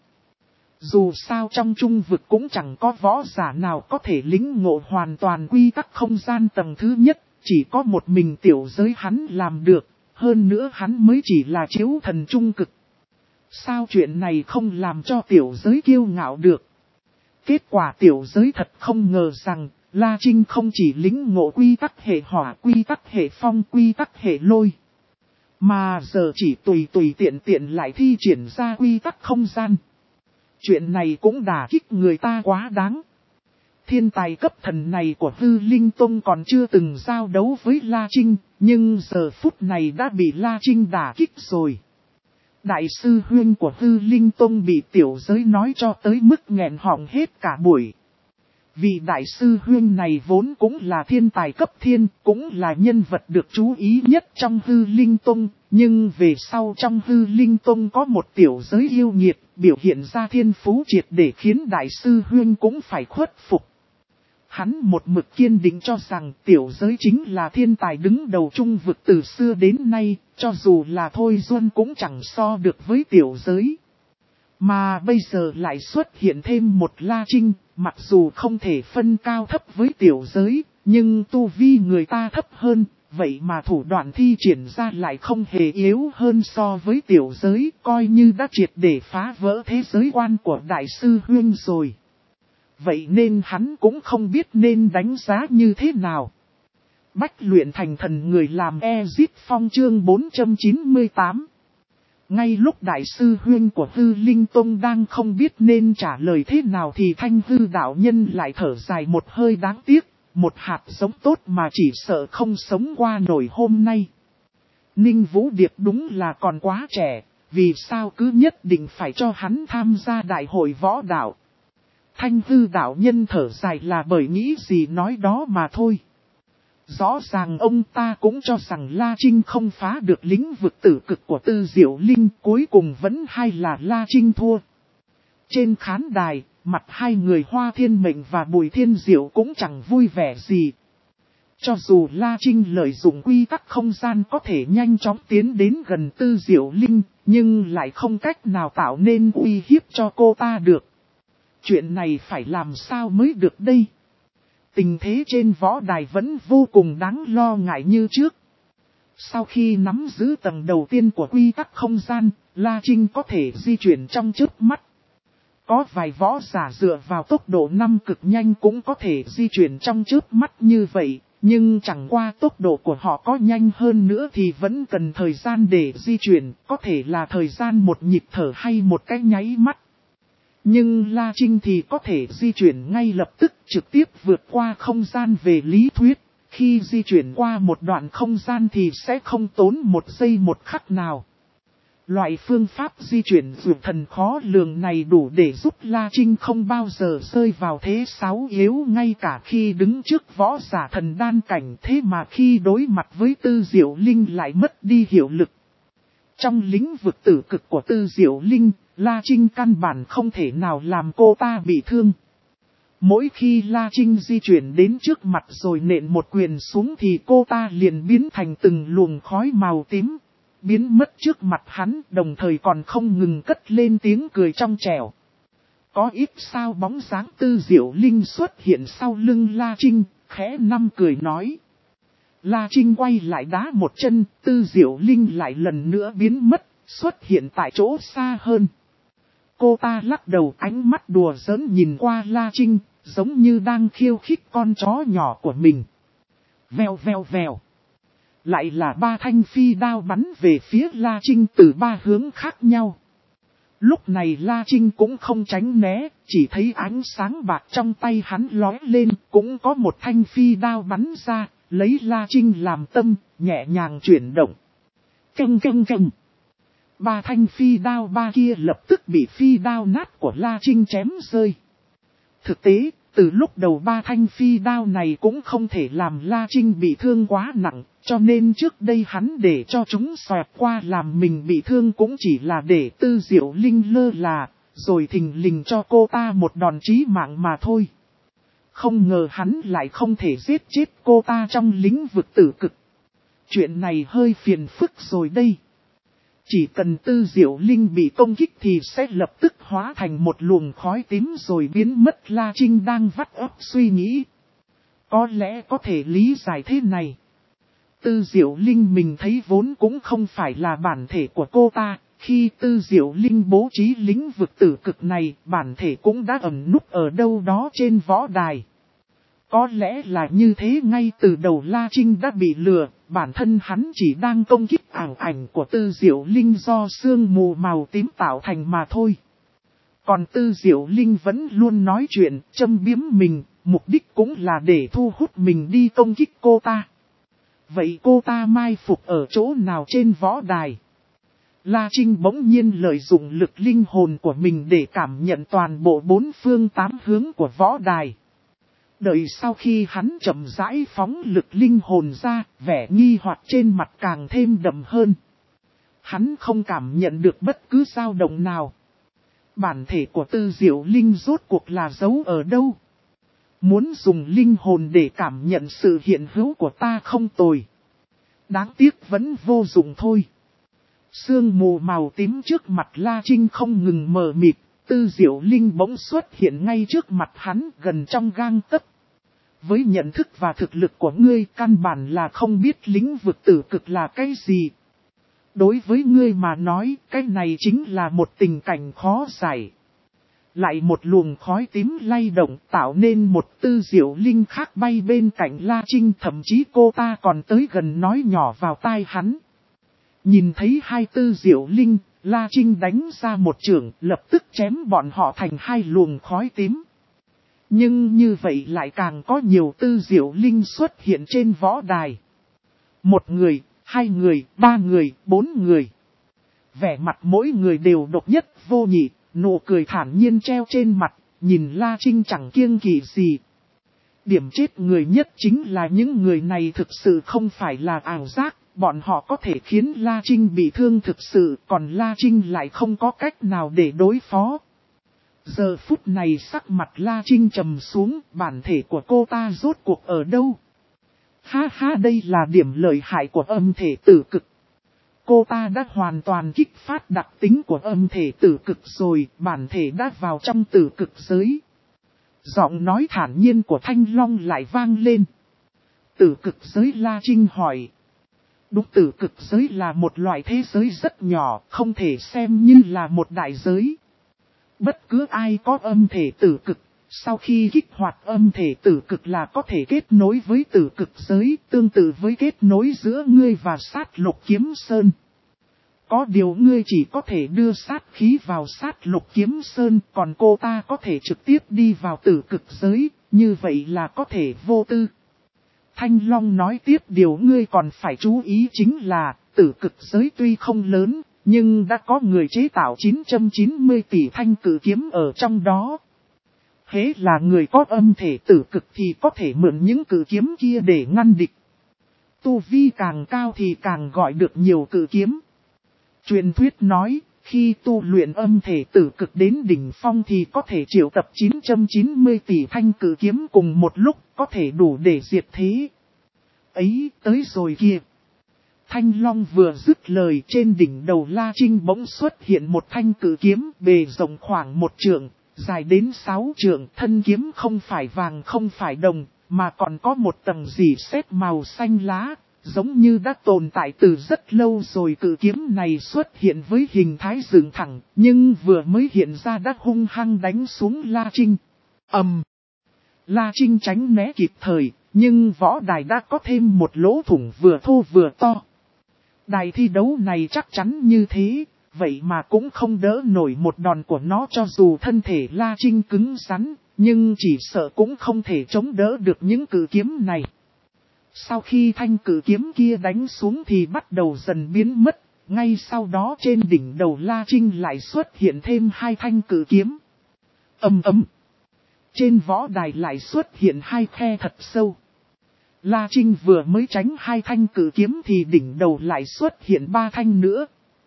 Dù sao trong trung vực cũng chẳng có võ giả nào có thể lĩnh ngộ hoàn toàn quy tắc không gian tầng thứ nhất, chỉ có một mình tiểu giới hắn làm được, hơn nữa hắn mới chỉ là chiếu thần trung cực. Sao chuyện này không làm cho tiểu giới kiêu ngạo được? Kết quả tiểu giới thật không ngờ rằng, La Trinh không chỉ lĩnh ngộ quy tắc hệ hỏa, quy tắc hệ phong, quy tắc hệ lôi. Mà giờ chỉ tùy tùy tiện tiện lại thi triển ra quy tắc không gian. Chuyện này cũng đả kích người ta quá đáng. Thiên tài cấp thần này của Hư Linh Tông còn chưa từng giao đấu với La Trinh, nhưng giờ phút này đã bị La Trinh đả kích rồi. Đại sư Huyên của Hư Linh Tông bị tiểu giới nói cho tới mức nghẹn họng hết cả buổi. Vị đại sư huynh này vốn cũng là thiên tài cấp thiên, cũng là nhân vật được chú ý nhất trong Hư Linh Tông, nhưng về sau trong Hư Linh Tông có một tiểu giới yêu nghiệt, biểu hiện ra thiên phú triệt để khiến đại sư huynh cũng phải khuất phục. Hắn một mực kiên định cho rằng tiểu giới chính là thiên tài đứng đầu trung vực từ xưa đến nay, cho dù là Thôi Duân cũng chẳng so được với tiểu giới. Mà bây giờ lại xuất hiện thêm một La Trinh, mặc dù không thể phân cao thấp với tiểu giới, nhưng tu vi người ta thấp hơn, vậy mà thủ đoạn thi triển ra lại không hề yếu hơn so với tiểu giới, coi như đã triệt để phá vỡ thế giới quan của đại sư huynh rồi. Vậy nên hắn cũng không biết nên đánh giá như thế nào. Bách luyện thành thần người làm Ezit Phong chương bốn trăm chín mươi tám. Ngay lúc đại sư huynh của Hư Linh Tông đang không biết nên trả lời thế nào thì Thanh Hư đạo nhân lại thở dài một hơi đáng tiếc, một hạt giống tốt mà chỉ sợ không sống qua nổi hôm nay. Ninh Vũ Điệp đúng là còn quá trẻ, vì sao cứ nhất định phải cho hắn tham gia đại hội võ đạo. Thanh Hư đạo nhân thở dài là bởi nghĩ gì nói đó mà thôi. Rõ ràng ông ta cũng cho rằng La Trinh không phá được lĩnh vực tử cực của Tư Diệu Linh, cuối cùng vẫn hay là La Trinh thua. Trên khán đài, mặt hai người Hoa Thiên Mệnh và Bùi Thiên Diệu cũng chẳng vui vẻ gì. Cho dù La Trinh lợi dụng quy tắc không gian có thể nhanh chóng tiến đến gần Tư Diệu Linh, nhưng lại không cách nào tạo nên uy hiếp cho cô ta được. Chuyện này phải làm sao mới được đây? Tình thế trên võ đài vẫn vô cùng đáng lo ngại như trước. Sau khi nắm giữ tầng đầu tiên của quy tắc không gian, La Trinh có thể di chuyển trong chớp mắt. Có vài võ giả dựa vào tốc độ năm cực nhanh cũng có thể di chuyển trong chớp mắt như vậy, nhưng chẳng qua tốc độ của họ có nhanh hơn nữa thì vẫn cần thời gian để di chuyển, có thể là thời gian một nhịp thở hay một cái nháy mắt. Nhưng La Trinh thì có thể di chuyển ngay lập tức trực tiếp vượt qua không gian về lý thuyết. Khi di chuyển qua một đoạn không gian thì sẽ không tốn một giây một khắc nào. Loại phương pháp di chuyển vượt thần khó lường này đủ để giúp La Trinh không bao giờ rơi vào thế sáu yếu ngay cả khi đứng trước võ giả thần đan cảnh, thế mà khi đối mặt với Tư Diệu Linh lại mất đi hiệu lực. Trong lĩnh vực tử cực của Tư Diệu Linh, La Trinh căn bản không thể nào làm cô ta bị thương. Mỗi khi La Trinh di chuyển đến trước mặt rồi nện một quyền xuống thì cô ta liền biến thành từng luồng khói màu tím, biến mất trước mặt hắn, đồng thời còn không ngừng cất lên tiếng cười trong trẻo. Có ít sao bóng dáng Tư Diệu Linh xuất hiện sau lưng La Trinh, khẽ năm cười nói. La Trinh quay lại đá một chân, Tư Diệu Linh lại lần nữa biến mất, xuất hiện tại chỗ xa hơn. Cô ta lắc đầu, ánh mắt đùa giỡn nhìn qua La Trinh, giống như đang khiêu khích con chó nhỏ của mình. Vèo vèo vèo. Lại là ba thanh phi đao bắn về phía La Trinh từ ba hướng khác nhau. Lúc này La Trinh cũng không tránh né, chỉ thấy ánh sáng bạc trong tay hắn lóe lên, cũng có một thanh phi đao bắn ra, lấy La Trinh làm tâm, nhẹ nhàng chuyển động. Căng căng căng. Ba thanh phi đao ba kia lập tức bị phi đao nát của La Trinh chém rơi. Thực tế, từ lúc đầu ba thanh phi đao này cũng không thể làm La Trinh bị thương quá nặng, cho nên trước đây hắn để cho chúng xoẹt qua làm mình bị thương cũng chỉ là để Tư Diệu Linh lơ là, rồi thình lình cho cô ta một đòn chí mạng mà thôi. Không ngờ hắn lại không thể giết chết cô ta trong lĩnh vực tử cực. Chuyện này hơi phiền phức rồi đây. Chỉ cần Tư Diệu Linh bị công kích thì sẽ lập tức hóa thành một luồng khói tím rồi biến mất. La Trinh đang vắt óc suy nghĩ. Có lẽ có thể lý giải thế này. Tư Diệu Linh mình thấy vốn cũng không phải là bản thể của cô ta. Khi Tư Diệu Linh bố trí lĩnh vực tử cực này, bản thể cũng đã ẩn núp ở đâu đó trên võ đài. Có lẽ là như thế ngay từ đầu La Trinh đã bị lừa, bản thân hắn chỉ đang công kích ảo ảnh của Tư Diệu Linh do sương mù màu tím tạo thành mà thôi. Còn Tư Diệu Linh vẫn luôn nói chuyện, châm biếm mình, mục đích cũng là để thu hút mình đi công kích cô ta. Vậy cô ta mai phục ở chỗ nào trên võ đài? La Trinh bỗng nhiên lợi dụng lực linh hồn của mình để cảm nhận toàn bộ bốn phương tám hướng của võ đài. Đợi sau khi hắn chậm rãi phóng lực linh hồn ra, vẻ nghi hoặc trên mặt càng thêm đậm hơn. Hắn không cảm nhận được bất cứ dao động nào. Bản thể của Tư Diệu Linh rốt cuộc là giấu ở đâu? Muốn dùng linh hồn để cảm nhận sự hiện hữu của ta không tồi. Đáng tiếc vẫn vô dụng thôi. Sương mù màu tím trước mặt La Trinh không ngừng mờ mịt. Tư Diệu Linh bỗng xuất hiện ngay trước mặt hắn gần trong gang tấc. Với nhận thức và thực lực của ngươi căn bản là không biết lĩnh vực tử cực là cái gì. Đối với ngươi mà nói cái này chính là một tình cảnh khó giải. Lại một luồng khói tím lay động tạo nên một Tư Diệu Linh khác bay bên cạnh La Trinh, thậm chí cô ta còn tới gần nói nhỏ vào tai hắn. Nhìn thấy hai Tư Diệu Linh, La Trinh đánh ra một chưởng lập tức chém bọn họ thành hai luồng khói tím. Nhưng như vậy lại càng có nhiều Tư Diệu Linh xuất hiện trên võ đài. Một người, hai người, ba người, bốn người. Vẻ mặt mỗi người đều độc nhất vô nhị, nụ cười thản nhiên treo trên mặt, nhìn La Trinh chẳng kiêng kỵ gì. Điểm chết người nhất chính là những người này thực sự không phải là ảo giác, bọn họ có thể khiến La Trinh bị thương thực sự, còn La Trinh lại không có cách nào để đối phó. Giờ phút này sắc mặt La Trinh trầm xuống, bản thể của cô ta rốt cuộc ở đâu? Ha ha, đây là điểm lợi hại của âm thể tử cực. Cô ta đã hoàn toàn kích phát đặc tính của âm thể tử cực rồi, bản thể đã vào trong tử cực giới. Giọng nói thản nhiên của Thanh Long lại vang lên. Tử cực giới? La Trinh hỏi. Đúng, tử cực giới là một loại thế giới rất nhỏ, không thể xem như là một đại giới. Bất cứ ai có âm thể tử cực, sau khi kích hoạt âm thể tử cực là có thể kết nối với tử cực giới, tương tự với kết nối giữa ngươi và sát lục kiếm sơn. Có điều ngươi chỉ có thể đưa sát khí vào sát lục kiếm sơn, còn cô ta có thể trực tiếp đi vào tử cực giới, như vậy là có thể vô tư. Thanh Long nói tiếp, điều ngươi còn phải chú ý chính là, tử cực giới tuy không lớn, nhưng đã có người chế tạo chín trăm chín mươi tỷ thanh cử kiếm ở trong đó. Hễ là người có âm thể tử cực thì có thể mượn những cử kiếm kia để ngăn địch. Tu vi càng cao thì càng gọi được nhiều cử kiếm. Truyền thuyết nói, khi tu luyện âm thể tử cực đến đỉnh phong thì có thể triệu tập chín trăm chín mươi tỷ thanh cử kiếm cùng một lúc, có thể đủ để diệt thế. Ấy, tới rồi kìa. Thanh Long vừa dứt lời, trên đỉnh đầu La Trinh bỗng xuất hiện một thanh cử kiếm bề rộng khoảng một trượng, dài đến sáu trượng, thân kiếm không phải vàng không phải đồng, mà còn có một tầng rỉ sét màu xanh lá, giống như đã tồn tại từ rất lâu rồi. Cử kiếm này xuất hiện với hình thái dựng thẳng, nhưng vừa mới hiện ra đã hung hăng đánh xuống La Trinh. ầm, um, La Trinh tránh né kịp thời, nhưng võ đài đã có thêm một lỗ thủng vừa thô vừa to. Đài thi đấu này chắc chắn như thế, vậy mà cũng không đỡ nổi một đòn của nó, cho dù thân thể La Trinh cứng rắn, nhưng chỉ sợ cũng không thể chống đỡ được những cử kiếm này. Sau khi thanh cử kiếm kia đánh xuống thì bắt đầu dần biến mất, ngay sau đó trên đỉnh đầu La Trinh lại xuất hiện thêm hai thanh cử kiếm. Ầm ầm. Trên võ đài lại xuất hiện hai khe thật sâu. La Trinh vừa mới tránh hai thanh cử kiếm thì đỉnh đầu lại xuất hiện ba thanh nữa.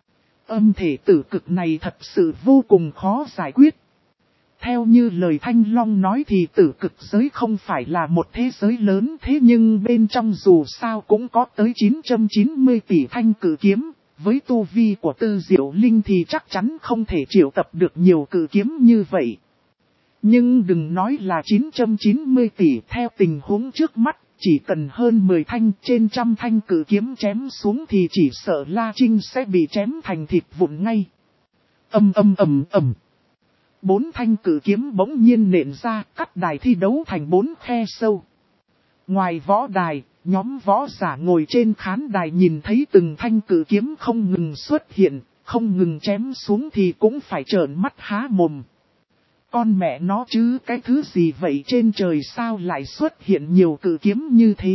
Âm thể tử cực này thật sự vô cùng khó giải quyết. Theo như lời Thanh Long nói thì tử cực giới không phải là một thế giới lớn, thế nhưng bên trong dù sao cũng có tới chín trăm chín mươi tỷ thanh cử kiếm. Với tu vi của Tư Diệu Linh thì chắc chắn không thể triệu tập được nhiều cử kiếm như vậy. Nhưng đừng nói là chín trăm chín mươi tỷ, theo tình huống trước mắt, chỉ cần hơn mười thanh trên trăm thanh cử kiếm chém xuống thì chỉ sợ La Trinh sẽ bị chém thành thịt vụn ngay. Âm âm ầm ầm. Bốn thanh cử kiếm bỗng nhiên nện ra, cắt đài thi đấu thành bốn khe sâu. Ngoài võ đài, nhóm võ giả ngồi trên khán đài nhìn thấy từng thanh cử kiếm không ngừng xuất hiện, không ngừng chém xuống thì cũng phải trợn mắt há mồm. Con mẹ nó chứ, cái thứ gì vậy, trên trời sao lại xuất hiện nhiều cử kiếm như thế?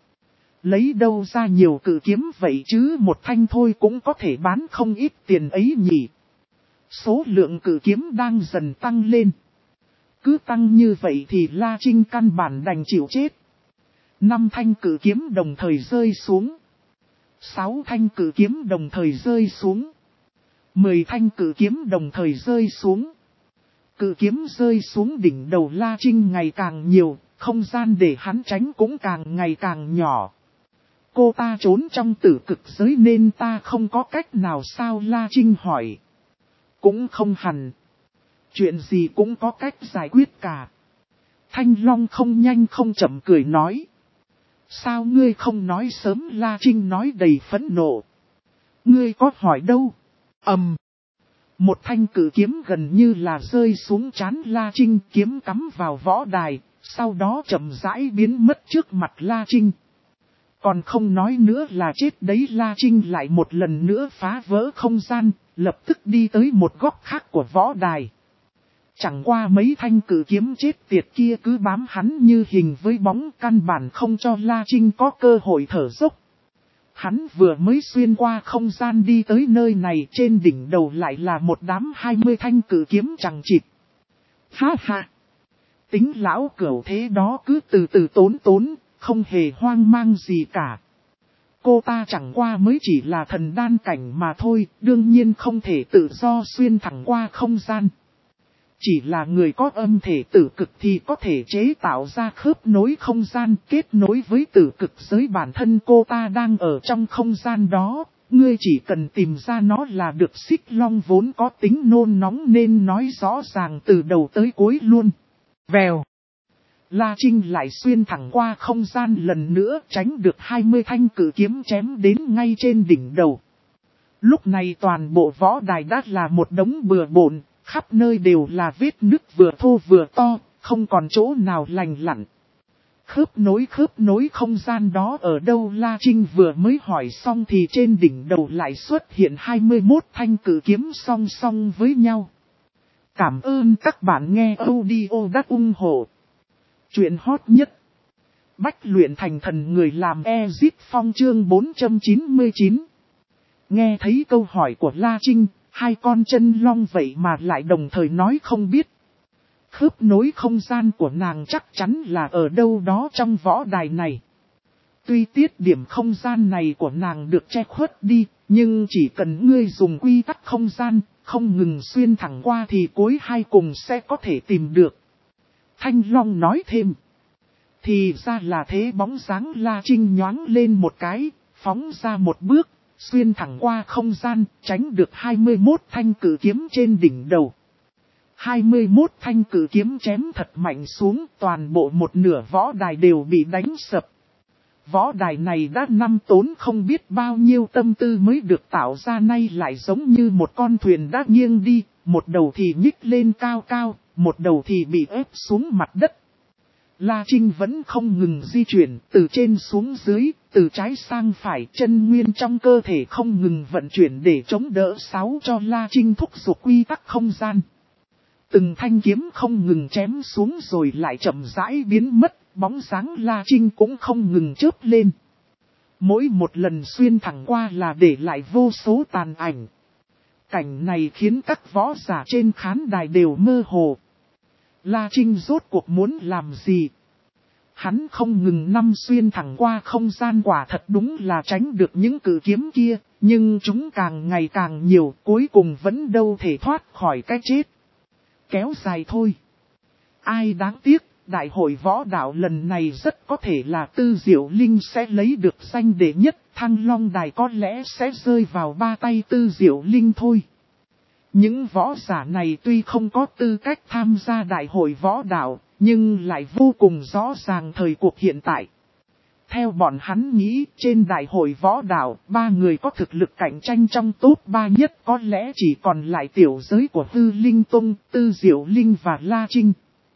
Lấy đâu ra nhiều cử kiếm vậy chứ, một thanh thôi cũng có thể bán không ít tiền ấy nhỉ? Số lượng cử kiếm đang dần tăng lên. Cứ tăng như vậy thì La Trinh căn bản đành chịu chết. Năm thanh cử kiếm đồng thời rơi xuống. Sáu thanh cử kiếm đồng thời rơi xuống. Mười thanh cử kiếm đồng thời rơi xuống. Cử kiếm rơi xuống đỉnh đầu La Trinh ngày càng nhiều, không gian để hắn tránh cũng càng ngày càng nhỏ. Cô ta trốn trong tử cực giới nên ta không có cách nào sao? La Trinh hỏi. Cũng không hẳn. Chuyện gì cũng có cách giải quyết cả. Thanh Long không nhanh không chậm cười nói. Sao ngươi không nói sớm? La Trinh nói đầy phẫn nộ. Ngươi có hỏi đâu? Ầm. Một thanh cử kiếm gần như là rơi xuống trán La Trinh, kiếm cắm vào võ đài, sau đó chậm rãi biến mất trước mặt La Trinh. Còn không nói nữa là chết đấy. La Trinh lại một lần nữa phá vỡ không gian, lập tức đi tới một góc khác của võ đài. Chẳng qua mấy thanh cử kiếm chết tiệt kia cứ bám hắn như hình với bóng, căn bản không cho La Trinh có cơ hội thở dốc. Hắn vừa mới xuyên qua không gian đi tới nơi này, trên đỉnh đầu lại là một đám hai mươi thanh cử kiếm chằng chịt. Ha ha! Tính lão cửu thế đó cứ từ từ tốn tốn, không hề hoang mang gì cả. Cô ta chẳng qua mới chỉ là thần đan cảnh mà thôi, đương nhiên không thể tự do xuyên thẳng qua không gian. Chỉ là người có âm thể tử cực thì có thể chế tạo ra khớp nối không gian kết nối với tử cực giới. Bản thân cô ta đang ở trong không gian đó, ngươi chỉ cần tìm ra nó là được. Xích Long vốn có tính nôn nóng nên nói rõ ràng từ đầu tới cuối luôn. Vèo. La Trinh lại xuyên thẳng qua không gian lần nữa, tránh được hai mươi thanh cử kiếm chém đến ngay trên đỉnh đầu. Lúc này toàn bộ võ đài đã là một đống bừa bộn. Khắp nơi đều là vết nứt vừa thô vừa to, không còn chỗ nào lành lặn. Khớp nối khớp nối không gian đó ở đâu? La Trinh vừa mới hỏi xong thì trên đỉnh đầu lại xuất hiện hai mươi mốt thanh cử kiếm song song với nhau. Cảm ơn các bạn nghe audio đắt ủng hộ. Chuyện hot nhất. Bách luyện thành thần người làm Ezip Phong chương bốn trăm chín mươi chín. Nghe thấy câu hỏi của La Trinh. Hai con chân long vậy mà lại đồng thời nói không biết. Khớp nối không gian của nàng chắc chắn là ở đâu đó trong võ đài này. Tuy tiết điểm không gian này của nàng được che khuất đi, nhưng chỉ cần ngươi dùng quy tắc không gian, không ngừng xuyên thẳng qua thì cuối hai cùng sẽ có thể tìm được. Thanh Long nói thêm. Thì ra là thế. Bóng dáng La Trinh nhoáng lên một cái, phóng ra một bước. Xuyên thẳng qua không gian, tránh được hai mươi mốt thanh cử kiếm trên đỉnh đầu. hai mươi mốt thanh cử kiếm chém thật mạnh xuống, toàn bộ một nửa võ đài đều bị đánh sập. Võ đài này đã năm tốn không biết bao nhiêu tâm tư mới được tạo ra, nay lại giống như một con thuyền đã nghiêng đi, một đầu thì nhích lên cao cao, một đầu thì bị ép xuống mặt đất. La Trinh vẫn không ngừng di chuyển, từ trên xuống dưới, từ trái sang phải, chân nguyên trong cơ thể không ngừng vận chuyển để chống đỡ sáu cho La Trinh thúc giục quy tắc không gian. Từng thanh kiếm không ngừng chém xuống rồi lại chậm rãi biến mất, bóng dáng La Trinh cũng không ngừng chớp lên. Mỗi một lần xuyên thẳng qua là để lại vô số tàn ảnh. Cảnh này khiến các võ giả trên khán đài đều mơ hồ. La Trinh rốt cuộc muốn làm gì? Hắn không ngừng năm xuyên thẳng qua không gian, quả thật đúng là tránh được những cử kiếm kia, nhưng chúng càng ngày càng nhiều, cuối cùng vẫn đâu thể thoát khỏi cái chết. Kéo dài thôi. Ai đáng tiếc, đại hội võ đạo lần này rất có thể là Tư Diệu Linh sẽ lấy được danh đệ nhất, Thăng Long Đài có lẽ sẽ rơi vào ba tay Tư Diệu Linh thôi. Những võ giả này tuy không có tư cách tham gia đại hội võ đạo, nhưng lại vô cùng rõ ràng thời cuộc hiện tại. Theo bọn hắn nghĩ, trên đại hội võ đạo, ba người có thực lực cạnh tranh trong top ba nhất có lẽ chỉ còn lại tiểu giới của Hư Linh Tông, Tư Diệu Linh và La Trinh.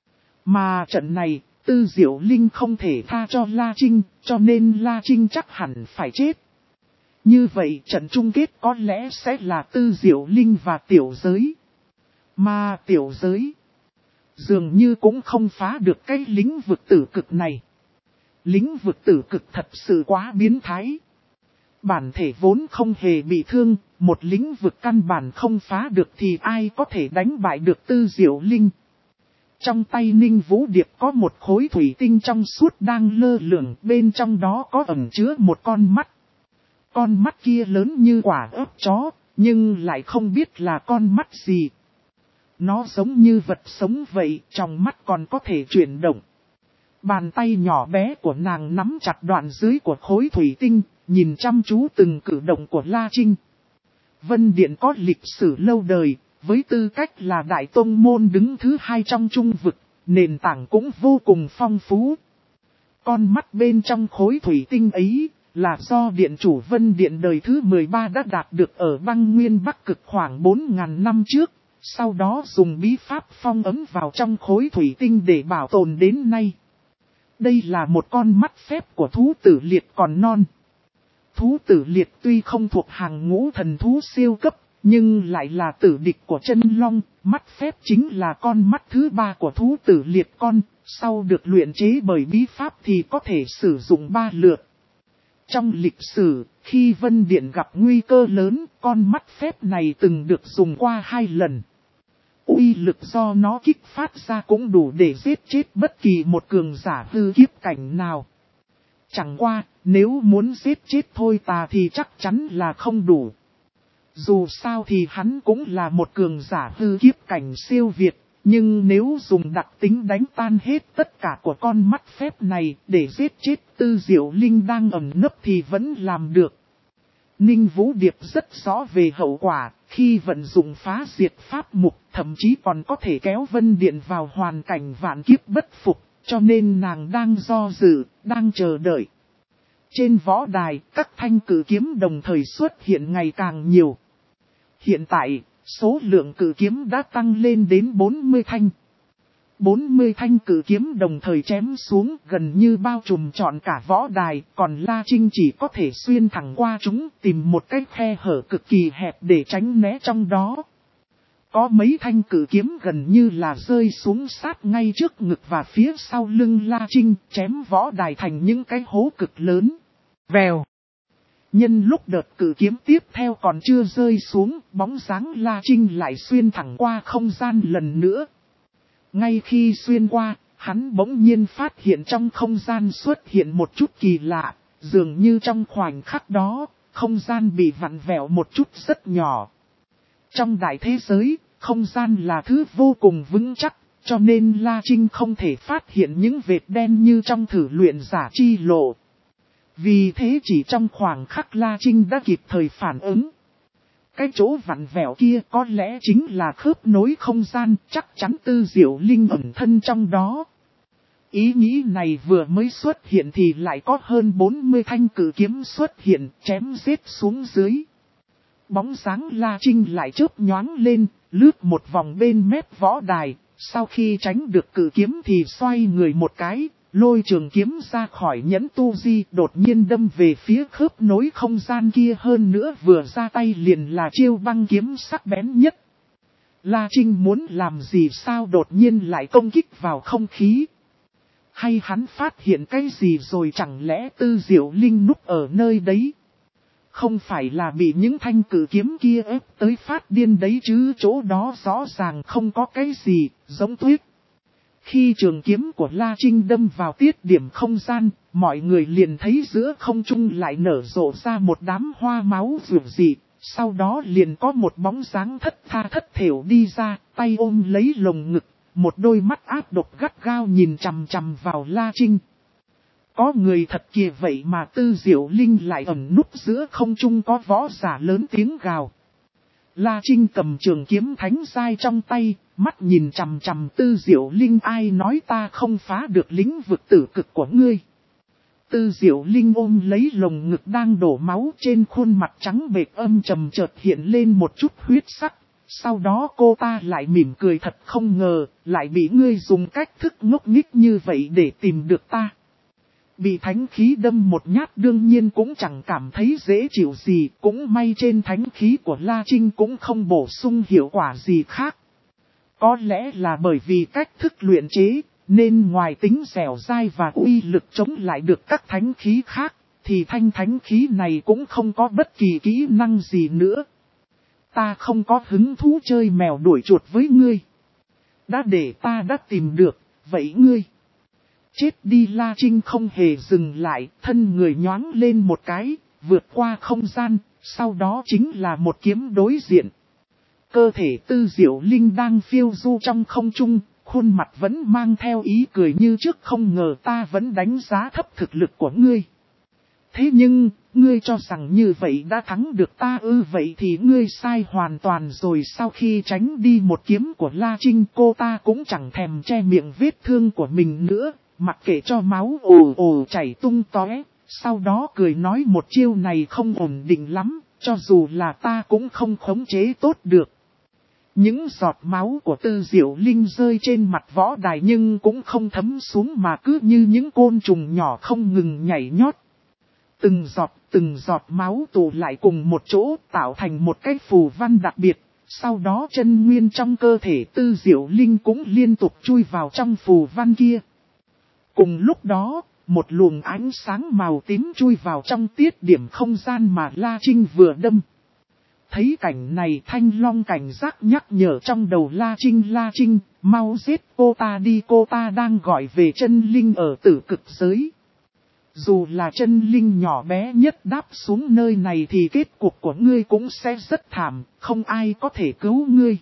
Mà trận này, Tư Diệu Linh không thể tha cho La Trinh, cho nên La Trinh chắc hẳn phải chết. Như vậy trận chung kết có lẽ sẽ là Tư Diệu Linh và tiểu giới. Mà tiểu giới dường như cũng không phá được cái lĩnh vực tử cực này. Lĩnh vực tử cực thật sự quá biến thái. Bản thể vốn không hề bị thương, một lĩnh vực căn bản không phá được thì ai có thể đánh bại được Tư Diệu Linh. Trong tay Ninh Vũ Điệp có một khối thủy tinh trong suốt đang lơ lửng, bên trong đó có ẩn chứa một con mắt. Con mắt kia lớn như quả ớt chó, nhưng lại không biết là con mắt gì. Nó giống như vật sống vậy, trong mắt còn có thể chuyển động. Bàn tay nhỏ bé của nàng nắm chặt đoạn dưới của khối thủy tinh, nhìn chăm chú từng cử động của La Trinh. Vân Điện có lịch sử lâu đời, với tư cách là đại tông môn đứng thứ hai trong trung vực, nền tảng cũng vô cùng phong phú. Con mắt bên trong khối thủy tinh ấy, là do Điện chủ Vân Điện đời thứ mười ba đã đạt được ở băng nguyên Bắc Cực khoảng bốn nghìn năm trước, sau đó dùng bí pháp phong ấn vào trong khối thủy tinh để bảo tồn đến nay. Đây là một con mắt phép của thú tử liệt còn non. Thú tử liệt tuy không thuộc hàng ngũ thần thú siêu cấp, nhưng lại là tử địch của chân long, mắt phép chính là con mắt thứ ba của thú tử liệt con, sau được luyện chế bởi bí pháp thì có thể sử dụng ba lượt. Trong lịch sử, khi Vân Điện gặp nguy cơ lớn, con mắt phép này từng được dùng qua hai lần. Uy lực do nó kích phát ra cũng đủ để giết chết bất kỳ một cường giả hư kiếp cảnh nào. Chẳng qua, nếu muốn giết chết Thôi Tà thì chắc chắn là không đủ. Dù sao thì hắn cũng là một cường giả hư kiếp cảnh siêu việt, nhưng nếu dùng đặc tính đánh tan hết tất cả của con mắt phép này để giết chết Tư Diệu Linh đang ẩn nấp thì vẫn làm được. Ninh Vũ Điệp rất rõ về hậu quả, khi vận dụng phá diệt pháp mục, thậm chí còn có thể kéo Vân Điện vào hoàn cảnh vạn kiếp bất phục, cho nên nàng đang do dự, đang chờ đợi. Trên võ đài, các thanh cử kiếm đồng thời xuất hiện ngày càng nhiều. Hiện tại, số lượng cử kiếm đã tăng lên đến bốn mươi thanh. bốn mươi thanh cử kiếm đồng thời chém xuống gần như bao trùm trọn cả võ đài, còn La Trinh chỉ có thể xuyên thẳng qua chúng tìm một cái khe hở cực kỳ hẹp để tránh né trong đó. Có mấy thanh cử kiếm gần như là rơi xuống sát ngay trước ngực và phía sau lưng La Trinh, chém võ đài thành những cái hố cực lớn. Vèo! Nhân lúc đợt cử kiếm tiếp theo còn chưa rơi xuống, bóng dáng La Trinh lại xuyên thẳng qua không gian lần nữa. Ngay khi xuyên qua, hắn bỗng nhiên phát hiện trong không gian xuất hiện một chút kỳ lạ, dường như trong khoảnh khắc đó, không gian bị vặn vẹo một chút rất nhỏ. Trong đại thế giới, không gian là thứ vô cùng vững chắc, cho nên La Trinh không thể phát hiện những vệt đen như trong thử luyện giả chi lộ. Vì thế chỉ trong khoảng khắc La Trinh đã kịp thời phản ứng. Cái chỗ vặn vẹo kia có lẽ chính là khớp nối không gian, chắc chắn Tư Diệu Linh ẩn thân trong đó. Ý nghĩ này vừa mới xuất hiện thì lại có hơn bốn mươi thanh cử kiếm xuất hiện, chém giết xuống dưới. Bóng dáng La Trinh lại chớp nhoáng lên, lướt một vòng bên mép võ đài, sau khi tránh được cử kiếm thì xoay người một cái, lôi trường kiếm ra khỏi nhẫn tu di, đột nhiên đâm về phía khớp nối không gian kia, hơn nữa vừa ra tay liền là chiêu băng kiếm sắc bén nhất. La Trinh muốn làm gì sao đột nhiên lại công kích vào không khí? Hay hắn phát hiện cái gì rồi, chẳng lẽ Tư Diệu Linh núp ở nơi đấy? Không phải là bị những thanh cử kiếm kia ép tới phát điên đấy chứ, chỗ đó rõ ràng không có cái gì, giống tuyết. Khi trường kiếm của La Trinh đâm vào tiết điểm không gian, mọi người liền thấy giữa không trung lại nở rộ ra một đám hoa máu rực dị. Sau đó liền có một bóng dáng thất tha thất thểu đi ra, tay ôm lấy lồng ngực, một đôi mắt ác độc gắt gao nhìn chằm chằm vào La Trinh. Có người thật kìa, vậy mà Tư Diệu Linh lại ẩn núp giữa không trung, có võ giả lớn tiếng gào. La Trinh cầm trường kiếm thánh giai trong tay, mắt nhìn chằm chằm Tư Diệu Linh, ai nói ta không phá được lĩnh vực tử cực của ngươi. Tư Diệu Linh ôm lấy lồng ngực đang đổ máu, trên khuôn mặt trắng bệch âm trầm chợt hiện lên một chút huyết sắc. Sau đó cô ta lại mỉm cười, thật không ngờ, lại bị ngươi dùng cách thức ngốc nghếch như vậy để tìm được ta. Bị thánh khí đâm một nhát đương nhiên cũng chẳng cảm thấy dễ chịu gì, cũng may trên thánh khí của La Trinh cũng không bổ sung hiệu quả gì khác. Có lẽ là bởi vì cách thức luyện chế, nên ngoài tính dẻo dai và uy lực chống lại được các thánh khí khác, thì thanh thánh khí này cũng không có bất kỳ kỹ năng gì nữa. Ta không có hứng thú chơi mèo đuổi chuột với ngươi. Đã để ta đã tìm được, vậy ngươi. Chết đi La Trinh không hề dừng lại, thân người nhoáng lên một cái, vượt qua không gian, sau đó chính là một kiếm đối diện. Cơ thể Tư Diệu Linh đang phiêu du trong không trung, khuôn mặt vẫn mang theo ý cười như trước, không ngờ ta vẫn đánh giá thấp thực lực của ngươi. Thế nhưng, ngươi cho rằng như vậy đã thắng được ta ư? Vậy thì ngươi sai hoàn toàn rồi. Sau khi tránh đi một kiếm của La Trinh, cô ta cũng chẳng thèm che miệng vết thương của mình nữa, mặc kệ cho máu ồ ồ chảy tung tóe. Sau đó cười nói một chiêu này không ổn định lắm, cho dù là ta cũng không khống chế tốt được. Những giọt máu của Tư Diệu Linh rơi trên mặt võ đài nhưng cũng không thấm xuống mà cứ như những côn trùng nhỏ không ngừng nhảy nhót. Từng giọt, từng giọt máu tụ lại cùng một chỗ tạo thành một cái phù văn đặc biệt. Sau đó chân nguyên trong cơ thể Tư Diệu Linh cũng liên tục chui vào trong phù văn kia. Cùng lúc đó, một luồng ánh sáng màu tím chui vào trong tiết điểm không gian mà La Trinh vừa đâm. Thấy cảnh này, Thanh Long cảnh giác nhắc nhở trong đầu La Trinh. La Trinh, mau giết cô ta đi, cô ta đang gọi về chân linh ở tử cực giới. Dù là chân linh nhỏ bé nhất đáp xuống nơi này thì kết cục của ngươi cũng sẽ rất thảm, không ai có thể cứu ngươi.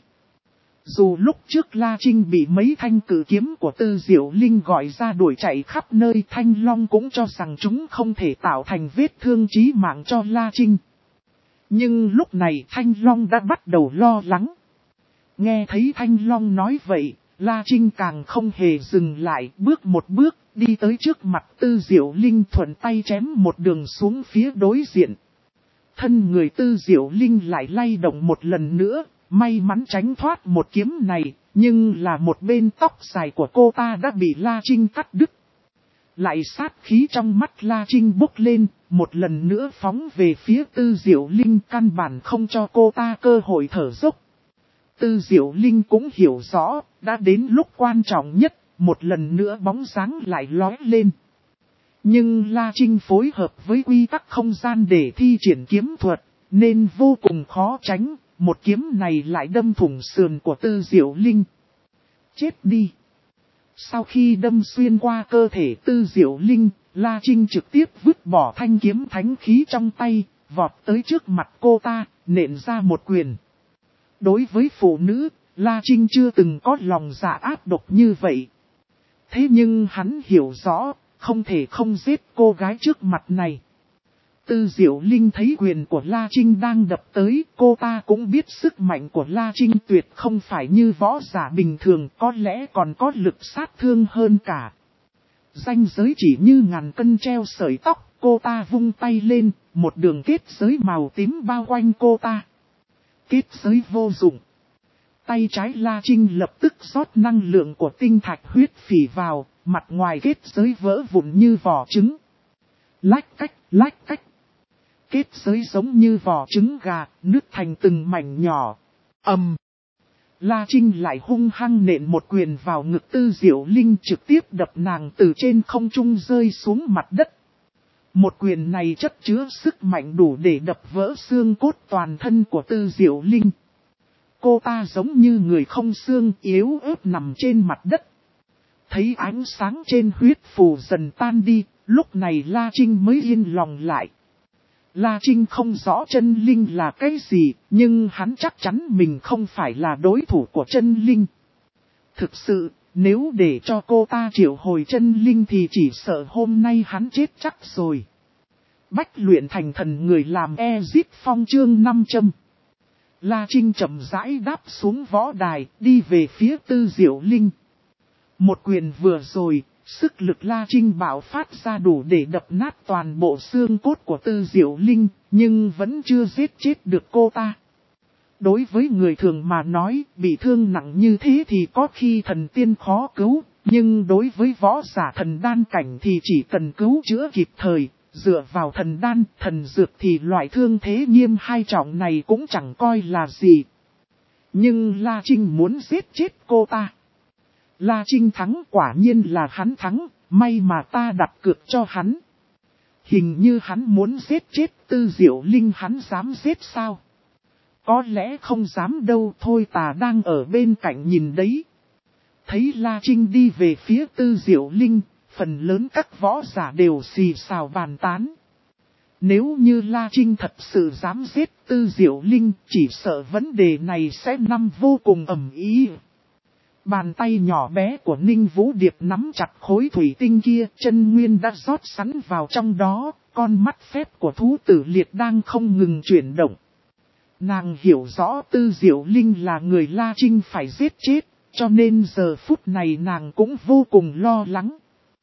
Dù lúc trước La Trinh bị mấy thanh cử kiếm của Tư Diệu Linh gọi ra đuổi chạy khắp nơi, Thanh Long cũng cho rằng chúng không thể tạo thành vết thương chí mạng cho La Trinh. Nhưng lúc này Thanh Long đã bắt đầu lo lắng. Nghe thấy Thanh Long nói vậy, La Trinh càng không hề dừng lại, bước một bước, đi tới trước mặt Tư Diệu Linh, thuận tay chém một đường xuống phía đối diện. Thân người Tư Diệu Linh lại lay động một lần nữa, may mắn tránh thoát một kiếm này, nhưng là một bên tóc dài của cô ta đã bị La Trinh cắt đứt. Lại sát khí trong mắt La Trinh bốc lên, một lần nữa phóng về phía Tư Diệu Linh, căn bản không cho cô ta cơ hội thở dốc. Tư Diệu Linh cũng hiểu rõ, đã đến lúc quan trọng nhất, một lần nữa bóng dáng lại lói lên. Nhưng La Trinh phối hợp với quy tắc không gian để thi triển kiếm thuật, nên vô cùng khó tránh, một kiếm này lại đâm thủng sườn của Tư Diệu Linh. Chết đi! Sau khi đâm xuyên qua cơ thể Tư Diệu Linh, La Trinh trực tiếp vứt bỏ thanh kiếm thánh khí trong tay, vọt tới trước mặt cô ta, nện ra một quyền. Đối với phụ nữ, La Trinh chưa từng có lòng dạ ác độc như vậy. Thế nhưng hắn hiểu rõ, không thể không giết cô gái trước mặt này. Tư Diệu Linh thấy quyền của La Trinh đang đập tới, cô ta cũng biết sức mạnh của La Trinh tuyệt không phải như võ giả bình thường, có lẽ còn có lực sát thương hơn cả. Ranh giới chỉ như ngàn cân treo sợi tóc, cô ta vung tay lên, một đường kết giới màu tím bao quanh cô ta. Kết giới vô dụng. Tay trái La Trinh lập tức rót năng lượng của tinh thạch huyết phỉ vào, mặt ngoài kết giới vỡ vụn như vỏ trứng. Lách cách, lách cách. Kết giới giống như vỏ trứng gà, nứt thành từng mảnh nhỏ. Ầm. Um. La Trinh lại hung hăng nện một quyền vào ngực Tư Diệu Linh, trực tiếp đập nàng từ trên không trung rơi xuống mặt đất. Một quyền này chất chứa sức mạnh đủ để đập vỡ xương cốt toàn thân của Tư Diệu Linh. Cô ta giống như người không xương, yếu ớt nằm trên mặt đất. Thấy ánh sáng trên huyết phù dần tan đi, lúc này La Trinh mới yên lòng lại. La Trinh không rõ chân linh là cái gì, nhưng hắn chắc chắn mình không phải là đối thủ của chân linh. Thực sự, nếu để cho cô ta triệu hồi chân linh thì chỉ sợ hôm nay hắn chết chắc rồi. Bách luyện thành thần người làm Ezip Phong chương năm trăm. La Trinh chậm rãi đáp xuống võ đài, đi về phía Tư Diệu Linh. Một quyền vừa rồi, sức lực La Trinh bạo phát ra đủ để đập nát toàn bộ xương cốt của Tư Diệu Linh, nhưng vẫn chưa giết chết được cô ta. Đối với người thường mà nói, bị thương nặng như thế thì có khi thần tiên khó cứu, nhưng đối với võ giả thần đan cảnh thì chỉ cần cứu chữa kịp thời, dựa vào thần đan, thần dược thì loại thương thế nghiêm hai trọng này cũng chẳng coi là gì. Nhưng La Trinh muốn giết chết cô ta. La Trinh thắng, quả nhiên là hắn thắng, may mà ta đặt cược cho hắn. Hình như hắn muốn giết chết Tư Diệu Linh, hắn dám giết sao? Có lẽ không dám đâu, thôi ta đang ở bên cạnh nhìn đấy. Thấy La Trinh đi về phía Tư Diệu Linh, phần lớn các võ giả đều xì xào bàn tán. Nếu như La Trinh thật sự dám giết Tư Diệu Linh, chỉ sợ vấn đề này sẽ nằm vô cùng ầm ĩ. Bàn tay nhỏ bé của Ninh Vũ Điệp nắm chặt khối thủy tinh kia, chân nguyên đã rót sẵn vào trong đó, con mắt phép của thú tử liệt đang không ngừng chuyển động. Nàng hiểu rõ Tư Diệu Linh là người La Trinh phải giết chết, cho nên giờ phút này nàng cũng vô cùng lo lắng.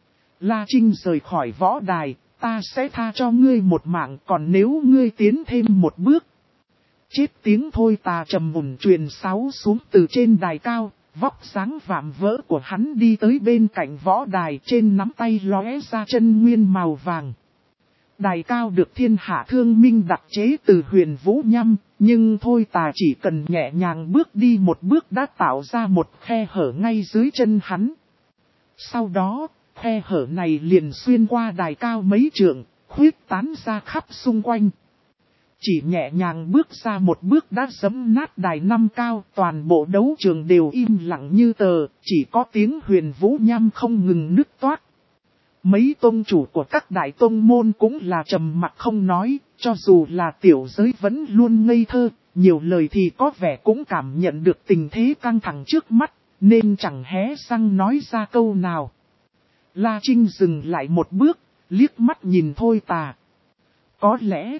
La Trinh rời khỏi võ đài, ta sẽ tha cho ngươi một mạng, còn nếu ngươi tiến thêm một bước. Chết tiếng Thôi Tà trầm mùn truyền sáo xuống từ trên đài cao, vóc dáng vạm vỡ của hắn đi tới bên cạnh võ đài, trên nắm tay lóe ra chân nguyên màu vàng. Đài cao được thiên hạ thương minh đặc chế từ huyền vũ nhâm, nhưng Thôi Tà chỉ cần nhẹ nhàng bước đi một bước đã tạo ra một khe hở ngay dưới chân hắn. Sau đó, khe hở này liền xuyên qua đài cao mấy trượng, khuyết tán ra khắp xung quanh. Chỉ nhẹ nhàng bước ra một bước đã giẫm nát đài năm cao, toàn bộ đấu trường đều im lặng như tờ, chỉ có tiếng huyền vũ nhâm không ngừng nứt toát. Mấy tôn chủ của các đại tôn môn cũng là trầm mặc không nói, cho dù là tiểu giới vẫn luôn ngây thơ, nhiều lời thì có vẻ cũng cảm nhận được tình thế căng thẳng trước mắt, nên chẳng hé răng nói ra câu nào. La Trinh dừng lại một bước, liếc mắt nhìn Thôi Tà. Có lẽ,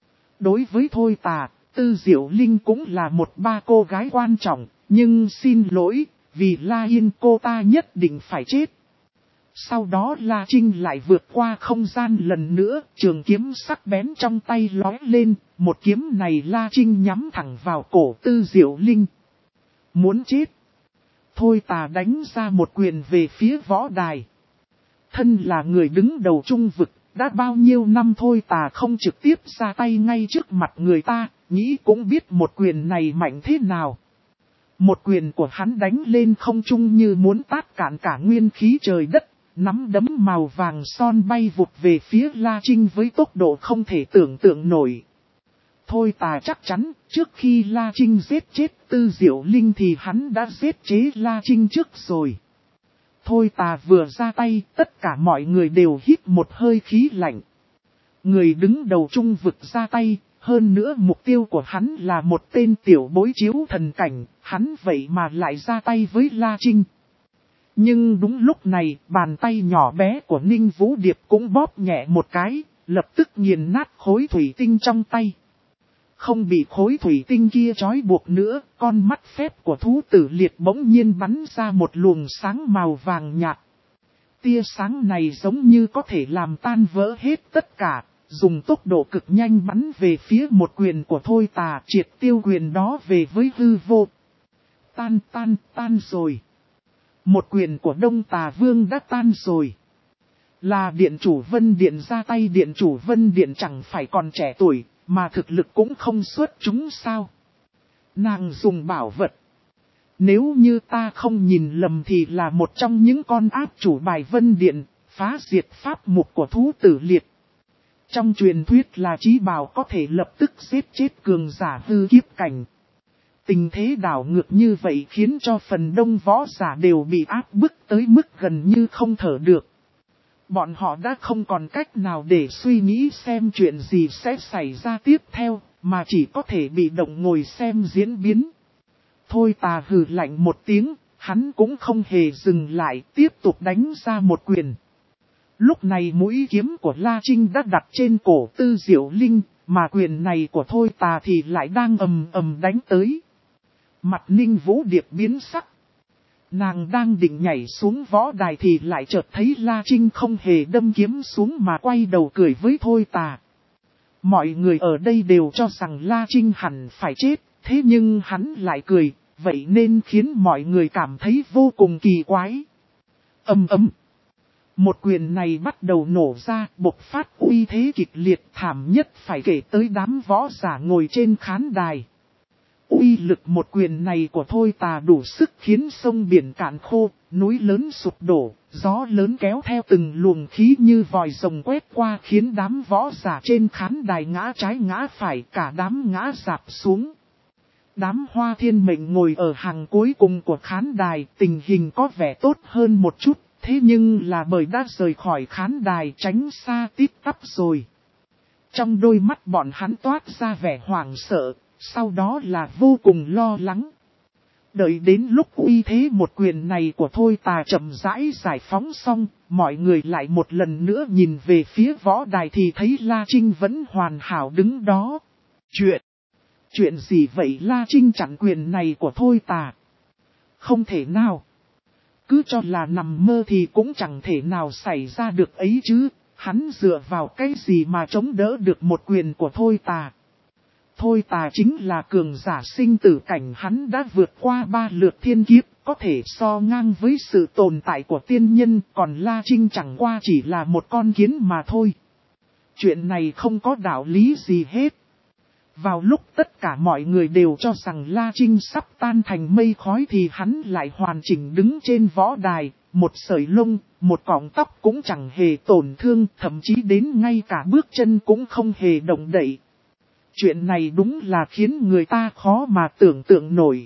đối với Thôi Tà, Tư Diệu Linh cũng là một ba cô gái quan trọng, nhưng xin lỗi, vì La Yên cô ta nhất định phải chết. Sau đó La Trinh lại vượt qua không gian lần nữa, trường kiếm sắc bén trong tay lóe lên, một kiếm này La Trinh nhắm thẳng vào cổ Tư Diệu Linh. Muốn chết. Thôi Tà đánh ra một quyền về phía võ đài. Thân là người đứng đầu trung vực, đã bao nhiêu năm Thôi Tà không trực tiếp ra tay ngay trước mặt người ta, nghĩ cũng biết một quyền này mạnh thế nào. Một quyền của hắn đánh lên không trung như muốn tát cạn cả nguyên khí trời đất, nắm đấm màu vàng son bay vụt về phía La Trinh với tốc độ không thể tưởng tượng nổi. Thôi Tà chắc chắn, trước khi La Trinh giết chết Tư Diệu Linh thì hắn đã giết chế La Trinh trước rồi. Thôi Tà vừa ra tay, tất cả mọi người đều hít một hơi khí lạnh. Người đứng đầu trung vực ra tay, hơn nữa mục tiêu của hắn là một tên tiểu bối chiếu thần cảnh, hắn vậy mà lại ra tay với La Trinh. Nhưng đúng lúc này, bàn tay nhỏ bé của Ninh Vũ Điệp cũng bóp nhẹ một cái, lập tức nghiền nát khối thủy tinh trong tay. Không bị khối thủy tinh kia trói buộc nữa, con mắt phép của thú tử liệt bỗng nhiên bắn ra một luồng sáng màu vàng nhạt. Tia sáng này giống như có thể làm tan vỡ hết tất cả, dùng tốc độ cực nhanh bắn về phía một quyền của Thôi Tà, triệt tiêu quyền đó về với hư vô. Tan tan tan rồi. Một quyền của Đông Tà Vương đã tan rồi. Là điện chủ Vân Điện ra tay, điện chủ Vân Điện chẳng phải còn trẻ tuổi, mà thực lực cũng không xuất chúng sao. Nàng dùng bảo vật. Nếu như ta không nhìn lầm thì là một trong những con ác chủ bài Vân Điện, phá diệt pháp mục của thú tử liệt. Trong truyền thuyết là chí bảo có thể lập tức giết chết cường giả hư kiếp cảnh. Tình thế đảo ngược như vậy khiến cho phần đông võ giả đều bị áp bức tới mức gần như không thở được. Bọn họ đã không còn cách nào để suy nghĩ xem chuyện gì sẽ xảy ra tiếp theo, mà chỉ có thể bị động ngồi xem diễn biến. Thôi Tà hừ lạnh một tiếng, hắn cũng không hề dừng lại, tiếp tục đánh ra một quyền. Lúc này mũi kiếm của La Trinh đã đặt trên cổ Tư Diệu Linh, mà quyền này của Thôi Tà thì lại đang ầm ầm đánh tới. Mặt Ninh Vũ Điệp biến sắc. Nàng đang định nhảy xuống võ đài thì lại chợt thấy La Trinh không hề đâm kiếm xuống mà quay đầu cười với Thôi Tà. Mọi người ở đây đều cho rằng La Trinh hẳn phải chết, thế nhưng hắn lại cười, vậy nên khiến mọi người cảm thấy vô cùng kỳ quái. Ầm ầm. Một quyền này bắt đầu nổ ra, bộc phát uy thế kịch liệt, thảm nhất phải kể tới đám võ giả ngồi trên khán đài. Uy lực một quyền này của Thôi Tà đủ sức khiến sông biển cạn khô, núi lớn sụp đổ, gió lớn kéo theo từng luồng khí như vòi rồng quét qua khiến đám võ giả trên khán đài ngã trái ngã phải, cả đám ngã rạp xuống. Đám Hoa Thiên Mệnh ngồi ở hàng cuối cùng của khán đài, tình hình có vẻ tốt hơn một chút, thế nhưng là bởi đã rời khỏi khán đài tránh xa tít tắp rồi. Trong đôi mắt bọn hắn toát ra vẻ hoảng sợ, sau đó là vô cùng lo lắng. Đợi đến lúc uy thế một quyền này của Thôi Tà chậm rãi giải phóng xong, mọi người lại một lần nữa nhìn về phía võ đài thì thấy La Trinh vẫn hoàn hảo đứng đó. Chuyện! Chuyện gì vậy? La Trinh chặn quyền này của Thôi Tà? Không thể nào! Cứ cho là nằm mơ thì cũng chẳng thể nào xảy ra được ấy chứ, hắn dựa vào cái gì mà chống đỡ được một quyền của Thôi Tà? Thôi Tà chính là cường giả sinh tử cảnh, hắn đã vượt qua ba lượt thiên kiếp, có thể so ngang với sự tồn tại của tiên nhân, còn La Trinh chẳng qua chỉ là một con kiến mà thôi. Chuyện này không có đạo lý gì hết. Vào lúc tất cả mọi người đều cho rằng La Trinh sắp tan thành mây khói thì hắn lại hoàn chỉnh đứng trên võ đài, một sợi lông, một cọng tóc cũng chẳng hề tổn thương, thậm chí đến ngay cả bước chân cũng không hề động đậy. Chuyện này đúng là khiến người ta khó mà tưởng tượng nổi.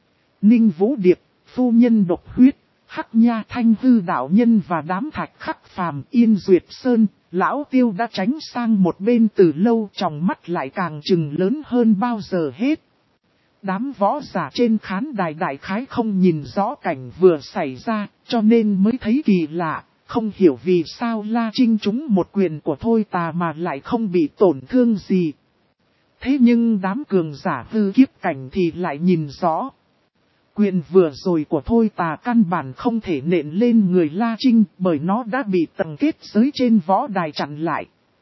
Ninh Vũ Điệp, Phu Nhân Độc Huyết, Hắc Nha Thanh Hư đạo nhân và đám Thạch Khắc Phàm, Yên Duyệt Sơn, Lão Tiêu đã tránh sang một bên từ lâu, tròng mắt lại càng trừng lớn hơn bao giờ hết. Đám võ giả trên khán đài đại khái không nhìn rõ cảnh vừa xảy ra, cho nên mới thấy kỳ lạ, không hiểu vì sao La Trinh trúng một quyền của Thôi Tà mà lại không bị tổn thương gì. Thế nhưng đám cường giả hư kiếp cảnh thì lại nhìn rõ. Quyền vừa rồi của Thôi Tà căn bản không thể nện lên người La Trinh bởi nó đã bị tầng kết giới trên võ đài chặn lại.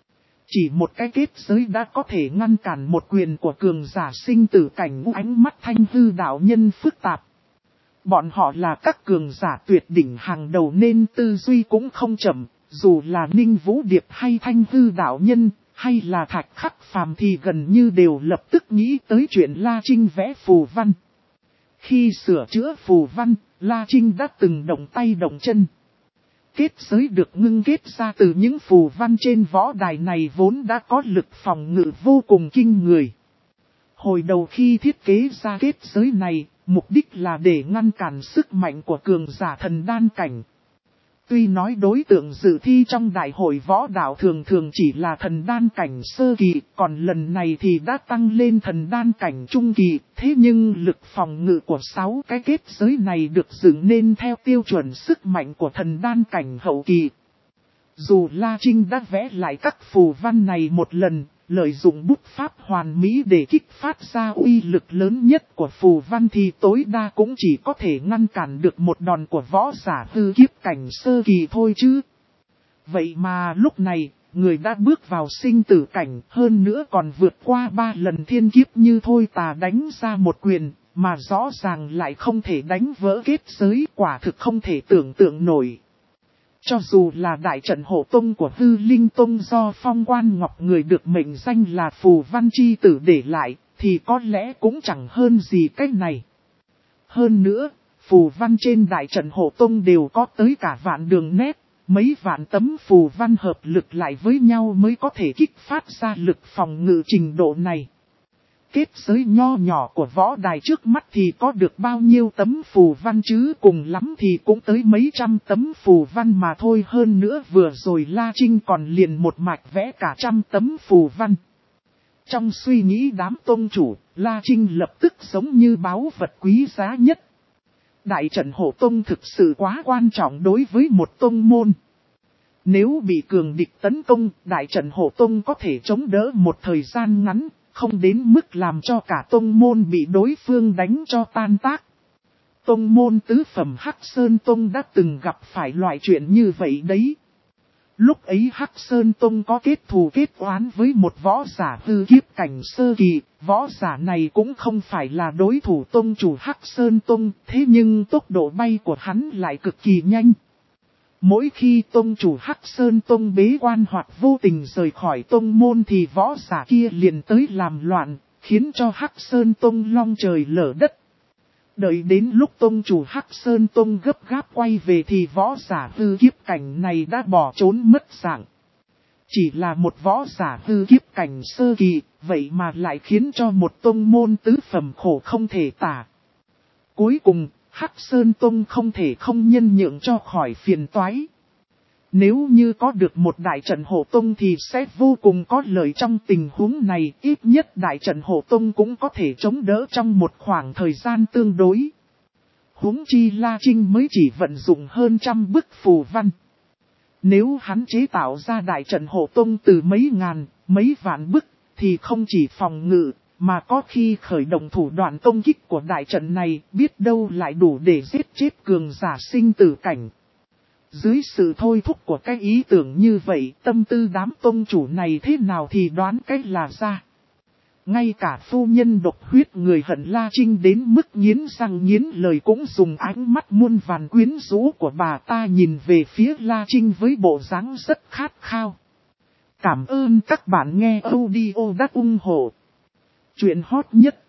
Chỉ một cái kết giới đã có thể ngăn cản một quyền của cường giả sinh tử cảnh. Ánh mắt Thanh Hư đạo nhân phức tạp. Bọn họ là các cường giả tuyệt đỉnh hàng đầu nên tư duy cũng không chậm, dù là Ninh Vũ Điệp hay Thanh Hư đạo nhân, hay là Thạch Khắc Phàm thì gần như đều lập tức nghĩ tới chuyện La Trinh vẽ phù văn. Khi sửa chữa phù văn, La Trinh đã từng động tay động chân. Kết giới được ngưng kết ra từ những phù văn trên võ đài này vốn đã có lực phòng ngự vô cùng kinh người. Hồi đầu khi thiết kế ra kết giới này, mục đích là để ngăn cản sức mạnh của cường giả thần đan cảnh. Tuy nói đối tượng dự thi trong đại hội võ đạo thường thường chỉ là thần đan cảnh sơ kỳ, còn lần này thì đã tăng lên thần đan cảnh trung kỳ, thế nhưng lực phòng ngự của sáu cái kết giới này được dựng nên theo tiêu chuẩn sức mạnh của thần đan cảnh hậu kỳ. Dù La Trinh đã vẽ lại các phù văn này một lần, lợi dụng bút pháp hoàn mỹ để kích phát ra uy lực lớn nhất của phù văn thì tối đa cũng chỉ có thể ngăn cản được một đòn của võ giả hư kiếp cảnh sơ kỳ thôi chứ. Vậy mà lúc này, người đã bước vào sinh tử cảnh, hơn nữa còn vượt qua ba lần thiên kiếp như Thôi Tà đánh ra một quyền, mà rõ ràng lại không thể đánh vỡ kết giới, quả thực không thể tưởng tượng nổi. Cho dù là đại trận hộ tông của Hư Linh Tông do Phong Quan Ngọc người được mệnh danh là phù văn chi tử để lại, thì có lẽ cũng chẳng hơn gì cách này. Hơn nữa, phù văn trên đại trận hộ tông đều có tới cả vạn đường nét, mấy vạn tấm phù văn hợp lực lại với nhau mới có thể kích phát ra lực phòng ngự trình độ này. Kết giới nho nhỏ của võ đài trước mắt thì có được bao nhiêu tấm phù văn chứ, cùng lắm thì cũng tới mấy trăm tấm phù văn mà thôi. Hơn nữa vừa rồi La Trinh còn liền một mạch vẽ cả trăm tấm phù văn. Trong suy nghĩ đám tông chủ, La Trinh lập tức giống như báu vật quý giá nhất. Đại trận hộ tông thực sự quá quan trọng đối với một tông môn. Nếu bị cường địch tấn công, đại trận hộ tông có thể chống đỡ một thời gian ngắn, không đến mức làm cho cả tông môn bị đối phương đánh cho tan tác. Tông môn tứ phẩm Hắc Sơn Tông đã từng gặp phải loại chuyện như vậy đấy. Lúc ấy Hắc Sơn Tông có kết thù kết oán với một võ giả hư kiếp cảnh sơ kỳ, võ giả này cũng không phải là đối thủ tông chủ Hắc Sơn Tông, thế nhưng tốc độ bay của hắn lại cực kỳ nhanh. Mỗi khi tông chủ Hắc Sơn Tông bế quan hoặc vô tình rời khỏi tông môn thì võ giả kia liền tới làm loạn, khiến cho Hắc Sơn Tông long trời lở đất. Đợi đến lúc tông chủ Hắc Sơn Tông gấp gáp quay về thì võ giả hư kiếp cảnh này đã bỏ trốn mất dạng. Chỉ là một võ giả hư kiếp cảnh sơ kỳ, vậy mà lại khiến cho một tông môn tứ phẩm khổ không thể tả. Cuối cùng, Hắc Sơn Tông không thể không nhân nhượng cho khỏi phiền toái. Nếu như có được một đại trận hộ tông thì sẽ vô cùng có lợi trong tình huống này, ít nhất đại trận hộ tông cũng có thể chống đỡ trong một khoảng thời gian tương đối. Huống chi La Trinh mới chỉ vận dụng hơn trăm bức phù văn. Nếu hắn chế tạo ra đại trận hộ tông từ mấy ngàn, mấy vạn bức, thì không chỉ phòng ngự, mà có khi khởi động thủ đoạn công kích của đại trận này, biết đâu lại đủ để giết chết cường giả sinh tử cảnh. Dưới sự thôi thúc của cái ý tưởng như vậy, tâm tư đám tông chủ này thế nào thì đoán cách là ra. Ngay cả phu nhân độc huyết người hận La Trinh đến mức nghiến răng nghiến lời cũng dùng ánh mắt muôn vàn quyến rũ của bà ta nhìn về phía La Trinh với bộ dáng rất khát khao. Cảm ơn các bạn nghe audio đã ủng hộ chuyện hot nhất